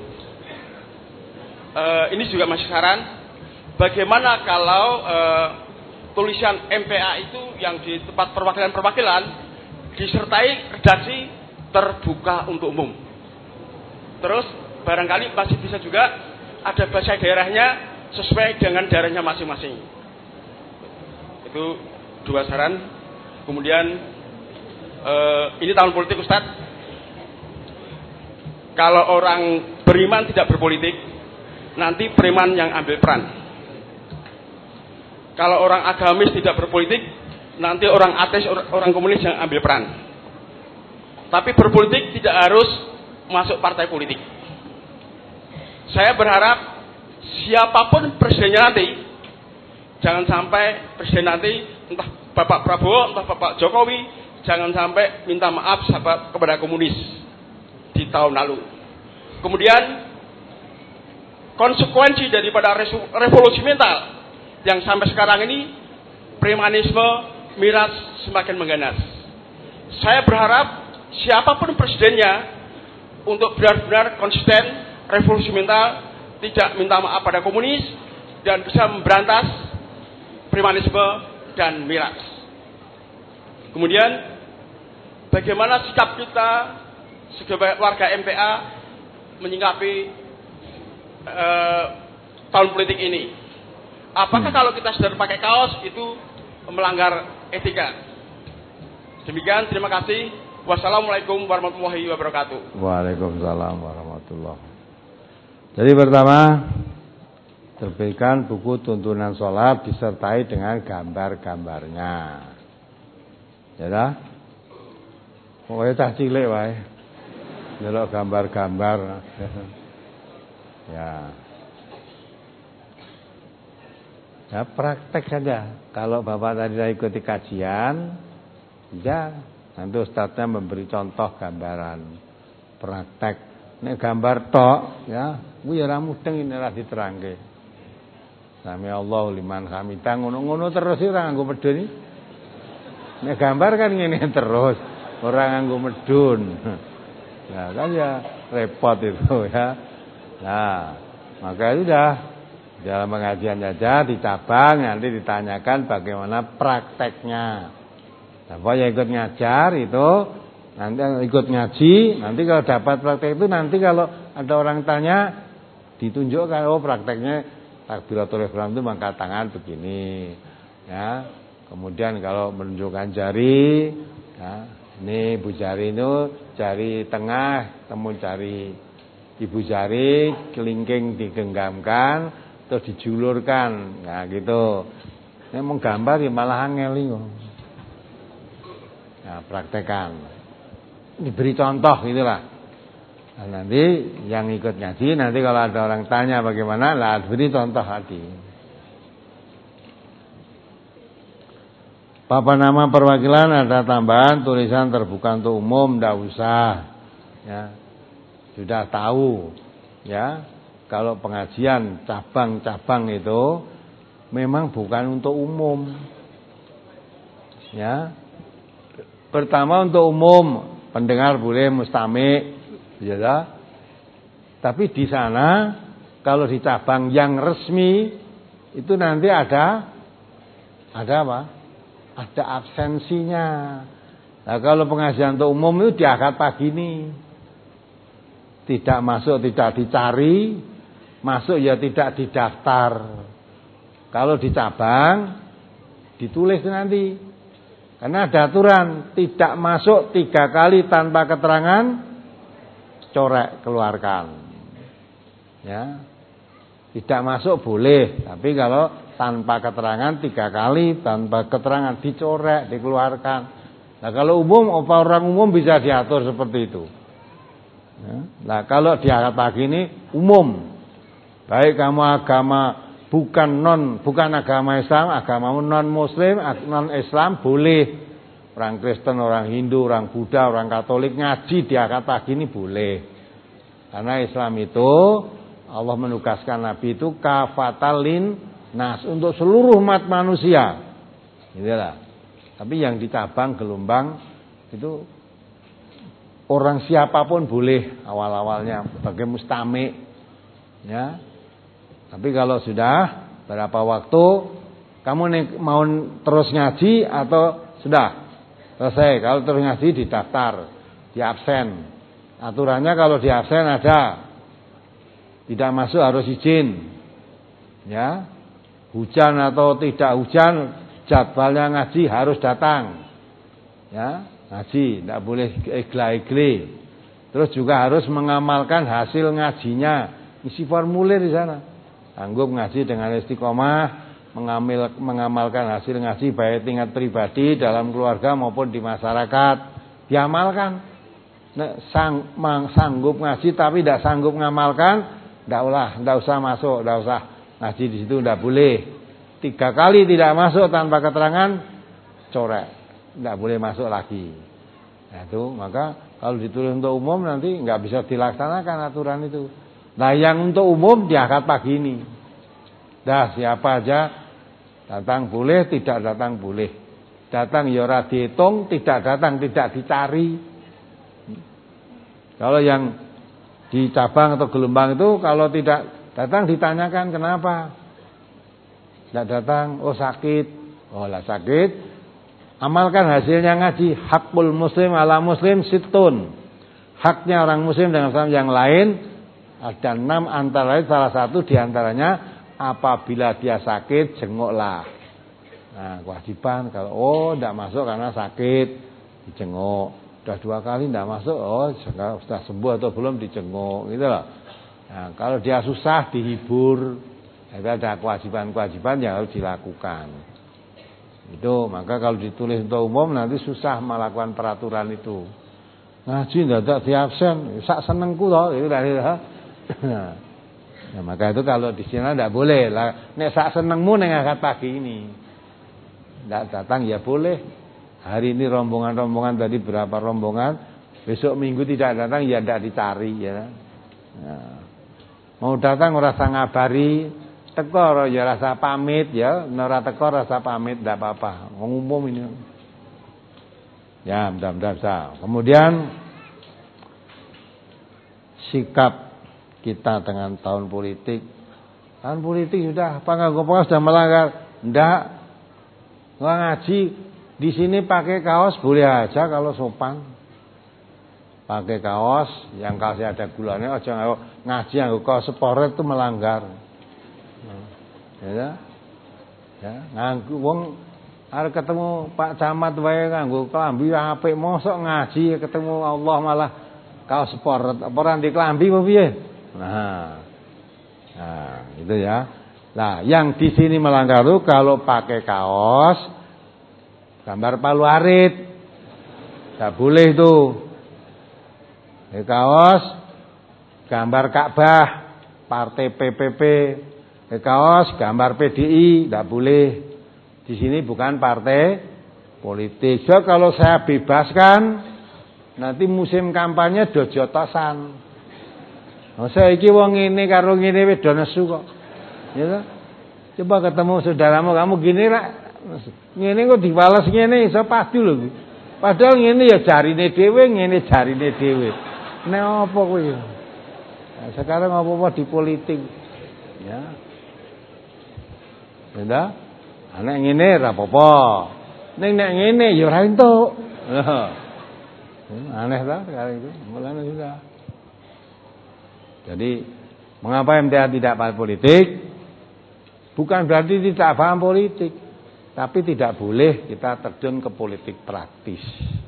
uh, ini juga masih saran, bagaimana kalau uh, tulisan M P A itu yang di tempat perwakilan-perwakilan disertai redaksi terbuka untuk umum. Terus barangkali masih bisa juga ada bahasa daerahnya sesuai dengan daerahnya masing-masing. Itu dua saran. Kemudian eh, ini tahun politik, Ustaz. Kalau orang beriman tidak berpolitik, nanti preman yang ambil peran. Kalau orang agamis tidak berpolitik, nanti orang ateis, orang komunis yang ambil peran. Tapi berpolitik tidak harus masuk partai politik. Saya berharap siapapun presidennya nanti, jangan sampai presiden nanti entah Bapak Prabowo, entah Bapak Jokowi, jangan sampai minta maaf kepada komunis di tahun lalu. Kemudian konsekuensi daripada revolusi mental yang sampai sekarang ini, premanisme, miras semakin mengganas. Saya berharap siapapun presidennya untuk benar-benar konsisten, revolusi mental, tidak minta maaf pada komunis, dan bisa memberantas premanisme dan miras. Kemudian bagaimana sikap kita sebagai warga M P A menyikapi uh, tahun politik ini? Apakah hmm. kalau kita sudah pakai kaos itu melanggar etika? Demikian, terima kasih. Wassalamualaikum warahmatullahi wabarakatuh. Waalaikumsalam warahmatullahi wabarakatuh. Jadi pertama, terbitkan buku tuntunan sholat disertai dengan gambar-gambarnya. Ya dah? Pokoknya tak cilik wae. Delok gambar-gambar. Ya. Ya praktek saja. Kalau Bapak tadi ikuti kajian, ya nanti ustadznya memberi contoh gambaran praktek. Nek gambar tok, ya, kuwi ora mudeng ini ora diterangke. Sami Allahu liman hamidah, ngono-ngono terus ora nganggo medun. Nek gambar kan ngene terus, ora nganggo medun. Nah, kan ya repot itu ya. Nah, maka itu dah dalam pengajian saja di cabang nanti ditanyakan bagaimana prakteknya. Siapa yang ikut ngajar itu nanti ikut ngaji, nanti kalau dapat praktek itu nanti kalau ada orang tanya ditunjukkan, oh prakteknya takbiratul ihram itu mengangkat tangan begini, ya. Kemudian kalau menunjukkan jari, ya, ini ibu jari itu jari tengah, temu jari ibu jari kelingking digenggamkan, terus dijulurkan, nah gitu. Ini menggambar ya malah angel itu. Nah, praktekan. Diberi contoh gitulah. Nah, nanti yang ikut ngaji nanti kalau ada orang tanya bagaimana, lah beri contoh tadi. Papan nama perwakilan ada tambahan tulisan terbuka untuk umum, tidak usah. Ya, sudah tahu. Ya, kalau pengajian cabang-cabang itu memang bukan untuk umum. Ya, pertama untuk umum. Pendengar boleh mustami, ya. Tapi di sana kalau di cabang yang resmi itu nanti ada ada apa? Ada absensinya. Nah, kalau pengajian untuk umum itu diangkat pagi ini. Tidak masuk tidak dicari, masuk ya tidak didaftar. Kalau di cabang ditulis nanti. Karena ada aturan, tidak masuk tiga kali tanpa keterangan, corek keluarkan. Ya, tidak masuk boleh, tapi kalau tanpa keterangan tiga kali tanpa keterangan dicorek, dikeluarkan. Nah kalau umum, apa orang umum bisa diatur seperti itu. Ya. Nah kalau diangkat pagi ini umum, baik kamu agama bukan non, bukan agama Islam, agama non Muslim, non Islam boleh. Orang Kristen, orang Hindu, orang Buddha, orang Katolik ngaji di akad pagi ini boleh. Karena Islam itu Allah menugaskan Nabi itu kafatalin nas untuk seluruh umat manusia. Itulah. Tapi yang di cabang gelombang itu orang siapapun boleh awal-awalnya sebagai mustami, ya. Tapi kalau sudah berapa waktu kamu mau terus ngaji atau sudah selesai? Kalau terus ngaji didaftar, di absen. Aturannya kalau di absen ada, tidak masuk harus izin, ya. Hujan atau tidak hujan, jadwalnya ngaji harus datang, ya. Ngaji, tidak boleh igla-igli. Terus juga harus mengamalkan hasil ngajinya, isi formulir di sana. Sanggup ngaji dengan istiqomah, mengambil, mengamalkan hasil ngaji baik tingkat pribadi dalam keluarga maupun di masyarakat, diamalkan. Nek sang, mang, sanggup ngaji tapi tidak sanggup mengamalkan, tidak ulah, tidak usah masuk, tidak usah ngaji di situ, tidak boleh. Tiga kali tidak masuk tanpa keterangan, corek, tidak boleh masuk lagi. Nah, itu maka kalau ditulis untuk umum nanti nggak bisa dilaksanakan aturan itu. Nah, yang untuk umum di akad pagi ini, dah siapa aja datang boleh, tidak datang boleh. Datang ya ora dihitung, tidak datang tidak dicari. Kalau yang di cabang atau gelombang itu kalau tidak datang ditanyakan kenapa. Tidak datang, oh sakit. Oh lah sakit. Amalkan hasilnya ngaji. Hakul muslim ala muslim situn. Haknya orang muslim dengan muslim yang lain ada enam, antara lain salah satu diantaranya apabila dia sakit jenguklah. Nah kewajiban kalau oh tidak masuk karena sakit dijenguk. Sudah dua kali tidak masuk, oh sudah sembuh atau belum dijenguk, gitu loh. Nah, kalau dia susah dihibur, itu ada kewajiban-kewajiban yang harus dilakukan. Itu maka kalau ditulis untuk umum nanti susah melakukan peraturan itu. Ngaji tidak di absen, sak senengku loh, itu dari. Nah, maka itu kalau di sini tidak boleh lah. Nek sak senengmu neng akad pagi ini, tidak datang ya boleh. Hari ini rombongan-rombongan tadi berapa rombongan, besok minggu tidak datang ya tidak dicari ya. Nah, mau datang rasa ngabari, teko ya rasa pamit ya, ora teko rasa pamit tidak apa-apa. Ngumum ini. Ya, mudah-mudahan bisa. Kemudian sikap kita dengan tahun politik. Tahun politik sudah apa enggak gopo sudah melanggar? Enggak. Nggak ngaji. Di sini pakai kaos boleh aja kalau sopan. Pakai kaos yang kaosnya ada gulanya, aja ngaji yang kaos sport itu melanggar. Ya, ya, nganggu wong arep ketemu Pak Camat wae nganggo klambi apik, mosok ngaji ketemu Allah malah kaos sport, apa ora ndek klambi apa piye? Nah. Nah, itu ya. Nah, yang di sini melanggar itu kalau pakai kaos gambar palu arit, tidak boleh itu. Di kaos gambar Ka'bah, partai P P P. Di kaos gambar P D I, tidak boleh. Di sini bukan partai politik. So kalau saya bebaskan, nanti musim kampanye dojotosan. Oh, saya iki wong ngene karo ngene wis do nesu kok. Ya. Coba ketemu saudaramu kamu gini lah. Ngene kok diwales ngene iso padu lho. Padahal ngene ya jarine dhewe, ngene jarine dhewe. Nek apa kuwi? Nah, sekarang apa-apa di politik. Ya. Sudah? Nek ngene ora apa-apa. Ning nek ngene ya ora entuk. Loh. Aneh ta sekarang itu. Mulane sudah. Jadi, mengapa M T A tidak paham politik? Bukan berarti tidak paham politik. Tapi tidak boleh kita terjun ke politik praktis.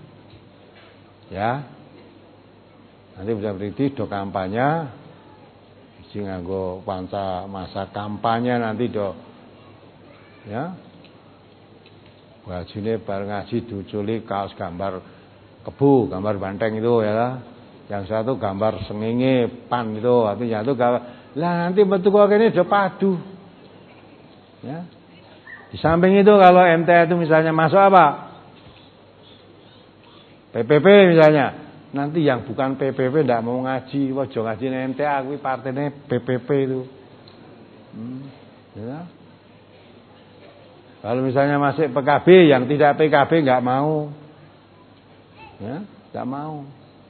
Ya. Nanti bisa berarti do kampanye, isi nganggo panca masa kampanye nanti do, ya. Bajune bar ngaji diuculi kaos gambar kebu, gambar banteng itu ya. Yang satu gambar sengenge pan itu, artinya itu gambar. Lah nanti bentuk kok ini do padu. Ya. Di samping itu kalau M T A itu misalnya masuk apa? P P P misalnya. Nanti yang bukan P P P tidak mau ngaji. Wah jangan ngaji M T A, kuwi partainya P P P itu. Hmm, ya. Kalau misalnya masih P K B, yang tidak P K B nggak mau, ya, nggak mau.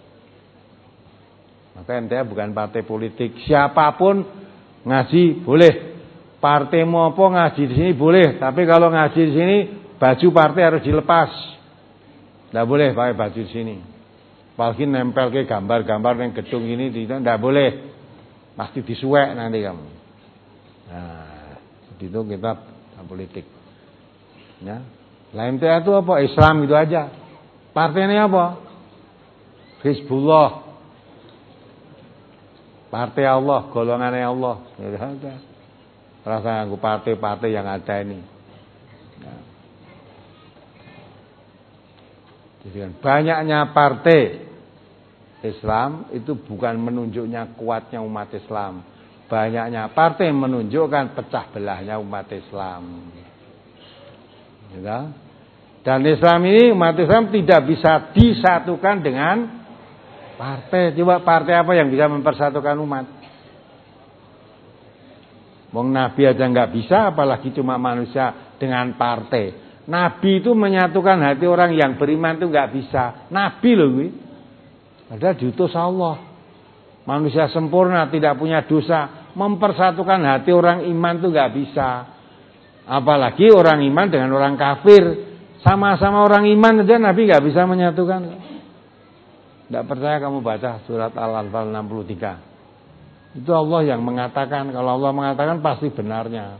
Maka M T A bukan partai politik. Siapapun ngaji boleh. Partai mau apa ngaji di sini boleh. Tapi kalau ngaji di sini baju partai harus dilepas. Nggak boleh pakai baju di sini. Apalagi nempel ke gambar-gambar yang gedung ini, tidak boleh. Pasti disuwek nanti kamu. Nah, itu kita politik. Ya. Lah M T A itu apa? Islam itu aja. Partainya apa? Hizbullah. Partai Allah, golongannya Allah. Ya ada. Rasa aku partai-partai yang ada ini. Ya. Jadi kan banyaknya partai Islam itu bukan menunjuknya kuatnya umat Islam. Banyaknya partai menunjukkan pecah belahnya umat Islam. Ya. Dan Islam ini, umat Islam tidak bisa disatukan dengan partai. Coba partai apa yang bisa mempersatukan umat? Wong Nabi aja nggak bisa, apalagi cuma manusia dengan partai. Nabi itu menyatukan hati orang yang beriman itu nggak bisa. Nabi loh gue. Padahal diutus Allah. Manusia sempurna, tidak punya dosa, mempersatukan hati orang iman itu nggak bisa. Apalagi orang iman dengan orang kafir, sama-sama orang iman aja Nabi nggak bisa menyatukan. Tidak percaya kamu baca surat Al-Anfal enam puluh tiga. Itu Allah yang mengatakan. Kalau Allah mengatakan pasti benarnya.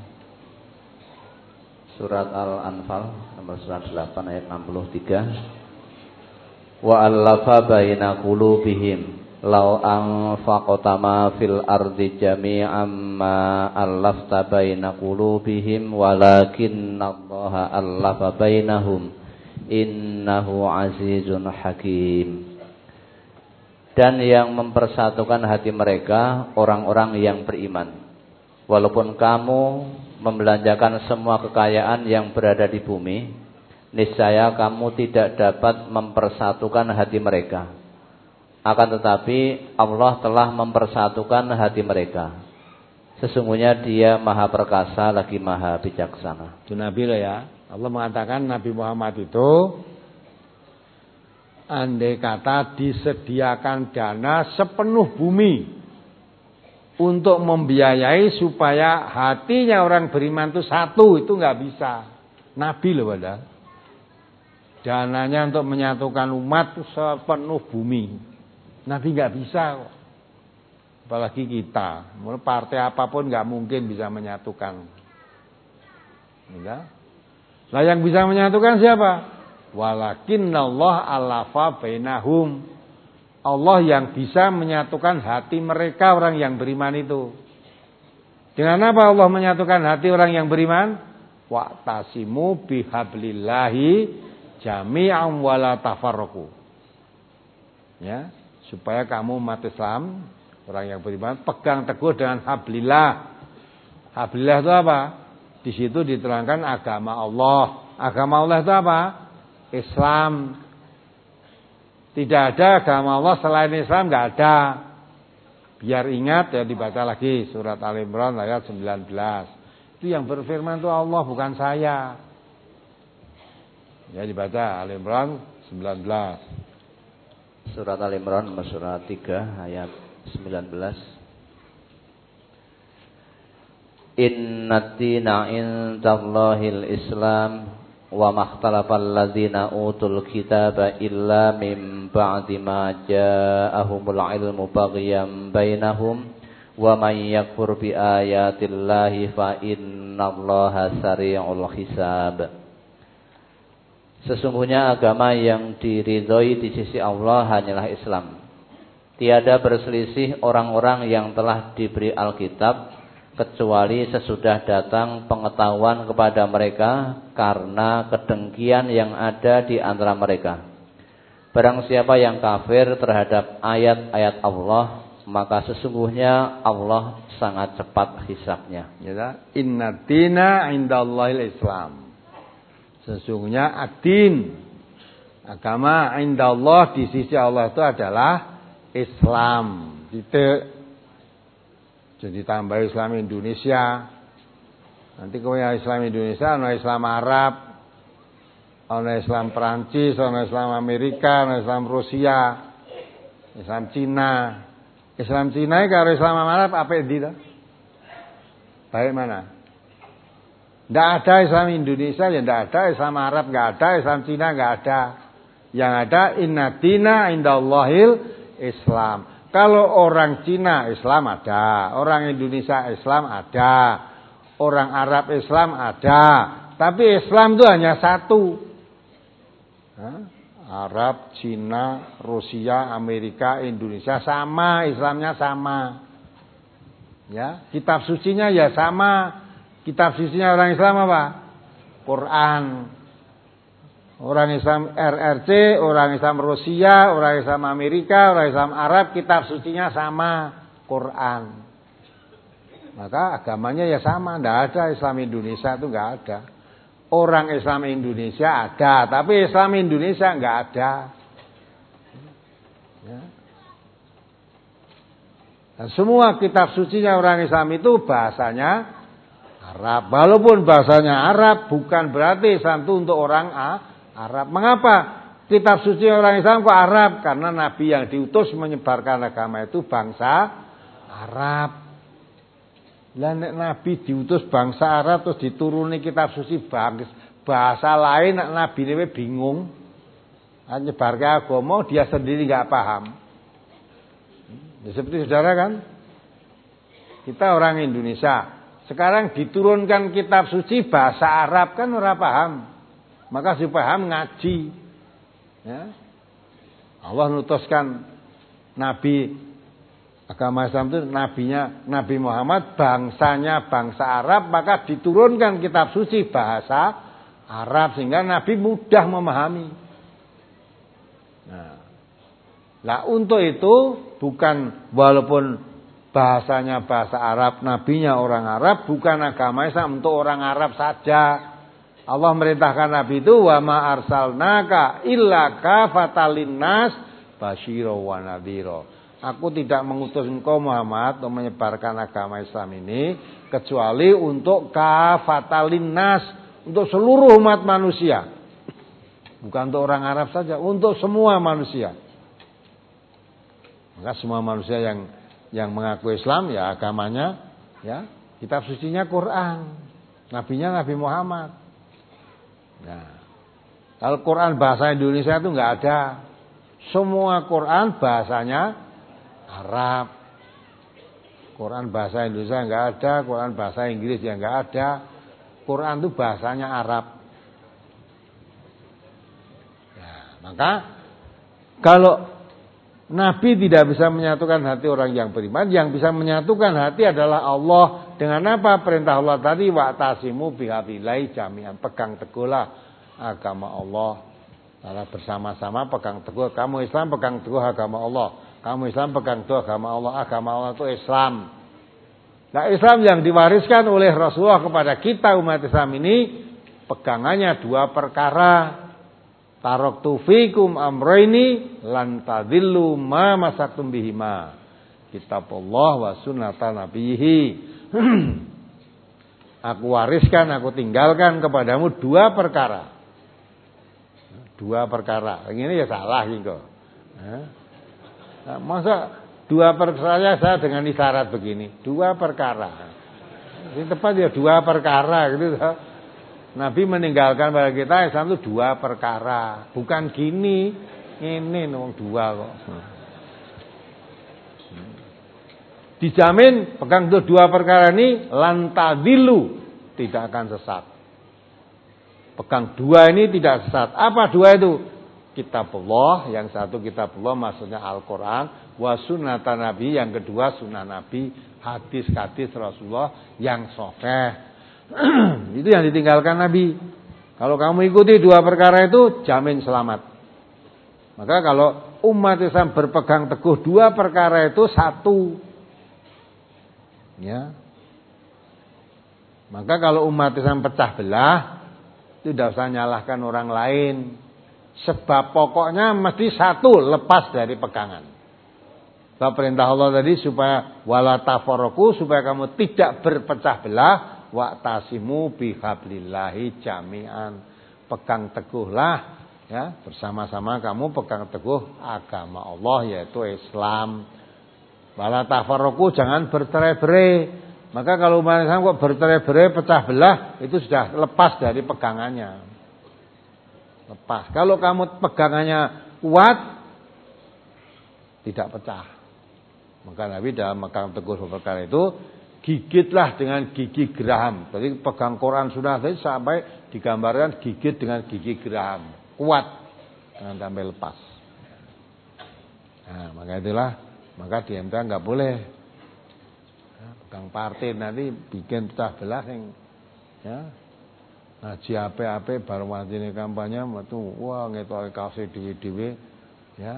Surat Al-Anfal nomor seratus delapan ayat enam puluh tiga. Wa allafa baina qulubihim law anfaqta ma fil ardi jami'an ma allafta baina qulubihim walakinnallaha allafa bainahum innahu azizun hakim. Dan yang mempersatukan hati mereka orang-orang yang beriman. Walaupun kamu membelanjakan semua kekayaan yang berada di bumi, niscaya kamu tidak dapat mempersatukan hati mereka. Akan tetapi Allah telah mempersatukan hati mereka. Sesungguhnya Dia Maha Perkasa lagi Maha Bijaksana. Itu Nabi loh ya. Allah mengatakan Nabi Muhammad itu andai kata disediakan dana sepenuh bumi untuk membiayai supaya hatinya orang beriman itu satu, itu nggak bisa. Nabi loh padahal. Dananya untuk menyatukan umat sepenuh bumi. Nabi nggak bisa kok. Apalagi kita. Partai apapun nggak mungkin bisa menyatukan. Enggak? Nah yang bisa menyatukan siapa? Walakinnallah alafa bainahum. Allah yang bisa menyatukan hati mereka orang yang beriman itu. Dengan apa Allah menyatukan hati orang yang beriman? Wa'tasimu bihablillahi jami'an wala tafarraqu. Ya, supaya kamu umat Islam, orang yang beriman, pegang teguh dengan hablillah. Hablillah itu apa? Di situ diterangkan agama Allah. Agama Allah itu apa? Islam. Tidak ada agama Allah selain Islam, enggak ada. Biar ingat ya dibaca lagi surat Al-Imran ayat sembilan belas. Itu yang berfirman itu Allah, bukan saya. Ya dibaca Al-Imran sembilan belas. Surat Al-Imran surat tiga ayat sembilan belas. Innaddina indallahil Islam wa makhtalafal ladzina utul kitaba illa min ba'di ma ja'ahumul ilmu baghyan bainahum wa may yakfur bi ayatillahi fa innallaha sari'ul hisab. Sesungguhnya agama yang diridhoi di sisi Allah hanyalah Islam. Tiada berselisih orang-orang yang telah diberi Alkitab kecuali sesudah datang pengetahuan kepada mereka karena kedengkian yang ada di antara mereka. Barang siapa yang kafir terhadap ayat-ayat Allah, maka sesungguhnya Allah sangat cepat hisabnya. Ya, inna dina indallahil Islam. Sesungguhnya ad-din, agama indallah di sisi Allah itu adalah Islam. Titik. Jadi tambah Islam Indonesia, Nanti kowe Islam Indonesia, ana Islam Arab, ana Islam Perancis, ana Islam Amerika, ana Islam Rusia, Islam Cina. Islam Cina karo Islam Arab apa endi to? Baik mana? Tidak ada Islam Indonesia, ya tidak ada. Islam Arab tidak ada, Islam Cina tidak ada. Yang ada inna dina indallahil Islam. Kalau orang Cina Islam ada, orang Indonesia Islam ada, orang Arab Islam ada. Tapi Islam itu hanya satu. Hah? Arab, Cina, Rusia, Amerika, Indonesia sama, Islamnya sama. Ya, kitab sucinya ya sama. Kitab sucinya orang Islam apa? Quran. Orang Islam R R C, orang Islam Rusia, orang Islam Amerika, orang Islam Arab, kitab sucinya sama, Quran. Maka agamanya ya sama, tidak ada Islam Indonesia itu enggak ada. Orang Islam Indonesia ada, tapi Islam Indonesia enggak ada. Ya. Dan semua kitab sucinya orang Islam itu bahasanya Arab. Walaupun bahasanya Arab, bukan berarti Islam itu untuk orang Arab. Mengapa kitab suci orang Islam kok Arab? Karena Nabi yang diutus menyebarkan agama itu bangsa Arab. Lah nek Nabi diutus bangsa Arab terus dituruni kitab suci bahasa lain, nek Nabi ini bingung. Menyebarkan agama dia sendiri enggak paham. Ya, seperti saudara kan? Kita orang Indonesia. Sekarang diturunkan kitab suci bahasa Arab kan ora paham. Maka si paham ngaji. Ya. Allah nutuskan Nabi agama Islam itu nabinya Nabi Muhammad bangsanya bangsa Arab, maka diturunkan kitab suci bahasa Arab sehingga Nabi mudah memahami. Nah, lah untuk itu bukan walaupun bahasanya bahasa Arab, nabinya orang Arab, bukan agama Islam untuk orang Arab saja. Allah merintahkan Nabi itu wa ma arsalnaka illa kafatan linnas basyira wa nadhira. Aku tidak mengutus engkau Muhammad untuk menyebarkan agama Islam ini kecuali untuk kafatan linnas, untuk seluruh umat manusia. Bukan untuk orang Arab saja, untuk semua manusia. Maka semua manusia yang yang mengaku Islam ya agamanya ya kitab sucinya Quran, nabinya Nabi Muhammad. Nah, kalau Quran bahasa Indonesia itu enggak ada. Semua Quran bahasanya Arab. Quran bahasa Indonesia enggak ada, Quran bahasa Inggris ya enggak ada. Quran itu bahasanya Arab. Ya, maka kalau Nabi tidak bisa menyatukan hati orang yang beriman. Yang bisa menyatukan hati adalah Allah. Dengan apa? Perintah Allah tadi. Wa'tasimu bihablillah jami'an. Pegang teguhlah agama Allah. Secara bersama-sama pegang teguh. Kamu Islam pegang teguh agama Allah. Kamu Islam pegang teguh agama Allah. Agama Allah itu Islam. Nah, Islam yang diwariskan oleh Rasulullah kepada kita umat Islam ini, pegangannya dua perkara. Taraktu fikum amrayni lan tadillu ma masaktum bihima. Kitabullah wa sunnata nabiyhi. Aku wariskan, aku tinggalkan kepadamu dua perkara. Dua perkara. Ini ya salah gitu. Nah, masa dua perkara saya dengan isyarat begini, dua perkara. Ini tepat ya dua perkara gitu. Nabi meninggalkan pada kita Islam itu dua perkara, bukan gini, ini nomor dua kok. Dijamin pegang itu dua perkara ini lantadilu, tidak akan sesat. Pegang dua ini tidak sesat. Apa dua itu? Kitabullah, yang satu kitabullah maksudnya Al-Quran, wa sunnata Nabi, yang kedua sunnah Nabi, hadis-hadis Rasulullah yang sahih. Itu yang ditinggalkan Nabi. Kalau kamu ikuti dua perkara itu, jamin selamat. Maka kalau umat Islam berpegang teguh dua perkara itu satu, ya. Maka kalau umat Islam pecah belah, itu tidak usah nyalahkan orang lain. Sebab pokoknya mesti satu, lepas dari pegangan. Sebab perintah Allah tadi supaya wala tafarraqu, supaya kamu tidak berpecah belah. wa'tasimu bihablillahi jami'an. Pegang teguhlah ya, bersama-sama kamu pegang teguh agama Allah yaitu Islam. Wala tafarraqu, jangan bercerai-berai. Maka kalau umat Islam kok bercerai-berai, pecah belah, itu sudah lepas dari pegangannya. Lepas. Kalau kamu pegangannya kuat, tidak pecah. Maka Nabi dalam megang teguh perkara itu, gigitlah dengan gigi geraham. Jadi pegang Quran sunnah tadi sampai digambarkan gigit dengan gigi geraham. Kuat, jangan sampai lepas. Nah, maka itulah, maka di M T A nggak boleh pegang partai nanti bikin pecah belah yang ya ngaji ape-ape baru mati ini kampanye metu wah ngetokake kaos dhewe-dhewe ya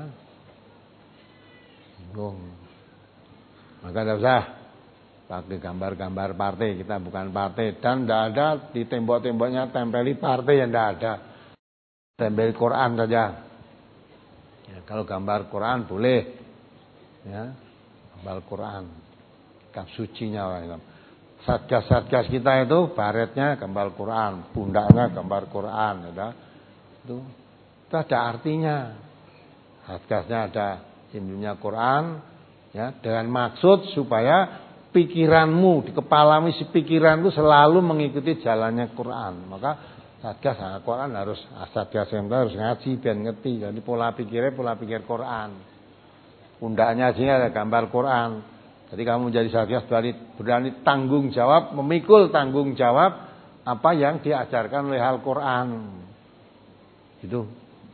dong. Maka tidak usah pakai gambar-gambar partai, kita bukan partai dan tidak ada di tembok-temboknya tempeli partai yang tidak ada. Tempel Quran saja. Ya, kalau gambar Quran boleh ya, gambar Quran. Kitab sucinya orang Islam. Satgas-satgas kita itu baretnya gambar Quran, pundaknya gambar Quran, ya. Itu, itu ada artinya. Satgasnya ada simbolnya Quran, ya, dengan maksud supaya pikiranmu di kepalamu si pikiran itu selalu mengikuti jalannya Quran. Maka satgas nah, Quran harus satgas yang harus ngaji biar ngerti. Jadi pola pikirnya pola pikir Quran. Pundaknya sini ada gambar Quran. Jadi kamu menjadi satgas berani, berani tanggung jawab, memikul tanggung jawab apa yang diajarkan oleh Al-Quran. Itu,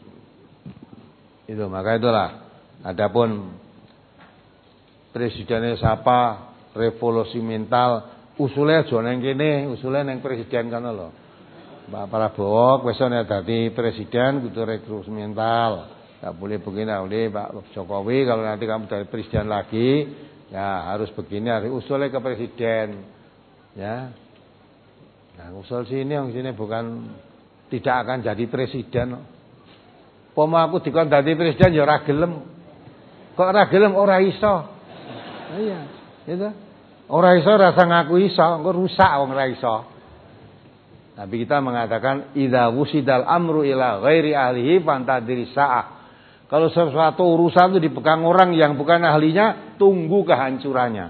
itu maka itulah. Adapun presidennya siapa, revolusi mental, usulnya jangan yang kene, usulnya yang presiden kan loh. Pak Prabowo, besoknya dadi presiden, kudu revolusi mental. Tidak boleh begini, oleh Pak Jokowi kalau nanti kamu dari presiden lagi. Ya harus begini, harus usulnya ke presiden, ya. Nah usul sini yang sini bukan tidak akan jadi presiden. Pomo aku dikon dadi presiden ya ora gelem. Kok ora gelem ora iso. Iya, itu. Ora iso rasa ngaku iso, engko rusak wong ora iso. Nabi kita mengatakan idza wusidal amru ila ghairi ahlihi fantadiri sa'ah. Kalau sesuatu urusan itu dipegang orang yang bukan ahlinya, tunggu kehancurannya.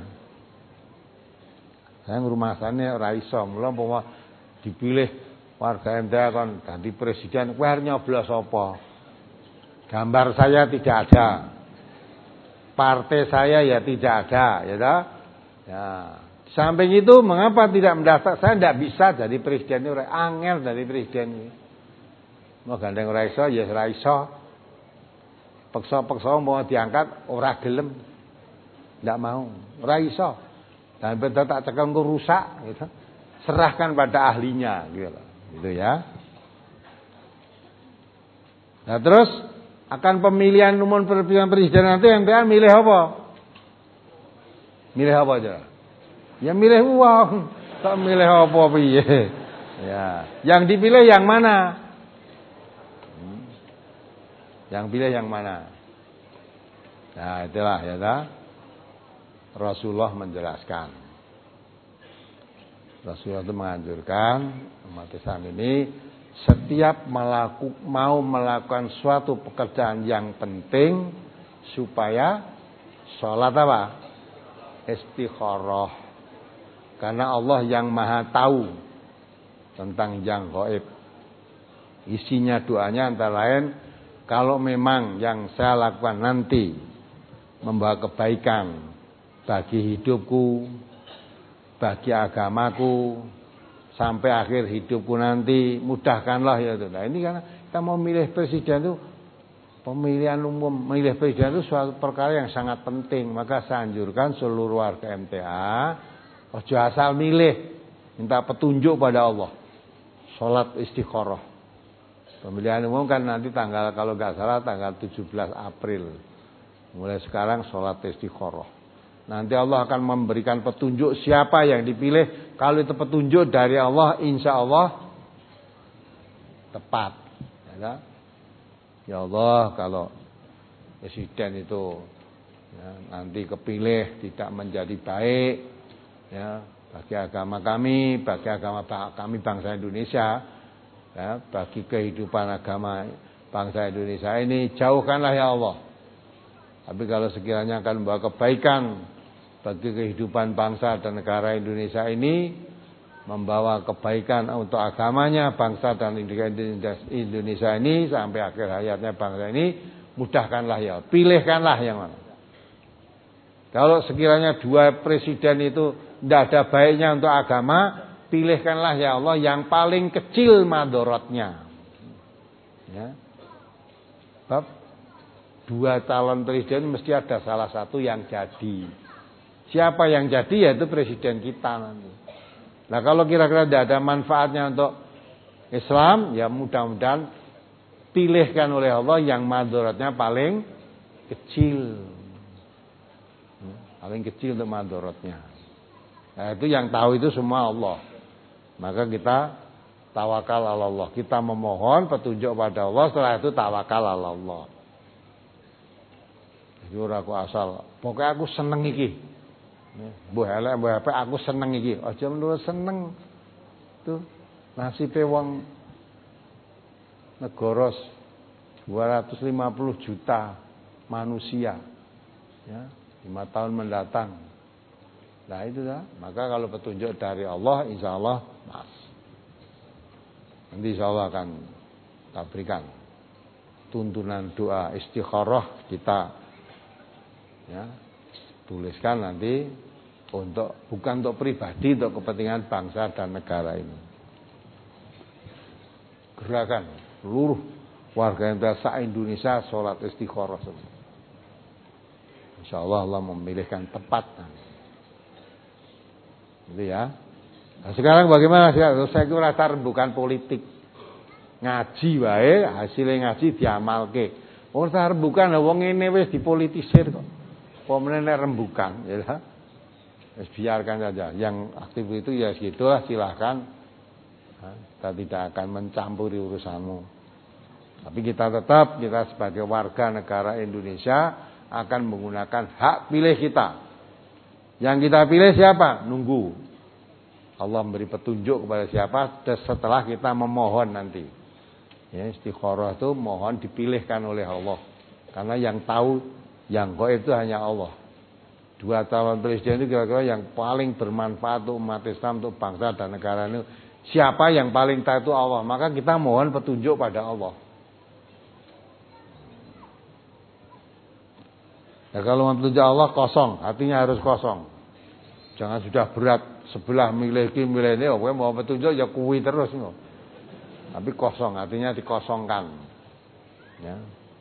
Saya rumah sana ora iso, mula umpama dipilih warga M T A kan ganti presiden, kowe arep nyoblos apa? Gambar saya tidak ada. Partai saya ya tidak ada, ya toh? Ya. Samping itu mengapa tidak mendaftar? Saya tidak bisa jadi presiden, ora angel jadi presiden. Mau gandeng ora iso, ya ora iso. Peksa-peksa mau diangkat ora gelem. Ndak mau, ora iso. Dan betul tak cekel engko rusak gitu. Serahkan pada ahlinya gitu loh. Gitu ya. Nah, terus akan pemilihan umum pemilihan presiden nanti M T A milih apa? Milih apa aja? Ya milih uang. Tak milih apa piye? Ya, yang dipilih yang mana? Yang pilih yang mana? Nah itulah ya tak? Rasulullah menjelaskan. Rasulullah itu menganjurkan umat Islam ini setiap melaku, mau melakukan suatu pekerjaan yang penting supaya sholat apa? Istikharah. Karena Allah yang maha tahu tentang yang gaib. Isinya doanya antara lain, kalau memang yang saya lakukan nanti membawa kebaikan bagi hidupku, bagi agamaku, sampai akhir hidupku nanti, mudahkanlah ya itu. Nah ini karena kita mau milih presiden itu, pemilihan umum, milih presiden itu suatu perkara yang sangat penting. Maka saya anjurkan seluruh warga M T A, ojo asal milih, minta petunjuk pada Allah. Salat istikharah. Pemilihan umum kan nanti tanggal kalau nggak salah tanggal tujuh belas April. Mulai sekarang sholat istikharah. Nanti Allah akan memberikan petunjuk siapa yang dipilih. Kalau itu petunjuk dari Allah, insya Allah tepat. Ya, ya Allah, kalau presiden itu ya, nanti kepilih tidak menjadi baik, ya, bagi agama kami, bagi agama kami bangsa Indonesia, ya, bagi kehidupan agama bangsa Indonesia ini, jauhkanlah ya Allah. Tapi kalau sekiranya akan membawa kebaikan bagi kehidupan bangsa dan negara Indonesia ini, membawa kebaikan untuk agamanya bangsa dan Indonesia ini sampai akhir hayatnya bangsa ini, mudahkanlah ya, pilihkanlah yang mana. Kalau sekiranya dua presiden itu tidak ada baiknya untuk agama, pilihkanlah ya Allah yang paling kecil madorotnya. Ya. Sebab dua calon presiden mesti ada salah satu yang jadi. Siapa yang jadi yaitu presiden kita nanti. Nah kalau kira-kira tidak ada manfaatnya untuk Islam, ya mudah-mudahan pilihkan oleh Allah yang madorotnya paling kecil. Paling kecil untuk madorotnya. Nah itu yang tahu itu semua Allah. Maka kita tawakal ala Allah. Kita memohon petunjuk pada Allah, setelah itu tawakal ala Allah. Jadi ora aku asal, pokoknya aku seneng iki. Mbah elek mbah apik aku seneng iki. Aja menurut seneng. Tuh nasibe wong negara dua ratus lima puluh juta manusia. Ya, lima tahun mendatang. Nah itu dah. Maka kalau petunjuk dari Allah, insya Allah mas. Nanti insya Allah akan kita berikan tuntunan doa istikharah kita, ya, tuliskan nanti untuk bukan untuk pribadi, untuk kepentingan bangsa dan negara ini. Gerakan seluruh warga Indonesia Indonesia sholat istikharah semua. Insya Allah Allah memilihkan tepat. Gitu ya. Nah, sekarang bagaimana? Saya kira latar bukan politik. Ngaji wae, hasilnya ngaji diamalke. Wong latar bukan wong ngene wis dipolitisir kok. Pemene rembukan, ya. Wis biarkan saja. Yang aktif itu ya segitulah, silakan. Nah, kita tidak akan mencampuri urusanmu. Tapi kita tetap, kita sebagai warga negara Indonesia akan menggunakan hak pilih kita. Yang kita pilih siapa? Nunggu Allah memberi petunjuk kepada siapa setelah kita memohon nanti. Ya, istikharah itu mohon dipilihkan oleh Allah. Karena yang tahu, yang gaib itu hanya Allah. Dua calon presiden itu kira-kira yang paling bermanfaat untuk umat Islam, untuk bangsa dan negara ini. Siapa yang paling tahu itu Allah. Maka kita mohon petunjuk pada Allah. Ya kalau petunjuk Allah kosong, hatinya harus kosong. Jangan sudah berat sebelah milih ki milih ini, pokoknya mau petunjuk ya kuwi terus no. Tapi kosong, hatinya dikosongkan. Ya.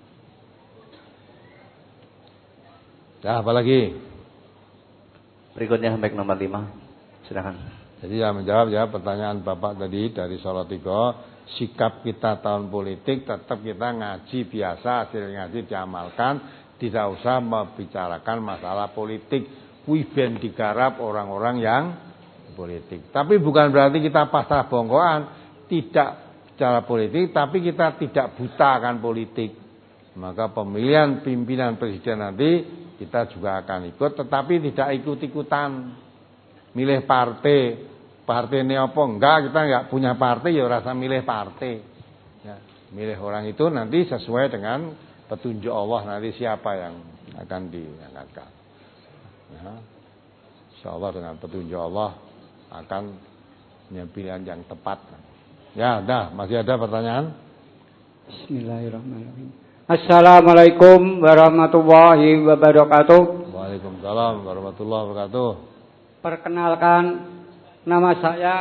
Ya, apalagi? Berikutnya baik nomor lima. Silakan. Jadi ya menjawab ya pertanyaan Bapak tadi dari Salatiga, sikap kita tahun politik tetap kita ngaji biasa, hasil ngaji diamalkan. Tidak usah membicarakan masalah politik. Kuwi ben digarap orang-orang yang politik. Tapi bukan berarti kita pasrah bongkoan, tidak bicara politik, tapi kita tidak buta akan politik. Maka pemilihan pimpinan presiden nanti kita juga akan ikut, tetapi tidak ikut-ikutan. Milih partai, partai ini apa? Enggak, kita enggak punya partai, ya rasa milih partai. Ya, milih orang itu nanti sesuai dengan petunjuk Allah nanti siapa yang akan diangkat. Ya, insya Allah dengan petunjuk Allah akan punya pilihan yang tepat. Ya, dah masih ada pertanyaan? Bismillahirrahmanirrahim. Assalamualaikum warahmatullahi wabarakatuh. Waalaikumsalam warahmatullahi wabarakatuh. Perkenalkan, nama saya.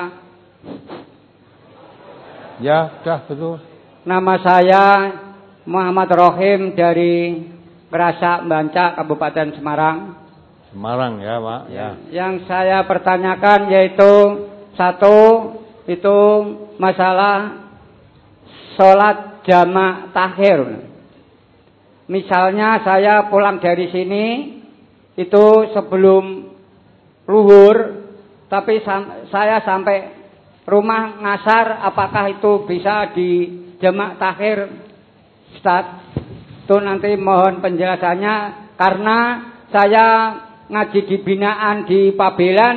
Ya, dah betul. Nama saya Muhammad Rohim dari Kerasak Banca, Kabupaten Semarang. Semarang ya Pak. Ya. Yang saya pertanyakan yaitu satu itu masalah sholat jamak takhir. Misalnya saya pulang dari sini itu sebelum luhur, tapi sam- saya sampai rumah ngasar, apakah itu bisa di jamak takhir? Ustaz, itu nanti mohon penjelasannya karena saya ngaji di binaan di Pabelan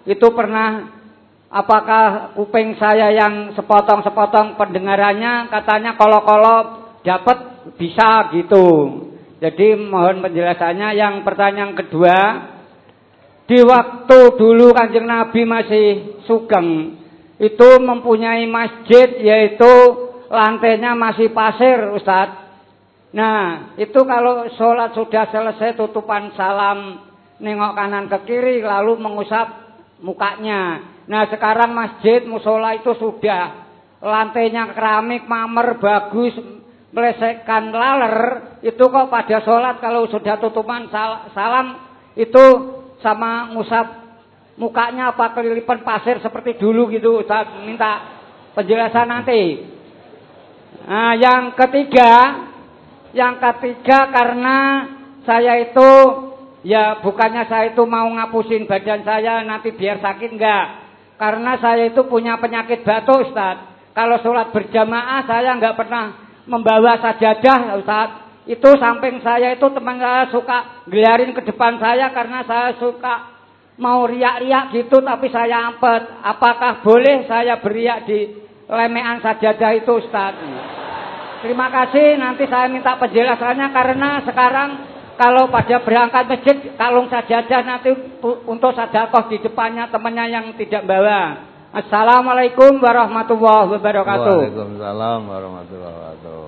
itu pernah, apakah kuping saya yang sepotong-sepotong pendengarannya, katanya kalau-kalau dapat bisa gitu. Jadi mohon penjelasannya. Yang pertanyaan kedua, di waktu dulu Kanjeng Nabi masih sugeng, itu mempunyai masjid, yaitu lantainya masih pasir, Ustadz. Nah, itu kalau sholat sudah selesai, tutupan salam, nengok kanan ke kiri, lalu mengusap mukanya. Nah, sekarang masjid, musola itu sudah lantainya keramik, mamer, bagus, melesekkan laler. Itu kok pada sholat kalau sudah tutupan sal salam, itu sama ngusap mukanya apa kelilipan pasir seperti dulu gitu, Ustaz. Minta penjelasan nanti. Nah, yang ketiga, yang ketiga karena saya itu, ya bukannya saya itu mau ngapusin badan saya nanti biar sakit, enggak. Karena saya itu punya penyakit batuk, Ustaz. Kalau sholat berjamaah saya enggak pernah membawa sajadah, Ustaz. Itu samping saya itu teman saya suka gelarin ke depan saya karena saya suka mau riak-riak gitu, tapi saya ampet. Apakah boleh saya beriak di lemean sajadah itu, Ustaz? Terima kasih, nanti saya minta penjelasannya karena sekarang kalau pada berangkat masjid kalung sajadah nanti untuk sedekah di depannya temannya yang tidak bawa. Assalamualaikum warahmatullahi wabarakatuh. Waalaikumsalam warahmatullahi wabarakatuh.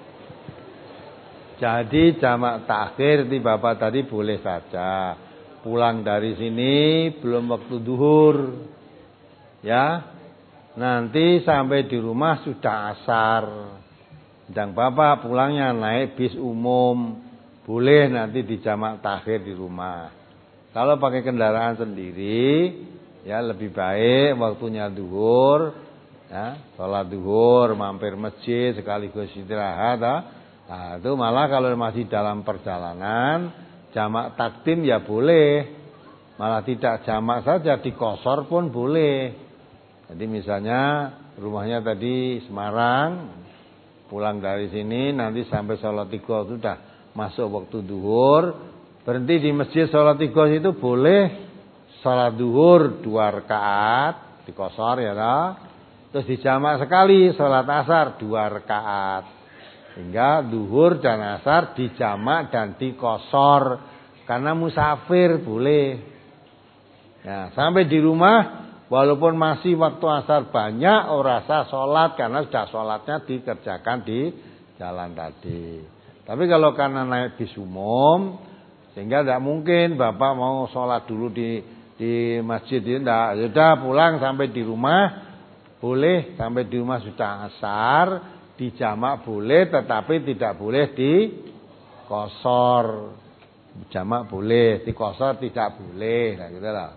Jadi jamak takhir di Bapak tadi boleh saja. Pulang dari sini belum waktu duhur. Ya. Nanti sampai di rumah sudah asar. Dan Bapak pulangnya naik bis umum, boleh nanti di jamak takhir di rumah. Kalau pakai kendaraan sendiri, ya lebih baik waktunya duhur, ya, sholat duhur, mampir masjid sekaligus istirahat. Nah, itu malah kalau masih dalam perjalanan, jamak takdim ya boleh. Malah tidak jamak saja, dikosor pun boleh. Jadi misalnya rumahnya tadi Semarang, pulang dari sini nanti sampai sholat tiga sudah masuk waktu duhur, berhenti di masjid sholat tiga itu boleh. Sholat duhur dua rakaat dikosor ya lah. Terus dijamak sekali sholat asar dua rakaat, hingga duhur dan asar dijamak dan dikosor karena musafir boleh. Nah, sampai di rumah walaupun masih waktu asar banyak, ora sah sholat karena sudah sholatnya dikerjakan di jalan tadi. Tapi kalau karena naik bis umum, sehingga tidak mungkin Bapak mau sholat dulu di di masjid, tidak. Sudah pulang sampai di rumah, boleh sampai di rumah sudah asar, dijamak boleh, tetapi tidak boleh dikosor. Jamak boleh, dikosor tidak boleh, nah gitu lah.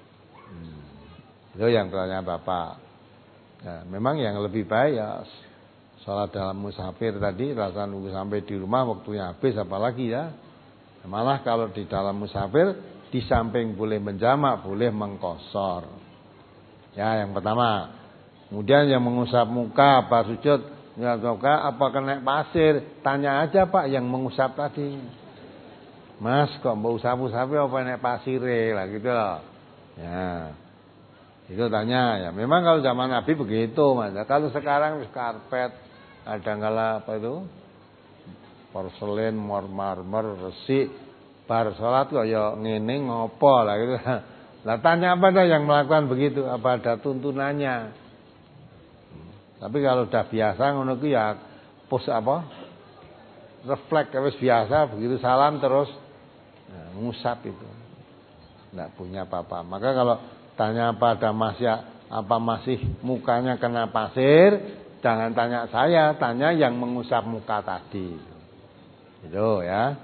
Itu yang pertanyaan Bapak. Nah, memang yang lebih baik ya sholat dalam musafir tadi, rasa nunggu sampai di rumah waktunya habis apalagi ya. Malah kalau di dalam musafir di samping boleh menjamak, boleh mengkosor. Ya, yang pertama. Kemudian yang mengusap muka apa sujud, ya muka apa kena pasir, tanya aja Pak yang mengusap tadi. Mas kok mau usap-usap apa naik pasir lah gitu loh. Ya. Itu tanya ya. Memang kalau zaman Nabi begitu, Mas. Kalau sekarang karpet, ada ngala apa itu? Porselen, marmer, resik, bar salat kok ya ngene ngopo lah gitu. Lah tanya apa dah yang melakukan begitu? Apa ada tuntunannya? Tapi kalau udah biasa ngono ku ya pos apa? Refleks wis biasa begitu salam terus nah, ngusap itu. Enggak punya apa-apa. Maka kalau tanya pada masih apa masih mukanya kena pasir, jangan tanya saya, tanya yang mengusap muka tadi. Itu ya.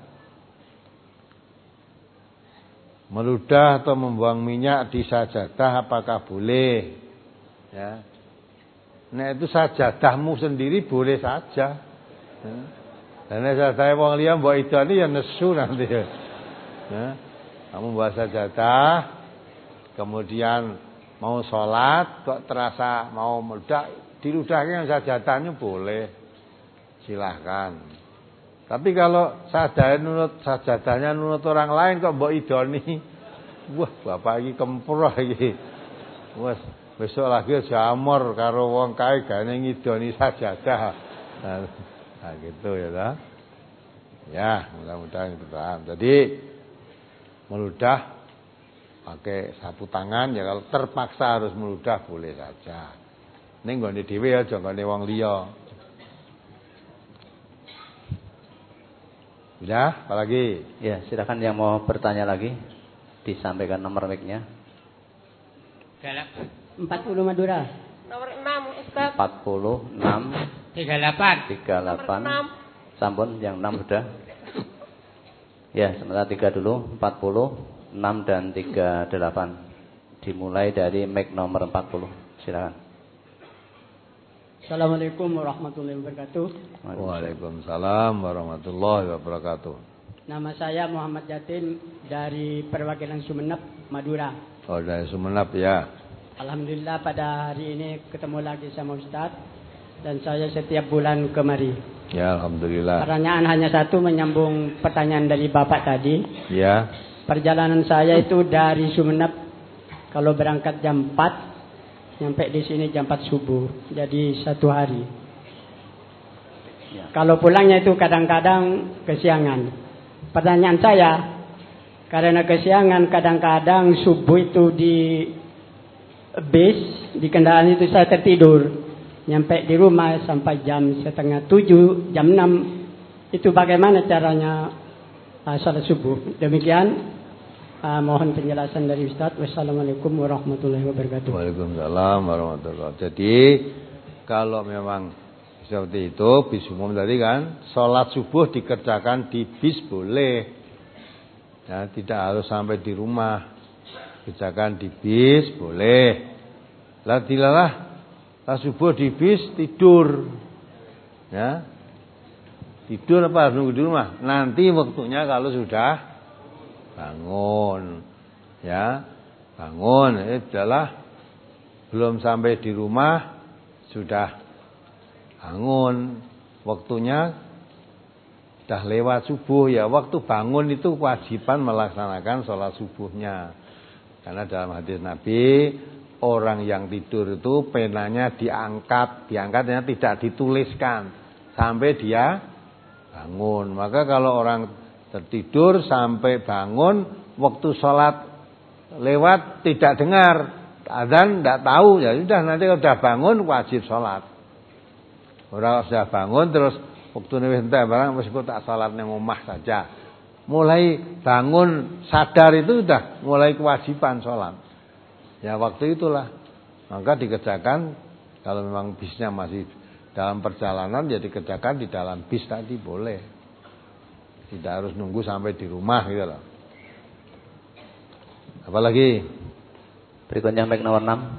Meludah atau membuang minyak di sajadah apakah boleh? Ya. Nah itu sajadahmu sendiri boleh saja. Ya. Dan sajadah wong liya mbok idoni ya nesu nanti. Ya. Kamu bawa sajadah, kemudian mau sholat kok terasa mau meledak, diludahkan sajadahnya boleh, silahkan. Tapi kalau sajadahnya nurut, sajadahnya nurut orang lain kok mbok idoni, wah bapak iki kempro iki. Wes besok lagi jamur karo wong kae gane ngidoni sajadah. Nah, nah gitu ya ta. Ya, mudah-mudahan itu paham. Jadi meludah pakai sapu tangan ya, kalau terpaksa harus meludah boleh saja. Ning nggone dhewe aja nggone wong liya. Ya, apalagi? Ya, silakan yang mau bertanya lagi disampaikan nomor mic-nya. empat puluh Madura. Nomor enam Ustaz. empat puluh enam tiga puluh delapan. tiga puluh delapan. Nomor enam. Sampun yang enam sudah. Ya, sementara tiga dulu, empat puluh, enam dan tiga puluh delapan. Dimulai dari mic nomor empat puluh. Silakan. Assalamualaikum warahmatullahi wabarakatuh. Waalaikumsalam warahmatullahi wabarakatuh. Nama saya Muhammad Jatin dari perwakilan Sumeneb, Madura. Oh, dari Sumeneb ya. Alhamdulillah pada hari ini ketemu lagi sama Ustaz dan saya setiap bulan kemari. Ya, alhamdulillah. Pertanyaan hanya satu menyambung pertanyaan dari Bapak tadi. Ya. Perjalanan saya itu dari Sumeneb kalau berangkat jam empat nyampe di sini jam empat subuh. Jadi satu hari. Ya. Kalau pulangnya itu kadang-kadang kesiangan. Pertanyaan saya, karena kesiangan kadang-kadang subuh itu di bis, di kendaraan itu saya tertidur. Nyampe di rumah sampai jam setengah tujuh, jam enam. Itu bagaimana caranya uh, salat subuh. Demikian. Uh, mohon penjelasan dari Ustaz. Wassalamualaikum warahmatullahi wabarakatuh. Waalaikumsalam warahmatullahi wabarakatuh. Jadi kalau memang seperti itu, bis umum tadi kan, sholat subuh dikerjakan di bis boleh. Ya, tidak harus sampai di rumah. Kerjakan di bis boleh. Lah dilalah, lah subuh di bis tidur. Ya. Tidur apa harus nunggu di rumah? Nanti waktunya kalau sudah bangun, ya bangun, eh adalah belum sampai di rumah sudah bangun, waktunya sudah lewat subuh ya. Waktu bangun itu kewajiban melaksanakan sholat subuhnya, karena dalam hadis Nabi orang yang tidur itu penanya diangkat, diangkatnya tidak dituliskan sampai dia bangun. Maka kalau orang tertidur sampai bangun, waktu sholat lewat tidak dengar adzan, tidak tahu, ya sudah nanti kalau sudah bangun wajib sholat. Orang sudah bangun terus waktu nih entek barang wis tak sholat nang omah saja. Mulai bangun sadar itu sudah mulai kewajiban sholat. Ya waktu itulah maka dikerjakan. Kalau memang bisnya masih dalam perjalanan ya dikerjakan di dalam bis tadi boleh. Tidak harus nunggu sampai di rumah gitu loh. Apalagi berikutnya mic nomor enam.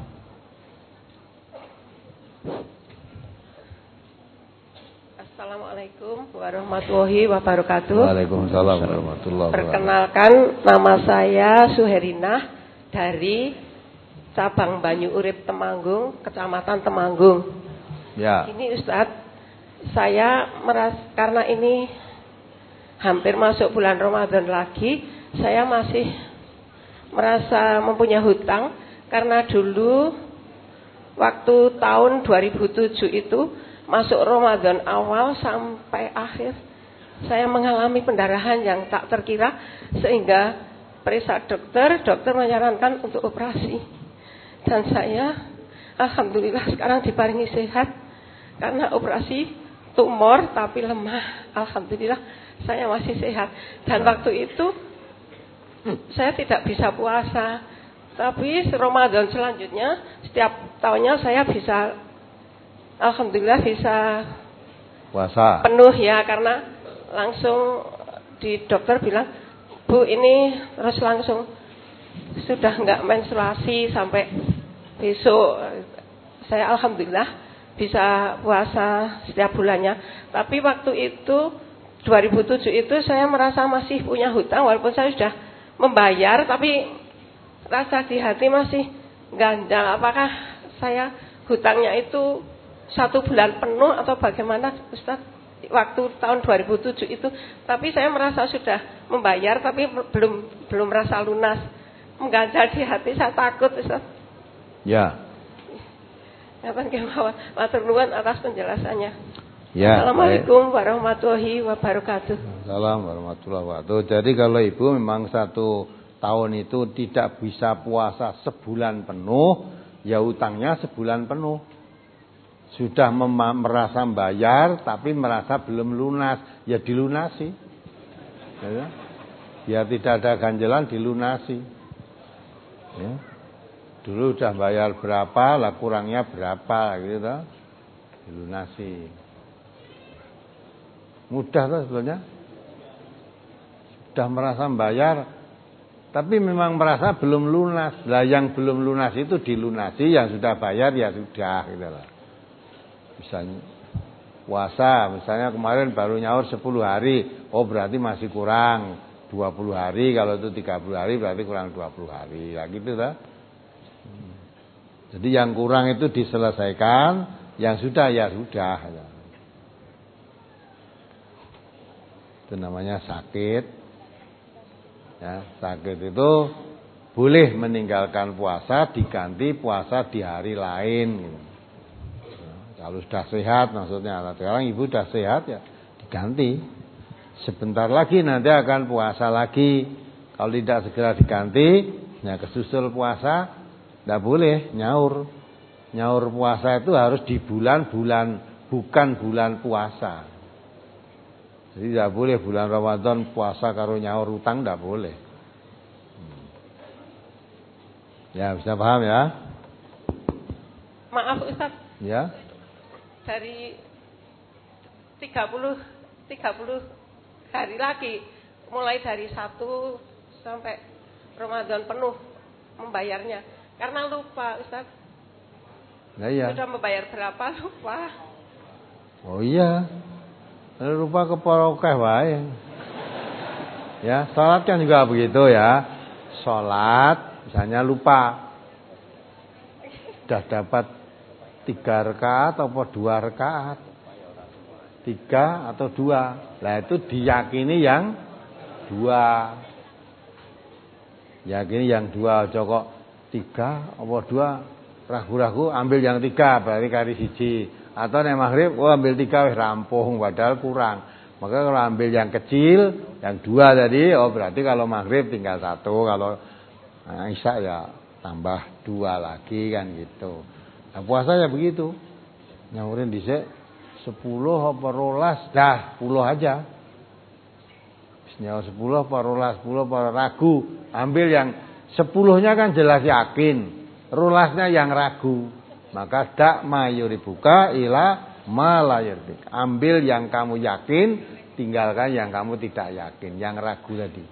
Assalamualaikum warahmatullahi wabarakatuh. Waalaikumsalam warahmatullahi wabarakatuh. Perkenalkan, nama saya Suherinah dari cabang Banyu Urip Temanggung, Kecamatan Temanggung. Ya. Ini Ustadz, saya meras karena ini hampir masuk bulan Ramadan lagi, saya masih merasa mempunyai hutang karena dulu waktu tahun dua ribu tujuh itu masuk Ramadan awal sampai akhir saya mengalami pendarahan yang tak terkira sehingga periksa dokter, dokter menyarankan untuk operasi. Dan saya alhamdulillah sekarang diparingi sehat karena operasi tumor tapi lemah. Alhamdulillah saya masih sehat. Dan waktu itu saya tidak bisa puasa. Tapi Ramadan selanjutnya setiap tahunnya saya bisa, alhamdulillah bisa puasa penuh ya. Karena langsung di dokter bilang, Bu ini terus langsung sudah enggak menstruasi sampai besok. Saya alhamdulillah bisa puasa setiap bulannya. Tapi waktu itu dua ribu tujuh itu saya merasa masih punya hutang walaupun saya sudah membayar, tapi rasa di hati masih ganjal. Apakah saya hutangnya itu satu bulan penuh atau bagaimana Ustaz? Waktu tahun dua ribu tujuh itu, tapi saya merasa sudah membayar tapi belum belum merasa lunas. mengganjal di hati, saya takut Ustaz. Ya. Ngaten kemawon, matur nuwun atas penjelasannya. Ya. Assalamualaikum baik. warahmatullahi wabarakatuh. Assalamualaikum warahmatullahi wabarakatuh. Jadi kalau ibu memang satu tahun itu tidak bisa puasa sebulan penuh, ya utangnya sebulan penuh. Sudah merasa bayar tapi merasa belum lunas, ya dilunasi. Ya. Biar tidak ada ganjelan dilunasi. Ya. Dulu udah bayar berapa, lah kurangnya berapa gitu toh. Dilunasi. Mudah toh sebenarnya. Sudah merasa bayar tapi memang merasa belum lunas. Lah yang belum lunas itu dilunasi, yang sudah bayar ya sudah gitu loh. Misalnya puasa, misalnya kemarin baru nyaur sepuluh hari, oh berarti masih kurang dua puluh hari, kalau itu tiga puluh hari berarti kurang dua puluh hari. Lah gitu toh. Jadi yang kurang itu diselesaikan, yang sudah ya sudah. Itu namanya sakit. Ya, sakit itu boleh meninggalkan puasa diganti puasa di hari lain. Nah, kalau sudah sehat maksudnya, sekarang ibu sudah sehat ya diganti. Sebentar lagi nanti akan puasa lagi. Kalau tidak segera diganti, ya kesusul puasa. Tidak boleh nyaur. Nyaur puasa itu harus di bulan-bulan, bukan bulan puasa. Jadi tidak boleh bulan Ramadan puasa karo nyaur utang, tidak boleh. Ya bisa paham ya? Maaf Ustaz. Ya. Dari tiga puluh hari lagi, mulai dari satu sampai Ramadan penuh membayarnya. Karena lupa Ustaz. Nah, iya. Sudah membayar berapa lupa. Oh iya. Lupa keporokeh wae. Ya, salat kan juga begitu ya. Salat misalnya lupa. Sudah dapat tiga rakaat atau dua rakaat. Tiga atau dua. Lah itu diyakini yang dua. Yakini yang dua, cokok tiga apa dua, ragu-ragu ambil yang tiga berarti kari siji, atau nek maghrib oh ambil tiga wis rampung padahal kurang. Maka kalau ambil yang kecil yang dua tadi, oh berarti kalau maghrib tinggal satu, kalau nah, isya ya tambah dua lagi kan gitu. Nah puasa ya begitu, nyaurin dhisik sepuluh apa rolas, dah sepuluh aja. Nyaur sepuluh apa rolas, sepuluh apa ragu, ambil yang sepuluhnya kan jelas yakin, rulasnya yang ragu. Maka dak mayuri buka ila malayurdik. Ambil yang kamu yakin, tinggalkan yang kamu tidak yakin, yang ragu tadi.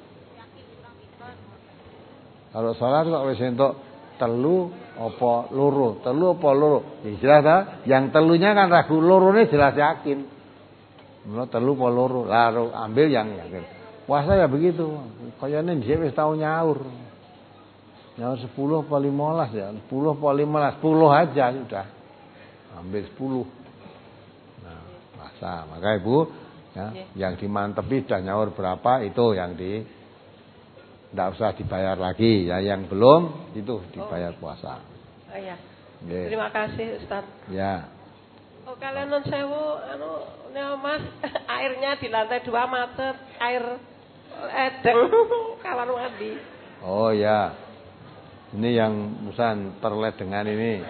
Kalau sholat kok wis entuk telu apa loro, telu apa loro. Ya jelas ta, yang telunya kan ragu, lorone jelas yakin. Mula telu apa loro, lalu ambil yang yakin. Puasa ya begitu, kayaknya dia wis tau nyaur. Nyaur sepuluh apa lima belas ya, sepuluh apa lima belas, sepuluh aja sudah. Ambil sepuluh. Nah, puasa. Maka Ibu ya, yang dimantepi sudah nyaur berapa itu yang di tidak usah dibayar lagi ya, yang belum itu dibayar puasa. Oh iya. Yeah. Terima kasih Ustaz. Ya. Oh kalian non sewu anu Mas airnya di lantai dua macet, air edeng kawan mandi. Oh ya. Ini yang musan terlet dengan ini.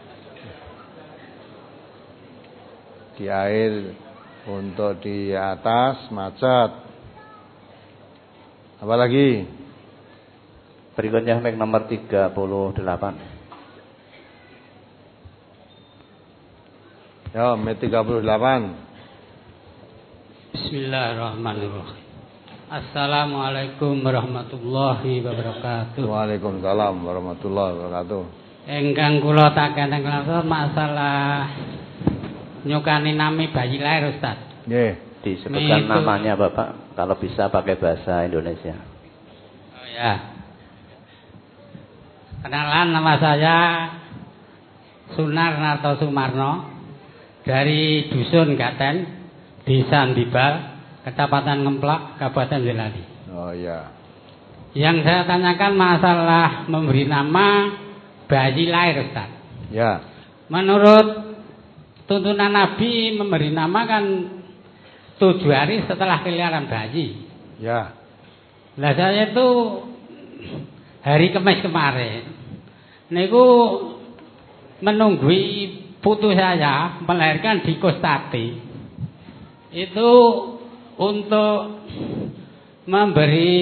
Di air untuk di atas macet. Apa lagi? Berikutnya mic nomor tiga puluh delapan. Ya, mic tiga puluh delapan. Bismillahirrahmanirrahim. Assalamualaikum warahmatullahi wabarakatuh. Waalaikumsalam warahmatullahi wabarakatuh. Engkang kula takenten masalah nyukani nami bayi lahir Ustaz. Nggih. Disebutkan namanya Bapak, kalau bisa pakai bahasa Indonesia. Oh ya. Kenalan, nama saya Sunar Narto Sumarno dari Dusun Gaten, Desa Ndibal, Kecamatan Ngemplak, Kabupaten Boyolali. Oh iya. Yang saya tanyakan masalah memberi nama bayi lahir, Ustaz. Ya. Menurut tuntunan Nabi, memberi nama kan tujuh hari setelah kelahiran bayi. Ya. Lah saya itu hari Kamis kemarin niku menunggui putu saya melahirkan di Kostati. Itu untuk memberi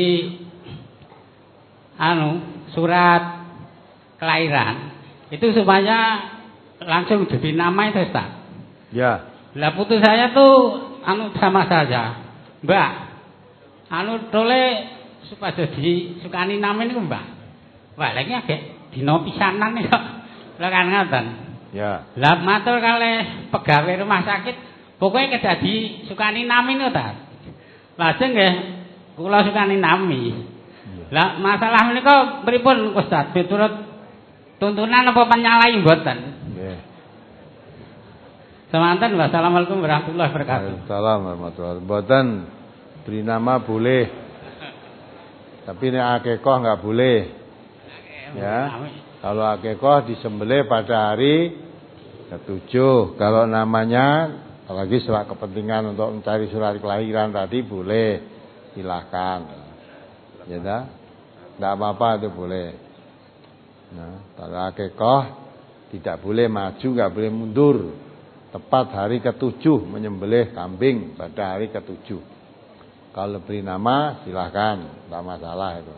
anu surat kelahiran itu supaya langsung diberi nama itu, Ustaz. Ya. Lah putu saya tuh anu sama saja, Mbak. Anu tole supaya jadi sukani nama ini, Mbak. Wah, lagi agak dino pisanan nih kok. Lah kan ngoten. Ya. Lah matur kalih pegawai rumah sakit, pokoknya kedadi sukani nami niku ta. Lajeng nggih kula sukani nami. Lah masalah menika pripun Ustaz? Piturut tuntunan apa penyalahi mboten? Nggih. Semanten, wassalamualaikum warahmatullahi wabarakatuh. Waalaikumsalam warahmatullahi wabarakatuh. Mboten beri nama boleh. Tapi nek akekah enggak boleh. Ya. Kalau akekah disembelih pada hari ketujuh. Kalau namanya apalagi setelah kepentingan untuk mencari surat kelahiran tadi boleh, silakan. Ya dah, tidak apa-apa itu boleh. Nah, kalau akekah tidak boleh maju, nggak boleh mundur. Tepat hari ketujuh menyembelih kambing pada hari ketujuh. Kalau beri nama silakan, tidak masalah itu.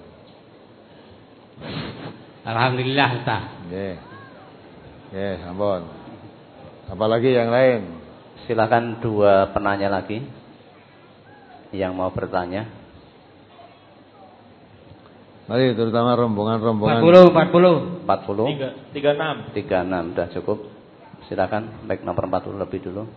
Alhamdulillah, Ustaz. Nggih. Nggih, ampun. Apalagi yang lain? Silakan dua penanya lagi yang mau bertanya. Mari terutama rombongan-rombongan empat puluh, empat puluh. empat puluh. tiga puluh enam. tiga puluh enam sudah cukup. Silakan baik nomor empat puluh lebih dulu.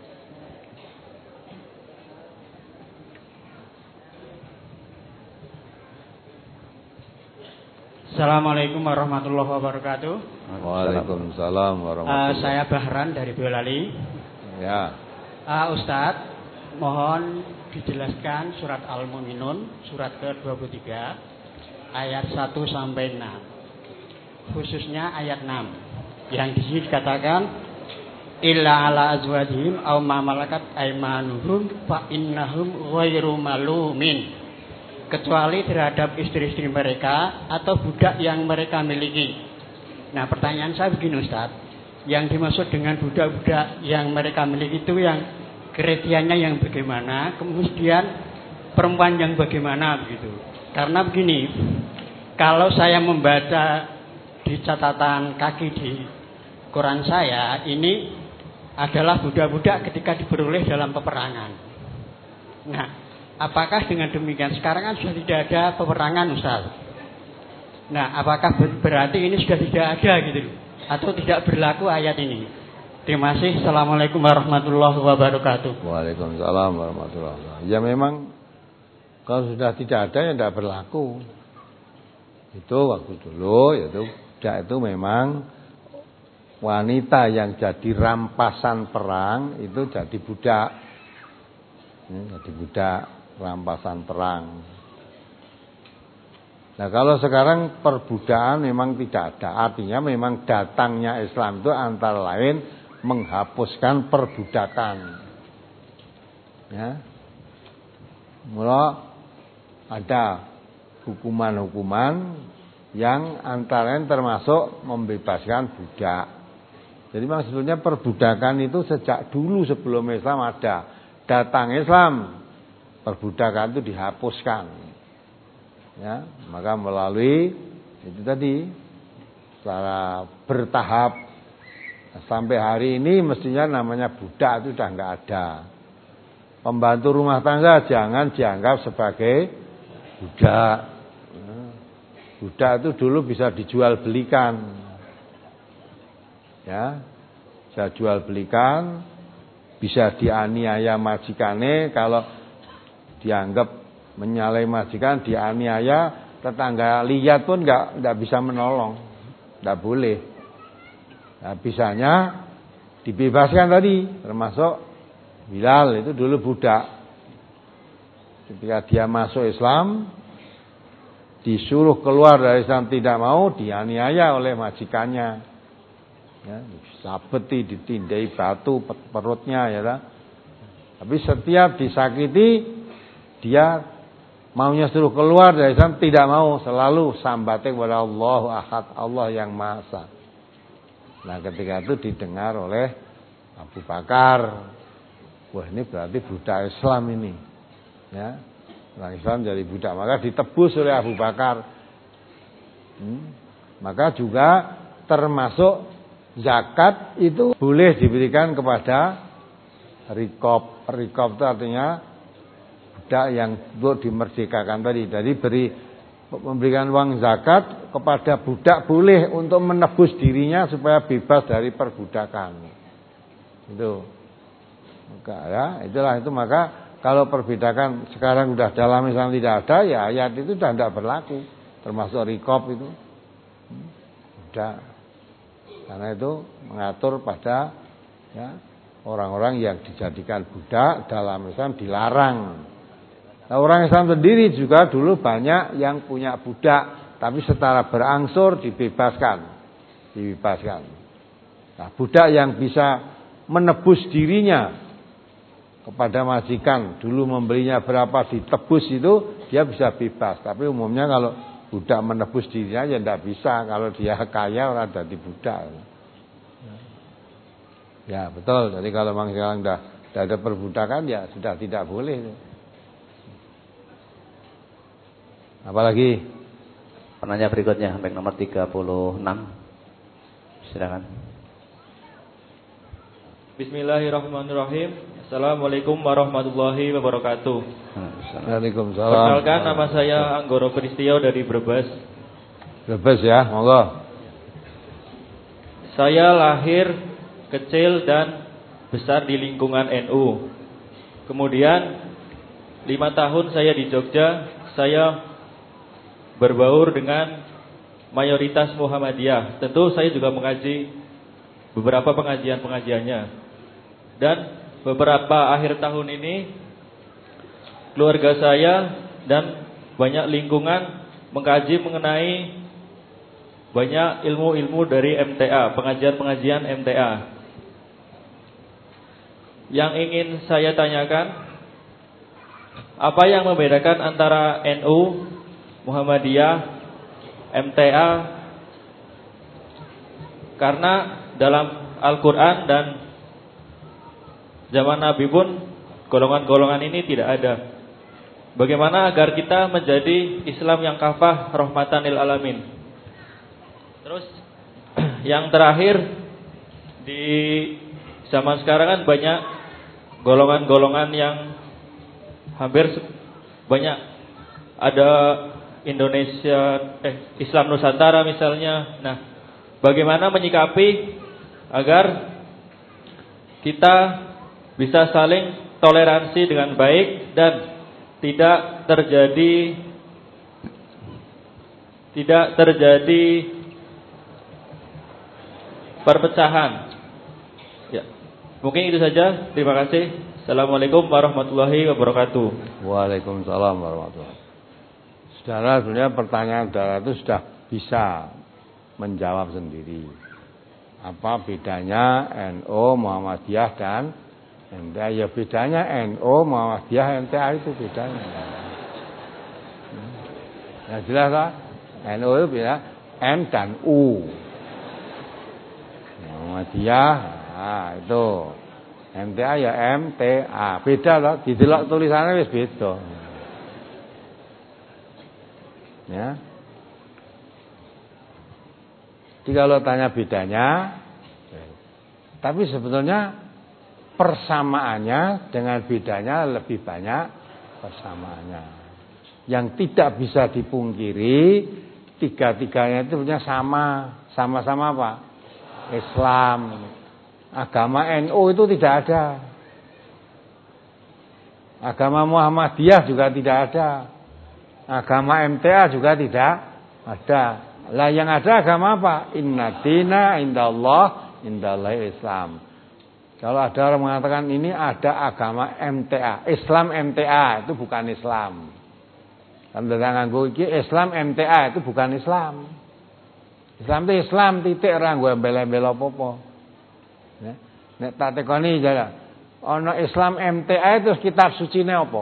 Assalamualaikum warahmatullahi wabarakatuh. Waalaikumsalam warahmatullahi wabarakatuh. Uh, saya Bahran dari Boyolali. Ya. Uh, Ustadz, mohon dijelaskan surat Al-Mu'minun surat ke dua puluh tiga ayat satu sampai enam. Khususnya ayat enam. Yang di sini dikatakan illa ala azwajihim aw ma malakat aymanuhum fa innahum ghairu malumin. Kecuali terhadap istri-istri mereka atau budak yang mereka miliki. Nah, pertanyaan saya begini, Ustaz. Yang dimaksud dengan budak-budak yang mereka miliki itu yang kriterianya yang bagaimana, kemudian perempuan yang bagaimana begitu. Karena begini, kalau saya membaca di catatan kaki di Quran saya, ini adalah budak-budak ketika diperoleh dalam peperangan. Nah, apakah dengan demikian sekarang kan sudah tidak ada peperangan, Ustaz? Nah, apakah berarti ini sudah tidak ada gitu atau tidak berlaku ayat ini? Terima kasih. Assalamualaikum warahmatullahi wabarakatuh. Waalaikumsalam warahmatullahi wabarakatuh. Ya memang kalau sudah tidak ada ya tidak berlaku. Itu waktu dulu yaitu budak itu memang wanita yang jadi rampasan perang itu jadi budak. Ini jadi budak rampasan perang. Nah, kalau sekarang perbudakan memang tidak ada. Artinya memang datangnya Islam itu antara lain menghapuskan perbudakan. Ya. Mula ada hukuman-hukuman yang antara lain termasuk membebaskan budak. Jadi memang sebetulnya perbudakan itu sejak dulu sebelum Islam ada. Datang Islam, perbudakan itu dihapuskan. Ya, maka melalui itu tadi secara bertahap sampai hari ini mestinya namanya budak itu sudah enggak ada. Pembantu rumah tangga jangan dianggap sebagai budak. Budak itu dulu bisa dijual belikan. Ya. Bisa jual belikan, bisa dianiaya majikane kalau dianggap menyalahi majikan, dianiaya, tetangga lihat pun enggak enggak bisa menolong. Enggak boleh. Nah, bisanya dibebaskan tadi, termasuk Bilal itu dulu budak. Ketika dia masuk Islam, disuruh keluar dari Islam tidak mau, dianiaya oleh majikannya. Ya, disabeti, ditindai batu perutnya ya kan. Tapi setiap disakiti dia maunya suruh keluar dari Islam tidak mau, selalu sambatnya kepada Allahu Ahad, Allah yang Maha Esa. Nah, ketika itu didengar oleh Abu Bakar. Wah, ini berarti budak Islam ini. Ya. Orang Islam jadi budak, maka ditebus oleh Abu Bakar. Hmm. Maka juga termasuk zakat itu boleh diberikan kepada rikob. Rikob itu artinya budak yang untuk dimerdekakan tadi. Jadi beri memberikan uang zakat kepada budak boleh untuk menebus dirinya supaya bebas dari perbudakan. Itu. Maka ya, itulah itu maka kalau perbudakan sekarang sudah dalam Islam tidak ada, ya ayat itu sudah tidak berlaku. Termasuk rikob itu. Sudah. Karena itu mengatur pada ya, orang-orang yang dijadikan budak dalam Islam dilarang. Nah, orang Islam sendiri juga dulu banyak yang punya budak, tapi secara berangsur dibebaskan, dibebaskan. Nah, budak yang bisa menebus dirinya kepada majikan, dulu membelinya berapa ditebus itu dia bisa bebas. Tapi umumnya kalau budak menebus dirinya ya tidak bisa, kalau dia kaya orang jadi budak. Ya betul. Jadi kalau memang sekarang sudah tidak ada perbudakan ya sudah tidak boleh. Apalagi penanya berikutnya sampai nomor tiga puluh enam. Silakan. Bismillahirrahmanirrahim. Assalamualaikum warahmatullahi wabarakatuh. Waalaikumsalam. Perkenalkan, nama saya Anggoro Pristio dari Brebes. Brebes ya, monggo. Saya lahir kecil dan besar di lingkungan N U. Kemudian lima tahun saya di Jogja, saya berbaur dengan mayoritas Muhammadiyah. Tentu saya juga mengaji beberapa pengajian-pengajiannya. Dan beberapa akhir tahun ini keluarga saya dan banyak lingkungan mengkaji mengenai banyak ilmu-ilmu dari M T A, pengajian-pengajian M T A. Yang ingin saya tanyakan, apa yang membedakan antara N U, Muhammadiyah, M T A? Karena dalam Al-Quran dan zaman Nabi pun golongan-golongan ini tidak ada. Bagaimana agar kita menjadi Islam yang kafah, rahmatan lil alamin? Terus yang terakhir, di zaman sekarang kan banyak golongan-golongan yang hampir banyak, ada Indonesia eh, Islam Nusantara misalnya. Nah, bagaimana menyikapi agar kita bisa saling toleransi dengan baik dan tidak terjadi tidak terjadi perpecahan. Ya, mungkin itu saja. Terima kasih. Assalamualaikum warahmatullahi wabarakatuh. Waalaikumsalam warahmatullahi wabarakatuh. Saudara, sebenarnya pertanyaan saudara itu sudah bisa menjawab sendiri. Apa bedanya N U, Muhammadiyah dan M T A? Ya bedanya N U, Muhammadiyah, M T A itu bedanya. Ya jelas lah. N U itu beda M dan U. Muhammadiyah, nah itu. M T A ya M T A. Beda loh, didelok tulisannya wis beda. Ya. Jadi kalau tanya bedanya, tapi sebetulnya persamaannya dengan bedanya lebih banyak persamaannya. Yang tidak bisa dipungkiri, tiga-tiganya itu punya sama, sama-sama apa? Islam. Agama N U itu tidak ada. Agama Muhammadiyah juga tidak ada. Agama M T A juga tidak ada. Lah yang ada agama apa? Inna dina indallah indallahi Islam. Kalau ada orang mengatakan ini ada agama M T A, Islam M T A, itu bukan Islam. Kan nganggo iki Islam M T A itu bukan Islam. Islam itu Islam titik ora nggo embel-embel apa-apa. Ya. Nek tak tekoni jare ana Islam M T A itu kitab sucine apa?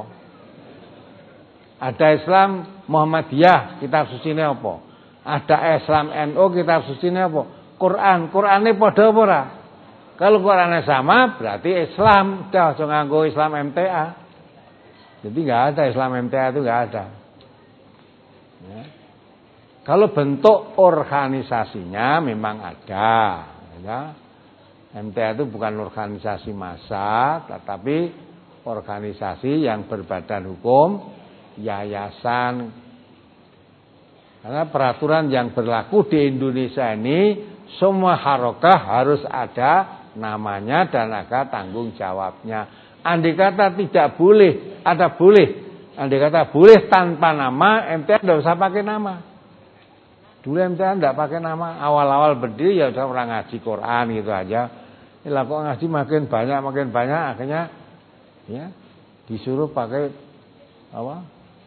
Ada Islam Muhammadiyah kitab sucine apa? Ada Islam N U kitab sucine apa? Quran, Qurane padha apa ora? Kalau Qurane sama berarti Islam, dah aja nganggo Islam M T A. Jadi enggak ada Islam M T A itu enggak ada. Ya. Kalau bentuk organisasinya memang ada, ya. M T A itu bukan organisasi massa, tetapi organisasi yang berbadan hukum, yayasan. Karena peraturan yang berlaku di Indonesia ini, semua harokah harus ada namanya dan ada tanggung jawabnya. Andai kata tidak boleh, ada boleh. Andai kata boleh tanpa nama, M T A tidak usah pakai nama. Dulu M T A tidak pakai nama. Awal-awal berdiri ya udah orang ngaji Quran gitu aja. Ini kok ngaji makin banyak, makin banyak. Akhirnya ya disuruh pakai apa?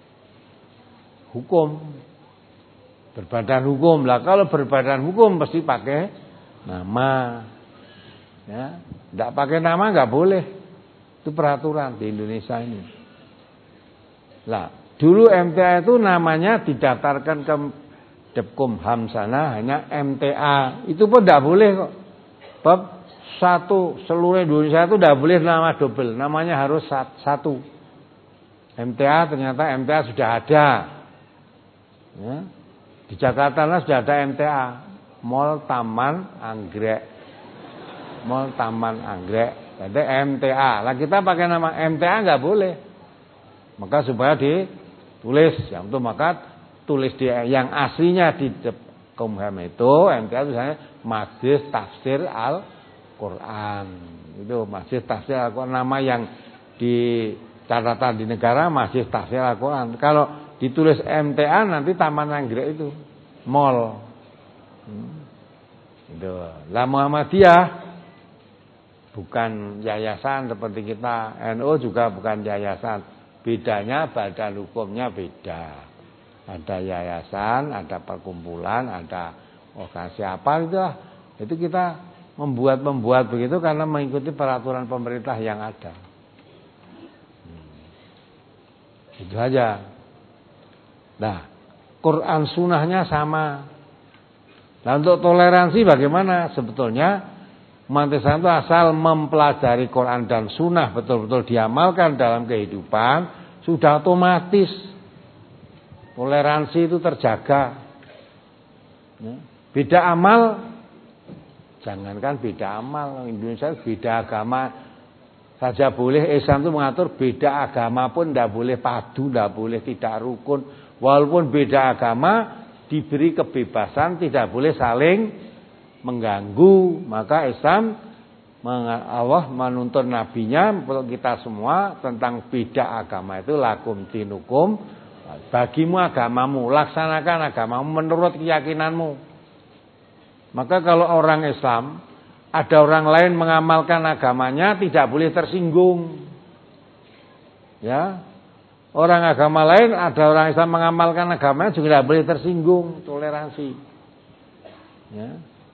Hukum. Berbadan hukum. Lah kalau berbadan hukum pasti pakai nama. Ya, tidak pakai nama nggak boleh. Itu peraturan di Indonesia ini. Lah, dulu M T A itu namanya didaftarkan ke Depkumham sana hanya M T A. Itu pun tidak boleh kok. Bab satu seluruh Indonesia itu tidak boleh nama double. Namanya harus satu. M T A ternyata M T A sudah ada. Ya. Di Jakarta lah sudah ada M T A. Mall Taman Anggrek. Mall Taman Anggrek. Jadi M T A. Lah kita pakai nama M T A nggak boleh. Maka supaya ditulis yang itu maka tulis dia yang aslinya di Depkumham itu M T A misalnya Majelis Tafsir Al-Qur'an. Itu Majelis Tafsir Al-Qur'an, nama yang di catatan di negara Majelis Tafsir Al-Qur'an. Kalau ditulis M T A nanti Taman Anggrek itu mall. Hmm. Itu. Lah Muhammadiyah bukan yayasan seperti kita, N U juga bukan yayasan. Bedanya badan hukumnya beda. Ada yayasan, ada perkumpulan, ada organisasi apa gitu lah. Itu kita membuat-membuat begitu karena mengikuti peraturan pemerintah yang ada. Hmm. Itu aja. Nah, Quran sunnahnya sama. Nah, untuk toleransi bagaimana? Sebetulnya umat Islam itu asal mempelajari Quran dan sunnah betul-betul diamalkan dalam kehidupan, sudah otomatis toleransi itu terjaga. Beda amal, jangankan beda amal, Indonesia beda agama saja boleh. Islam itu mengatur beda agama pun tidak boleh padu, tidak boleh tidak rukun. Walaupun beda agama diberi kebebasan, tidak boleh saling mengganggu. Maka Islam, Allah menuntun nabinya untuk kita semua tentang beda agama itu lakum dinukum. Bagimu agamamu, laksanakan agamamu menurut keyakinanmu. Maka kalau orang Islam, ada orang lain mengamalkan agamanya tidak boleh tersinggung. Ya. Orang agama lain, ada orang Islam mengamalkan agamanya juga tidak boleh tersinggung, toleransi. Ya.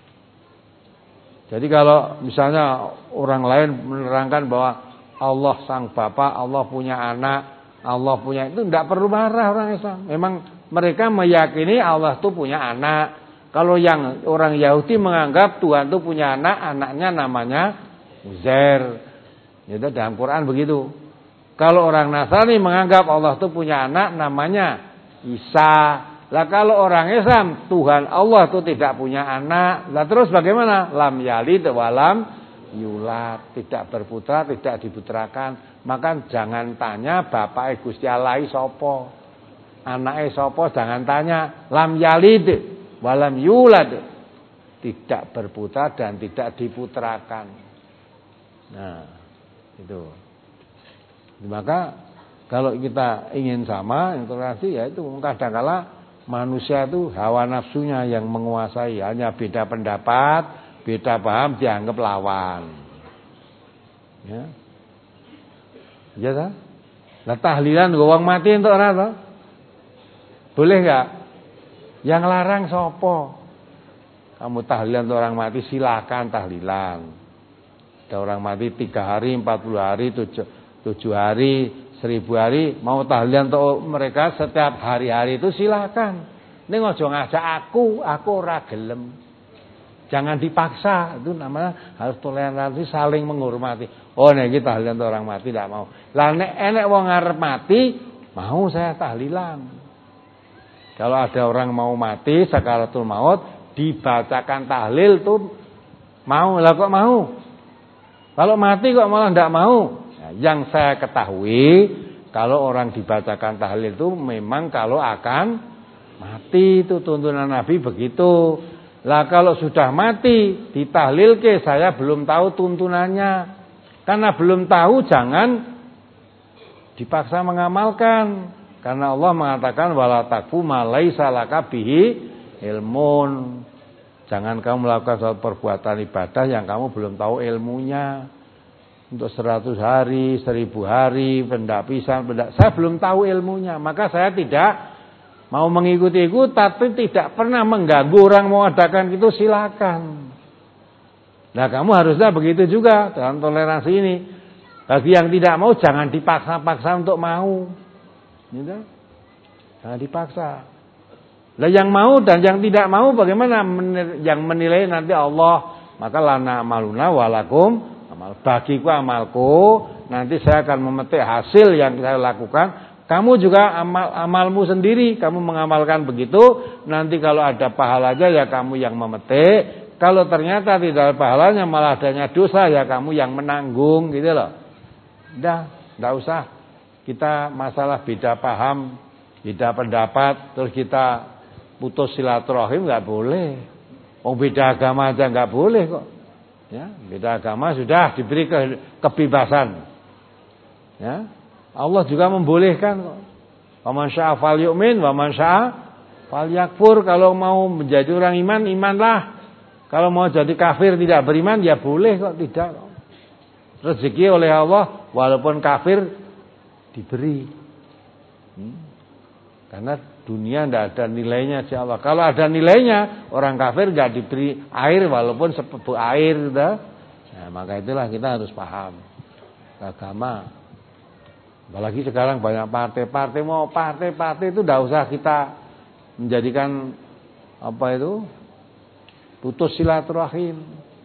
Jadi kalau misalnya orang lain menerangkan bahwa Allah sang Bapa, Allah punya anak, Allah punya itu tidak perlu marah orang Islam. Memang mereka meyakini Allah itu punya anak. Kalau yang orang Yahudi menganggap Tuhan itu punya anak, anaknya namanya Uzair. Itu dalam Quran begitu. Kalau orang Nasrani menganggap Allah itu punya anak namanya Isa. Lah kalau orang Islam Tuhan Allah itu tidak punya anak. Lah terus bagaimana? Lam yalid wa lam yulad, tidak berputra, tidak diputrakan. Maka jangan tanya bapak Gusti Allah sapa, anake sapa, jangan tanya. Lam yalid wa lam yulad, tidak berputra dan tidak diputrakan. Nah, itu. Maka kalau kita ingin sama integrasi ya itu kadang-kala manusia itu hawa nafsunya yang menguasai, hanya beda pendapat, beda paham dianggap lawan. Ya. Ya ta? Lah tahlilan wong mati entuk ora to? Boleh enggak? Yang larang sopo? Kamu tahlilan untuk orang mati, silakan tahlilan. Ada orang mati tiga hari, empat puluh hari, tujuh, tujuh hari, seribu hari, mau tahlilan untuk mereka setiap hari-hari itu silakan. Ini ngojo ngajak aku, aku ora gelem. Jangan dipaksa, itu namanya harus toleransi, saling menghormati. Oh nek kita tahlilan untuk orang mati tidak mau. Lah nek enek wong arep mati, mau saya tahlilan. Kalau ada orang mau mati sakaratul maut, dibacakan tahlil tuh mau. Lah kok mau? Kalau mati kok malah tidak mau? Nah, yang saya ketahui, kalau orang dibacakan tahlil itu memang kalau akan mati, itu tuntunan Nabi begitu. Lah kalau sudah mati ditahlil ke, saya belum tahu tuntunannya. Karena belum tahu jangan dipaksa mengamalkan. Karena Allah mengatakan wala taqfu ma laisa laka bihi ilmun. Jangan kamu melakukan suatu perbuatan ibadah yang kamu belum tahu ilmunya. Untuk seratus hari, seribu hari, pendapisan, pendak, saya belum tahu ilmunya. Maka saya tidak mau mengikuti-ikut, tapi tidak pernah mengganggu orang mau adakan itu, silakan. Nah kamu harusnya begitu juga dalam toleransi ini. Bagi yang tidak mau jangan dipaksa-paksa untuk mau. Gitu? Jangan dipaksa. Lah yang mau dan yang tidak mau bagaimana? Yang menilai nanti Allah. Maka lana amaluna walakum amal. Bagiku amalku, nanti saya akan memetik hasil yang saya lakukan. Kamu juga amal amalmu sendiri, kamu mengamalkan begitu. Nanti kalau ada pahalanya ya kamu yang memetik. Kalau ternyata tidak ada pahalanya malah adanya dosa ya kamu yang menanggung, gitu loh. Udah, enggak usah kita masalah beda paham, beda pendapat terus kita putus silaturahim, enggak boleh. Oh beda agama aja enggak boleh kok. Ya, beda agama sudah diberi ke, kebebasan. Ya. Allah juga membolehkan kok. Wa man syaa'a falyu'min wa man syaa'a falyakfur. Kalau mau menjadi orang iman, imanlah. Kalau mau jadi kafir tidak beriman ya boleh kok, tidak. Rezeki oleh Allah walaupun kafir diberi. Hmm. Karena dunia tidak ada nilainya insya Allah. Kalau ada nilainya, orang kafir enggak diberi air walaupun sepebu air, dah. Nah, maka itulah kita harus paham agama. Apalagi sekarang banyak partai-partai, mau partai-partai itu tidak usah kita menjadikan apa itu putus silaturahim.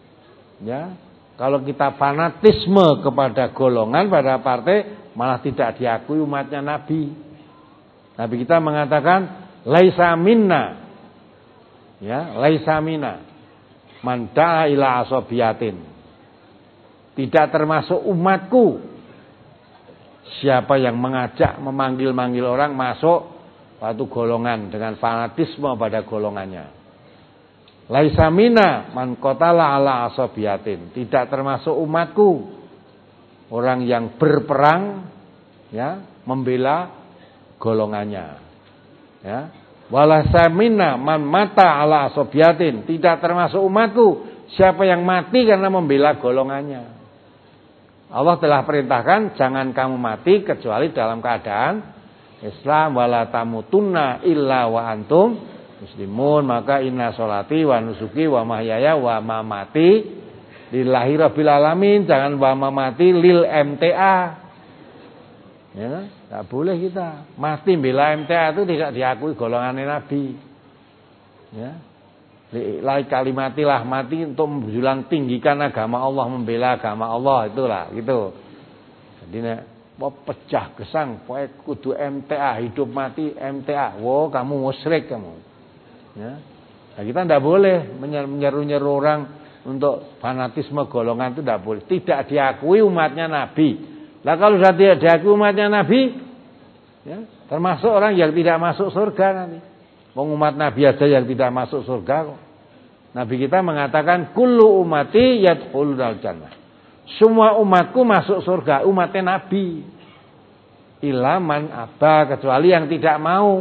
Ya, kalau kita fanatisme kepada golongan pada partai malah tidak diakui umatnya Nabi. Nabi kita mengatakan laisa minna, ya laisa minna man da'a ila asabiyatin. Tidak termasuk umatku siapa yang mengajak, memanggil-manggil orang masuk suatu golongan dengan fanatisme pada golongannya. Laisa minna man qatala ala asabiyatin. Tidak termasuk umatku orang yang berperang ya, membela golongannya. Ya. Walasa minna man mata ala asabiyatin. Tidak termasuk umatku siapa yang mati karena membela golongannya. Allah telah perintahkan jangan kamu mati kecuali dalam keadaan Islam, wala tamutunna illa wa antum muslimun. Maka inna sholati wa nusuki wa mahyaya wa mamati lillahi rabbil alamin. Jangan wa mamati lil M T A. Ya, enggak boleh kita mati bela M T A, itu tidak diakui golongan Nabi. Ya. Lai kalimatilah, mati untuk menjulang tinggikan agama Allah, membela agama Allah, itulah gitu. Jadi nek mau pecah gesang, pokoke kudu M T A, hidup mati M T A. Wo, kamu musyrik kamu. Ya. Nah, kita tidak boleh menyeru-nyeru orang untuk fanatisme golongan, itu tidak boleh. Tidak diakui umatnya Nabi. Lah kalau sudah tidak diakui umatnya Nabi, ya, termasuk orang yang tidak masuk surga nanti. Umat Nabi aja yang tidak masuk surga kok. Nabi kita mengatakan kullu ummati yadkhulul jannah. Semua umatku masuk surga, umatnya Nabi. Illa man aba, kecuali yang tidak mau.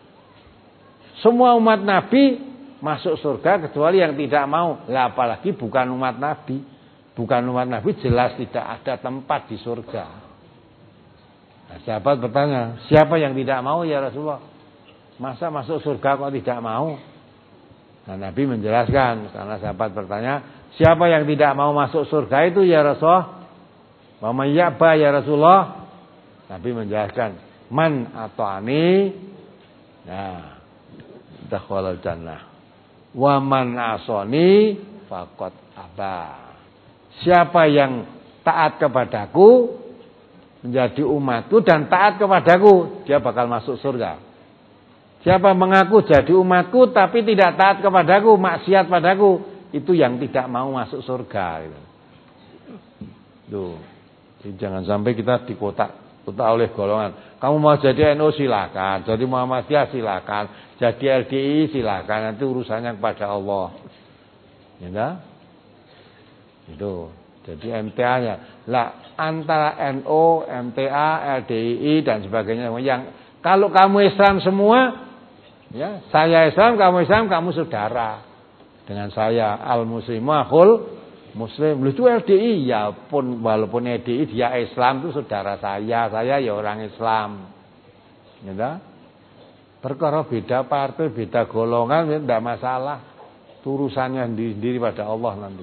Semua umat Nabi masuk surga kecuali yang tidak mau. Lah apalagi bukan umat Nabi. Bukan umat Nabi jelas tidak ada tempat di surga. Nah, sahabat bertanya, siapa yang tidak mau ya Rasulullah? masa masuk surga kok tidak mau? Nah, Nabi menjelaskan karena sahabat bertanya, siapa yang tidak mau masuk surga itu ya Rasulullah? Wa may ya'ba ya Rasulullah? Nabi menjelaskan, man ata'ani, nah, dakhalal jannah. Wa man asani faqad aba. Siapa yang taat kepadaku, menjadi umatku dan taat kepadaku, dia bakal masuk surga. Siapa mengaku jadi umatku tapi tidak taat kepadaku, maksiat padaku, itu yang tidak mau masuk surga. Tuh. Jadi jangan sampai kita dikotak kotak oleh golongan. Kamu mau jadi N U silakan, jadi Muhammadiyah silakan, jadi L D I silakan, nanti urusannya kepada Allah. Ya, itu. Jadi M T A-nya lah antara N U, M T A, L D I dan sebagainya yang kalau kamu Islam semua, ya, saya Islam, kamu Islam, kamu saudara dengan saya, al muslimu akhul muslim. Lu itu L D I ya pun walaupun L D I dia Islam itu saudara saya, saya ya orang Islam. Ya, perkara beda partai, beda golongan ya tidak masalah. Urusannya sendiri-sendiri pada Allah nanti.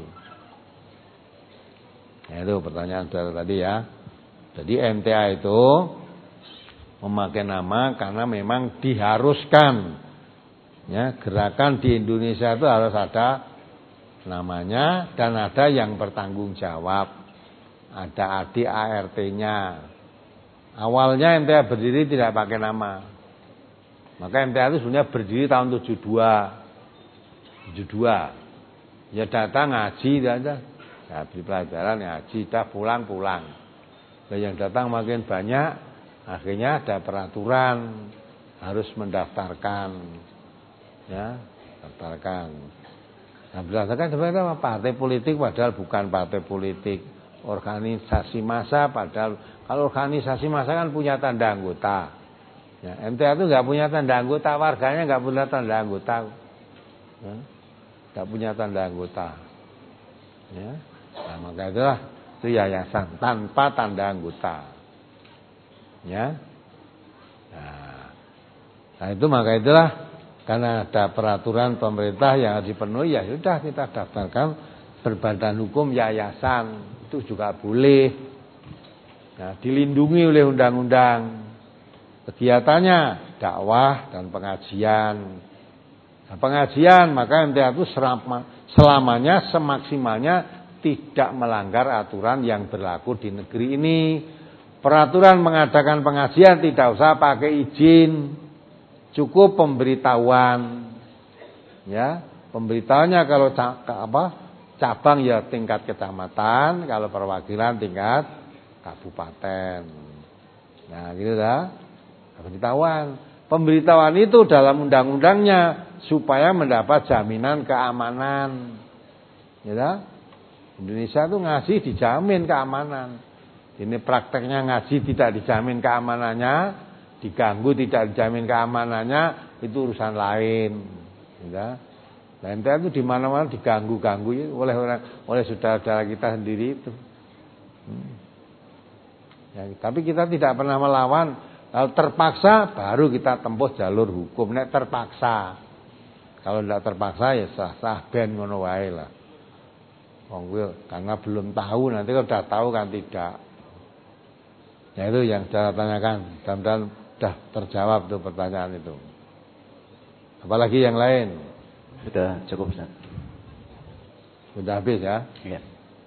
Ya, itu pertanyaan saudara tadi ya. Jadi M T A itu memakai nama karena memang diharuskan. Ya, gerakan di Indonesia itu harus ada namanya dan ada yang bertanggung jawab. Ada A D A R T-nya. Awalnya M T A berdiri tidak pakai nama. Maka M T A itu sebenarnya berdiri tahun tujuh puluh dua. tujuh puluh dua. Ya datang ngaji aja. Ya, beli pelajaran ngaji, dah pulang-pulang. Dan yang datang makin banyak, akhirnya ada peraturan harus mendaftarkan. Ya, daftarkan. Nah, berdasarkan sebenarnya partai politik padahal bukan partai politik, organisasi massa padahal kalau organisasi massa kan punya tanda anggota. Ya, M T A itu nggak punya tanda anggota, warganya nggak punya tanda anggota, ya, nggak punya tanda anggota. Ya, nah, maka itulah itu yayasan tanpa tanda anggota. Ya, nah, nah itu maka itulah. Karena ada peraturan pemerintah yang harus dipenuhi, ya sudah kita daftarkan berbadan hukum yayasan. Itu juga boleh. Nah, dilindungi oleh undang-undang. Kegiatannya dakwah dan pengajian. Nah, pengajian maka M T A itu selamanya semaksimalnya tidak melanggar aturan yang berlaku di negeri ini. Peraturan mengadakan pengajian tidak usah pakai izin. Cukup pemberitahuan, ya, pemberitahuannya kalau apa cabang ya tingkat kecamatan, kalau perwakilan tingkat kabupaten. Nah, gitu dah. Pemberitahuan, pemberitahuan itu dalam undang-undangnya supaya mendapat jaminan keamanan. Ya, Indonesia itu ngaji dijamin keamanan. Ini prakteknya ngaji tidak dijamin keamanannya. Diganggu tidak dijamin keamanannya, itu urusan lain. Ya. Nah, M T A itu di mana-mana diganggu-ganggu ya, oleh orang, oleh saudara-saudara kita sendiri itu. Hmm. Ya, tapi kita tidak pernah melawan. Kalau terpaksa baru kita tempuh jalur hukum. Nek terpaksa. Kalau tidak terpaksa ya sah-sah ben ngono wae lah. Wong karena belum tahu, nanti kalau sudah tahu kan tidak. Ya itu yang saya tanyakan. Mudah-mudahan sudah terjawab tuh pertanyaan itu. Apalagi yang lain? Sudah cukup, Ustaz. Sudah habis ya? Iya.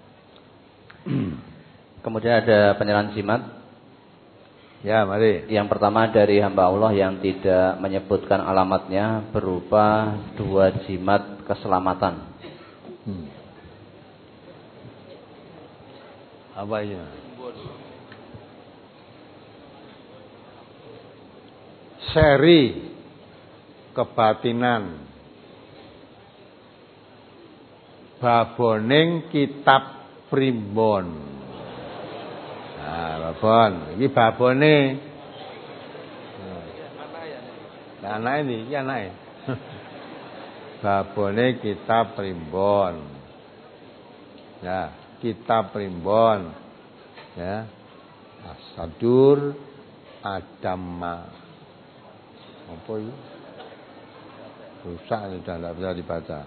Kemudian ada penyerahan jimat. Ya, mari. Yang pertama dari hamba Allah yang tidak menyebutkan alamatnya berupa dua jimat keselamatan. Hmm. Apa ini? Seri kebatinan baboning kitab primbon. Nah, babon, ini babone. Nah, anak ini, ini anak ini. Babone kitab primbon. Ya, kitab primbon. Ya. Asadur Adamma. Apa itu? Rusak sudah tidak bisa dibaca.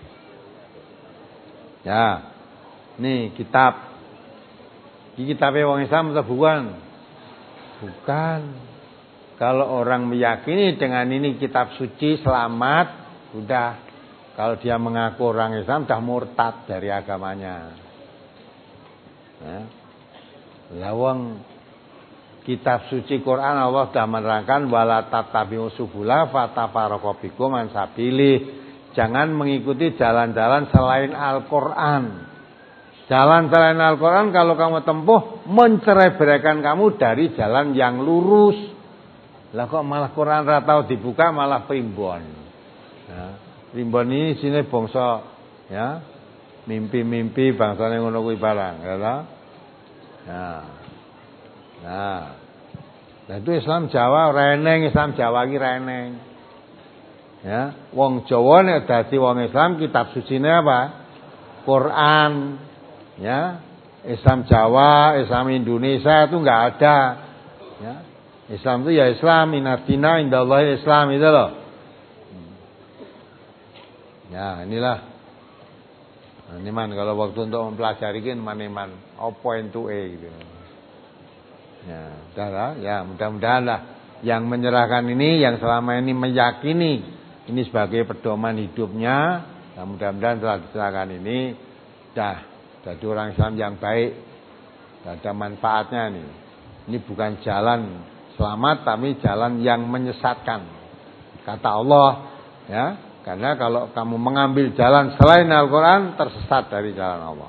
Ya. Nih kitab. Ini kitabnya wong Islam atau bukan? Bukan. Kalau orang meyakini dengan ini kitab suci selamat, udah. Kalau dia mengaku orang Islam sudah murtad dari agamanya. Ya. Lawang kitab suci Quran Allah sudah menerangkan wala tattabi'u subula fatafaraqu bikum an sabilih. Jangan mengikuti jalan-jalan selain Al-Qur'an. Jalan selain Al-Qur'an kalau kamu tempuh mencerai-beraikan kamu dari jalan yang lurus. Lah kok malah Quran ra tau dibuka malah primbon. Ya. Primbon ini sini bangsa ya. Mimpi-mimpi bangsane ngono kuwi barang, ya ta? Nah. Nah. Nah itu Islam Jawa reneng, Islam Jawa iki reneng. Ya, wong Jawa nek dadi wong Islam kitab sucine apa? Quran. Ya. Islam Jawa, Islam Indonesia itu enggak ada. Ya. Islam itu ya Islam, inadina indallahi Islam itu loh. Ya, inilah. Nah, ini man kalau waktu untuk mempelajari kan man-man apa itu e gitu. Ya, udahlah, ya mudah-mudahan lah yang menyerahkan ini, yang selama ini meyakini ini sebagai pedoman hidupnya, nah mudah-mudahan setelah diserahkan ini dah jadi orang Islam yang baik, ada manfaatnya nih. Ini bukan jalan selamat tapi jalan yang menyesatkan. Kata Allah, ya. Karena kalau kamu mengambil jalan selain Al-Quran, tersesat dari jalan Allah.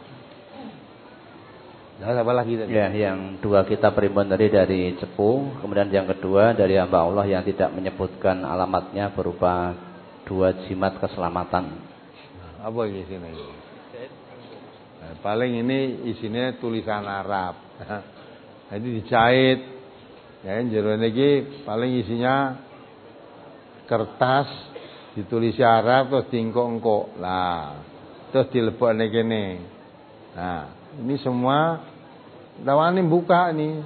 Ya, apa lagi tadi? Ya, yang dua kitab primbon tadi dari Cepu, kemudian yang kedua dari hamba Allah yang tidak menyebutkan alamatnya berupa dua jimat keselamatan. Nah, apa ini isinya? Nah, paling ini isinya tulisan Arab. Jadi dijahit. Ya, jero niki paling isinya kertas ditulis Arab terus diengkok-engkok. Lah, terus dilebokne kene. Nah, ini semua dawani buka nih.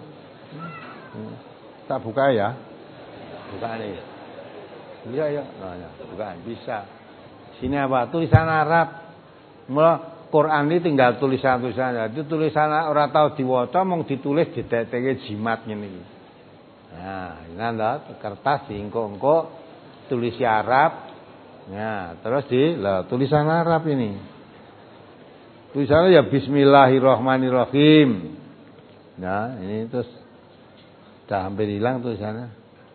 Tak buka ya? Buka nih. Iya ya, nah, ya. Buka bisa. Sini apa? Tulisan Arab. Mula Quran ini tinggal tulisan-tulisannya. Itu tulisan ora tau diwaca mung ditulis dideteke jimat ngene iki. Nah, ini anda kertas diengkok-engkok tulis Arab. Ya, terus di lah, tulisan Arab ini. Tulisannya ya Bismillahirrahmanirrahim. Nah, ini terus dah hampir hilang tulisannya.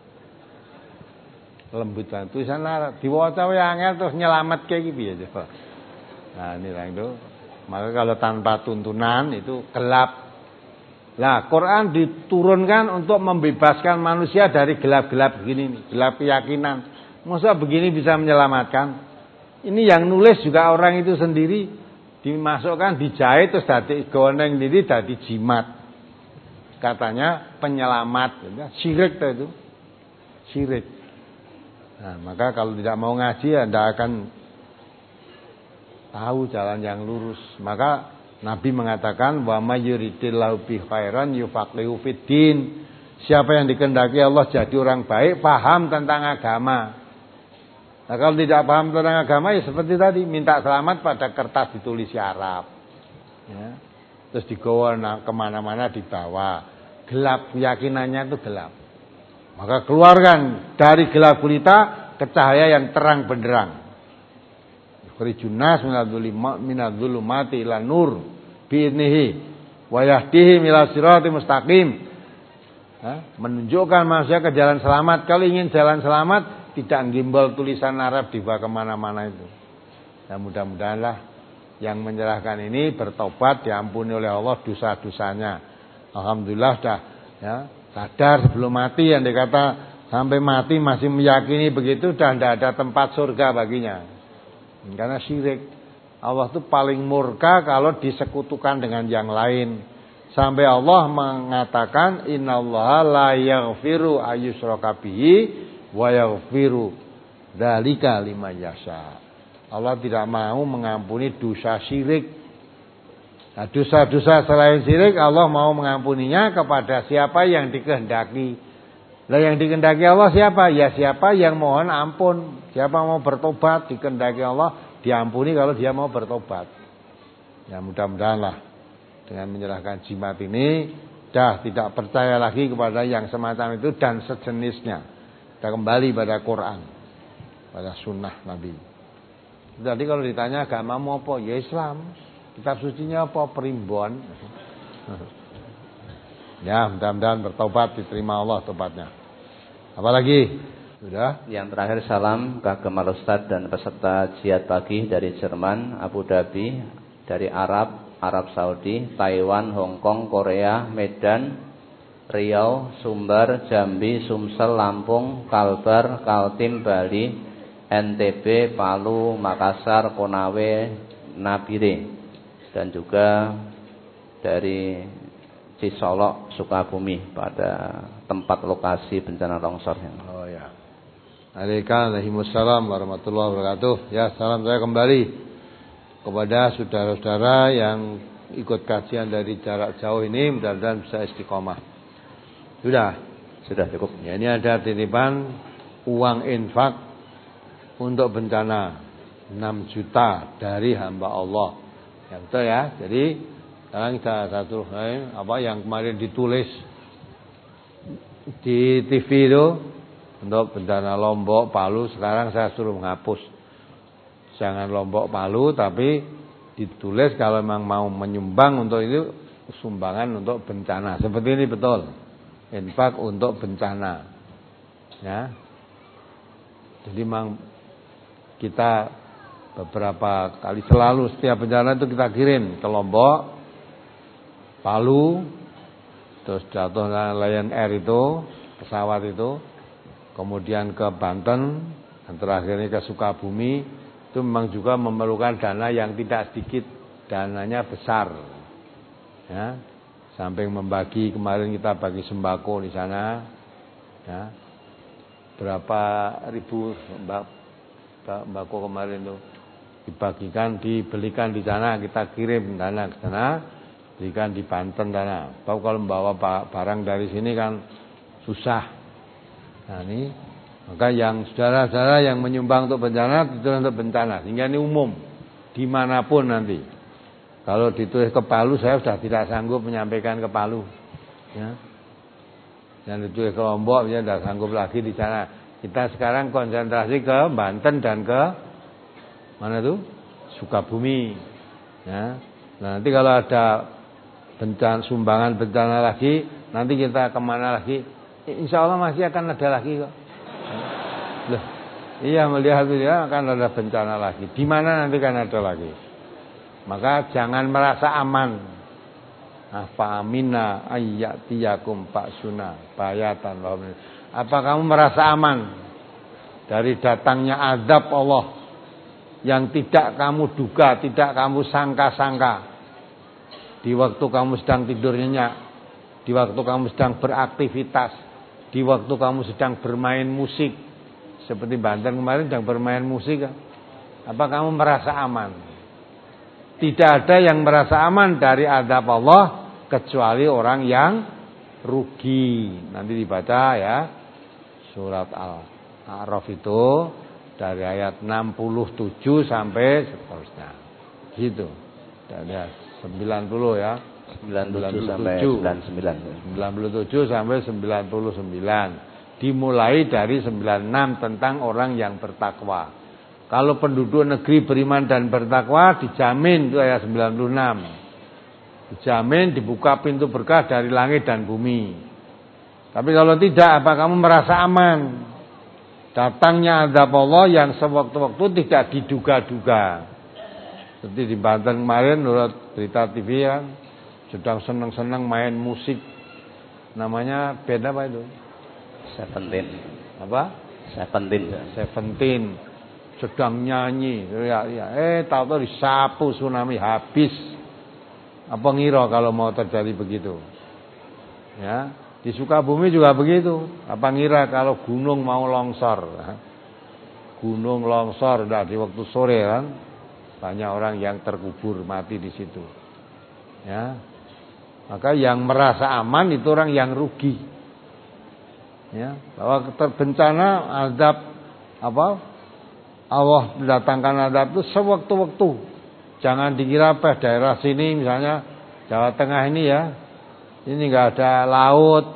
Lembut banget tulisan Arab. Diwaca wae angel terus nyelamet kayak gitu ya coba. Nah, ini lah itu. Maka kalau tanpa tuntunan itu gelap. Nah, Quran diturunkan untuk membebaskan manusia dari gelap-gelap begini nih, gelap keyakinan. Masa begini bisa menyelamatkan? Ini yang nulis juga orang itu sendiri dimasukkan dijahit terus dadi goneng diri dadi jimat. Katanya penyelamat, syirik itu. Syirik. Nah, maka kalau tidak mau ngaji Anda akan tahu jalan yang lurus. Maka Nabi mengatakan wa may yuridillahu bi khairan yufaqihu fiddin. Siapa yang dikehendaki Allah jadi orang baik, paham tentang agama. Nah, kalau tidak paham tentang agama ya seperti tadi minta selamat pada kertas ditulis Arab, ya. Terus digawa kemana-mana dibawa, gelap keyakinannya itu gelap. Maka keluarkan dari gelap gulita ke cahaya yang terang benderang. Yukhrijun nas minadh-dhulumati ila nur bi'idnihi wa yahdihi ila siratal mustaqim. Menunjukkan manusia ke jalan selamat. Kalau ingin jalan selamat tidak gimbal tulisan Arab dibawa kemana-mana itu. Ya mudah-mudahanlah yang menyerahkan ini bertobat diampuni oleh Allah dosa-dosanya. Alhamdulillah dah ya sadar sebelum mati yang dikata sampai mati masih meyakini begitu dan tidak ada tempat surga baginya. Karena syirik. Allah itu paling murka kalau disekutukan dengan yang lain. Sampai Allah mengatakan innallaha la yaghfiru ayyushraka bihi wa yaghfiru dzalika liman yasha. Allah tidak mau mengampuni dosa syirik. Nah, dosa-dosa selain syirik Allah mau mengampuninya kepada siapa yang dikehendaki. Lah yang dikehendaki Allah siapa? Ya siapa yang mohon ampun. Siapa mau bertobat dikehendaki Allah diampuni kalau dia mau bertobat. Ya mudah-mudahan lah dengan menyerahkan jimat ini dah tidak percaya lagi kepada yang semacam itu dan sejenisnya. Kita kembali pada Quran, pada sunnah Nabi. Jadi kalau ditanya agamamu apa? Ya Islam. Kitab sucinya apa? Primbon. Ya mudah-mudahan bertobat diterima Allah tobatnya. Apalagi? Sudah? Yang terakhir salam kagem Ustaz dan peserta jihad pagi dari Jerman, Abu Dhabi, dari Arab, Arab Saudi, Taiwan, Hong Kong, Korea, Medan, Riau, Sumbar, Jambi, Sumsel, Lampung, Kalbar, Kaltim, Bali, N T B, Palu, Makassar, Konawe, Nabire, dan juga dari Cisolok, Sukabumi pada tempat lokasi bencana longsor. Oh ya. Waalaikumsalam warahmatullahi wabarakatuh. Ya, salam saya kembali kepada saudara-saudara yang ikut kajian dari jarak jauh ini, mudah-mudahan bisa istiqomah. Sudah, sudah cukup. Ya, ini ada titipan uang infak untuk bencana enam juta dari hamba Allah. Ya betul ya. Jadi sekarang kita satu eh, apa yang kemarin ditulis di T V itu untuk bencana Lombok, Palu, sekarang saya suruh menghapus. Jangan Lombok, Palu, tapi ditulis kalau memang mau menyumbang untuk itu sumbangan untuk bencana. Seperti ini betul. Infak untuk bencana. Ya. Jadi memang kita beberapa kali selalu setiap bencana itu kita kirim ke Lombok, Palu, terus jatuh Lion Air itu, pesawat itu, kemudian ke Banten, dan terakhirnya ke Sukabumi. Itu memang juga memerlukan dana yang tidak sedikit, dananya besar. Ya, samping membagi kemarin kita bagi sembako di sana, ya, berapa ribu sembako kemarin itu dibagikan, dibelikan di sana, kita kirim dana ke sana. Berikan di Banten dana. Tahu kalau membawa barang dari sini kan susah. Nah ini, maka yang saudara-saudara yang menyumbang untuk bencana itu untuk bencana, sehingga ini umum dimanapun nanti. Kalau ditulis ke Palu, saya sudah tidak sanggup menyampaikan ke Palu. Ya. Yang ditulis ke Lombok, saya tidak sanggup lagi di sana. Kita sekarang konsentrasi ke Banten dan ke mana tuh? Sukabumi. Ya. Nah, nanti kalau ada bencana, sumbangan bencana lagi, nanti kita kemana lagi? Insya Allah masih akan ada lagi kok. Loh, iya melihat itu ya akan ada bencana lagi. Di mana nanti kan ada lagi. Maka jangan merasa aman. Apa amina ayyatiyakum paksuna bayatan. Apa kamu merasa aman dari datangnya azab Allah yang tidak kamu duga, tidak kamu sangka-sangka? Di waktu kamu sedang tidur nyenyak, di waktu kamu sedang beraktivitas, di waktu kamu sedang bermain musik, seperti Banten kemarin sedang bermain musik, apa kamu merasa aman? Tidak ada yang merasa aman dari azab Allah kecuali orang yang rugi. Nanti dibaca ya surat Al-A'raf itu dari ayat enam puluh tujuh sampai seterusnya. Gitu. Dan ya sembilan puluh ya. sembilan puluh tujuh sampai sembilan puluh sembilan. sembilan puluh tujuh sampai sembilan puluh sembilan. Dimulai dari sembilan puluh enam tentang orang yang bertakwa. Kalau penduduk negeri beriman dan bertakwa dijamin itu ayat sembilan puluh enam. Dijamin dibuka pintu berkah dari langit dan bumi. Tapi kalau tidak, apa kamu merasa aman? Datangnya azab Allah yang sewaktu-waktu tidak diduga-duga. Seperti di Banten kemarin menurut berita T V ya, sedang senang-senang main musik. Namanya band apa itu? Seventeen. Apa? Seventeen. Seventeen. Sedang nyanyi, ya, ya. eh tahu-tahu disapu tsunami habis. Apa ngira kalau mau terjadi begitu? Ya, di Sukabumi juga begitu. Apa ngira kalau gunung mau longsor? Gunung longsor, dah di waktu sore kan, banyak orang yang terkubur mati di situ. Ya, maka yang merasa aman itu orang yang rugi. Ya, bahwa terbencana azab apa? Allah mendatangkan azab itu sewaktu-waktu. Jangan dikira apa daerah sini misalnya Jawa Tengah ini ya, ini enggak ada laut,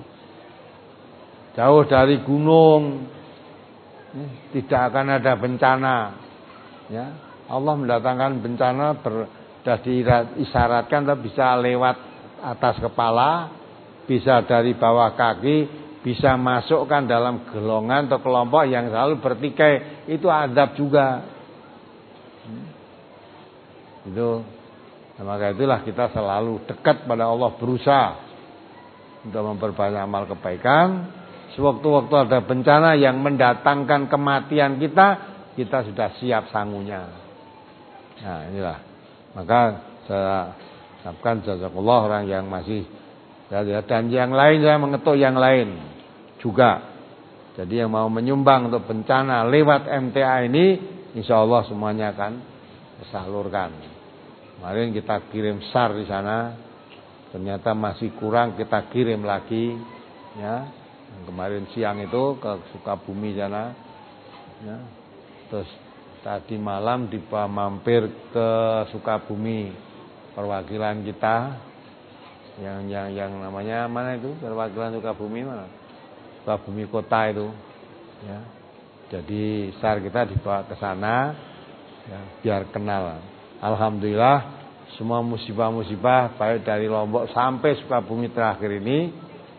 jauh dari gunung, tidak akan ada bencana. Ya, Allah mendatangkan bencana ber, sudah diisyaratkan, bisa lewat atas kepala, bisa dari bawah kaki, bisa masukkan dalam golongan atau kelompok yang selalu bertikai, itu azab juga. Itu, nah, maka itulah kita selalu dekat pada Allah, berusaha untuk memperbanyak amal kebaikan. Sewaktu-waktu ada bencana yang mendatangkan kematian kita, kita sudah siap sangunya. Nah inilah, maka saya ucapkan jazakallah orang yang masih ya, dan yang lain saya mengetuk yang lain juga. Jadi yang mau menyumbang untuk bencana lewat M T A ini, insya Allah semuanya akan tersalurkan. Kemarin kita kirim S A R di sana, ternyata masih kurang, kita kirim lagi, ya. Kemarin siang itu ke Sukabumi sana, ya. Terus tadi malam dibawa mampir ke Sukabumi perwakilan kita, yang yang yang namanya mana itu perwakilan Sukabumi mana? Sukabumi kota itu, ya. Jadi S A R kita dibawa ke sana, ya, biar kenal. Alhamdulillah semua musibah-musibah baik dari Lombok sampai Sukabumi terakhir ini,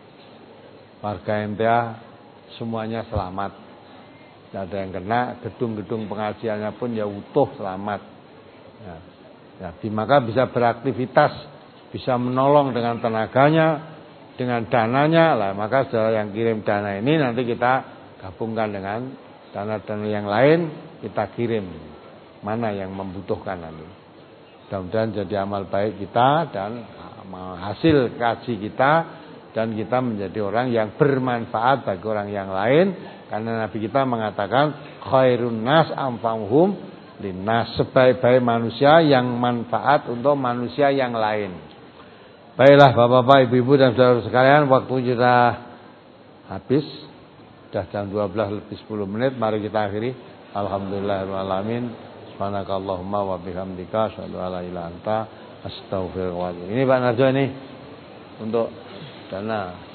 warga M T A semuanya selamat. Tidak ada yang kena, gedung-gedung pengajiannya pun ya utuh, selamat. Ya, ya, maka bisa beraktivitas, bisa menolong dengan tenaganya, dengan dananya lah. Maka saudara yang kirim dana ini nanti kita gabungkan dengan dana-dana yang lain, kita kirim mana yang membutuhkan nanti. Mudah-mudahan jadi amal baik kita dan hasil kaji kita, dan kita menjadi orang yang bermanfaat bagi orang yang lain, karena Nabi kita mengatakan khairun nas anfa'uhum linnas, sebaik-baik manusia yang manfaat untuk manusia yang lain. Baiklah Bapak-bapak, Ibu-ibu dan saudara sekalian, waktu kita habis, sudah jam dua belas lebih sepuluh menit. Mari kita akhiri. Alhamdulillahirabbil alamin. Subhanakallahumma wa bihamdika asyhadu an la ilaha illa anta astaghfiruka wa atubu ilaik. Ini Pak Narjo ini untuk dana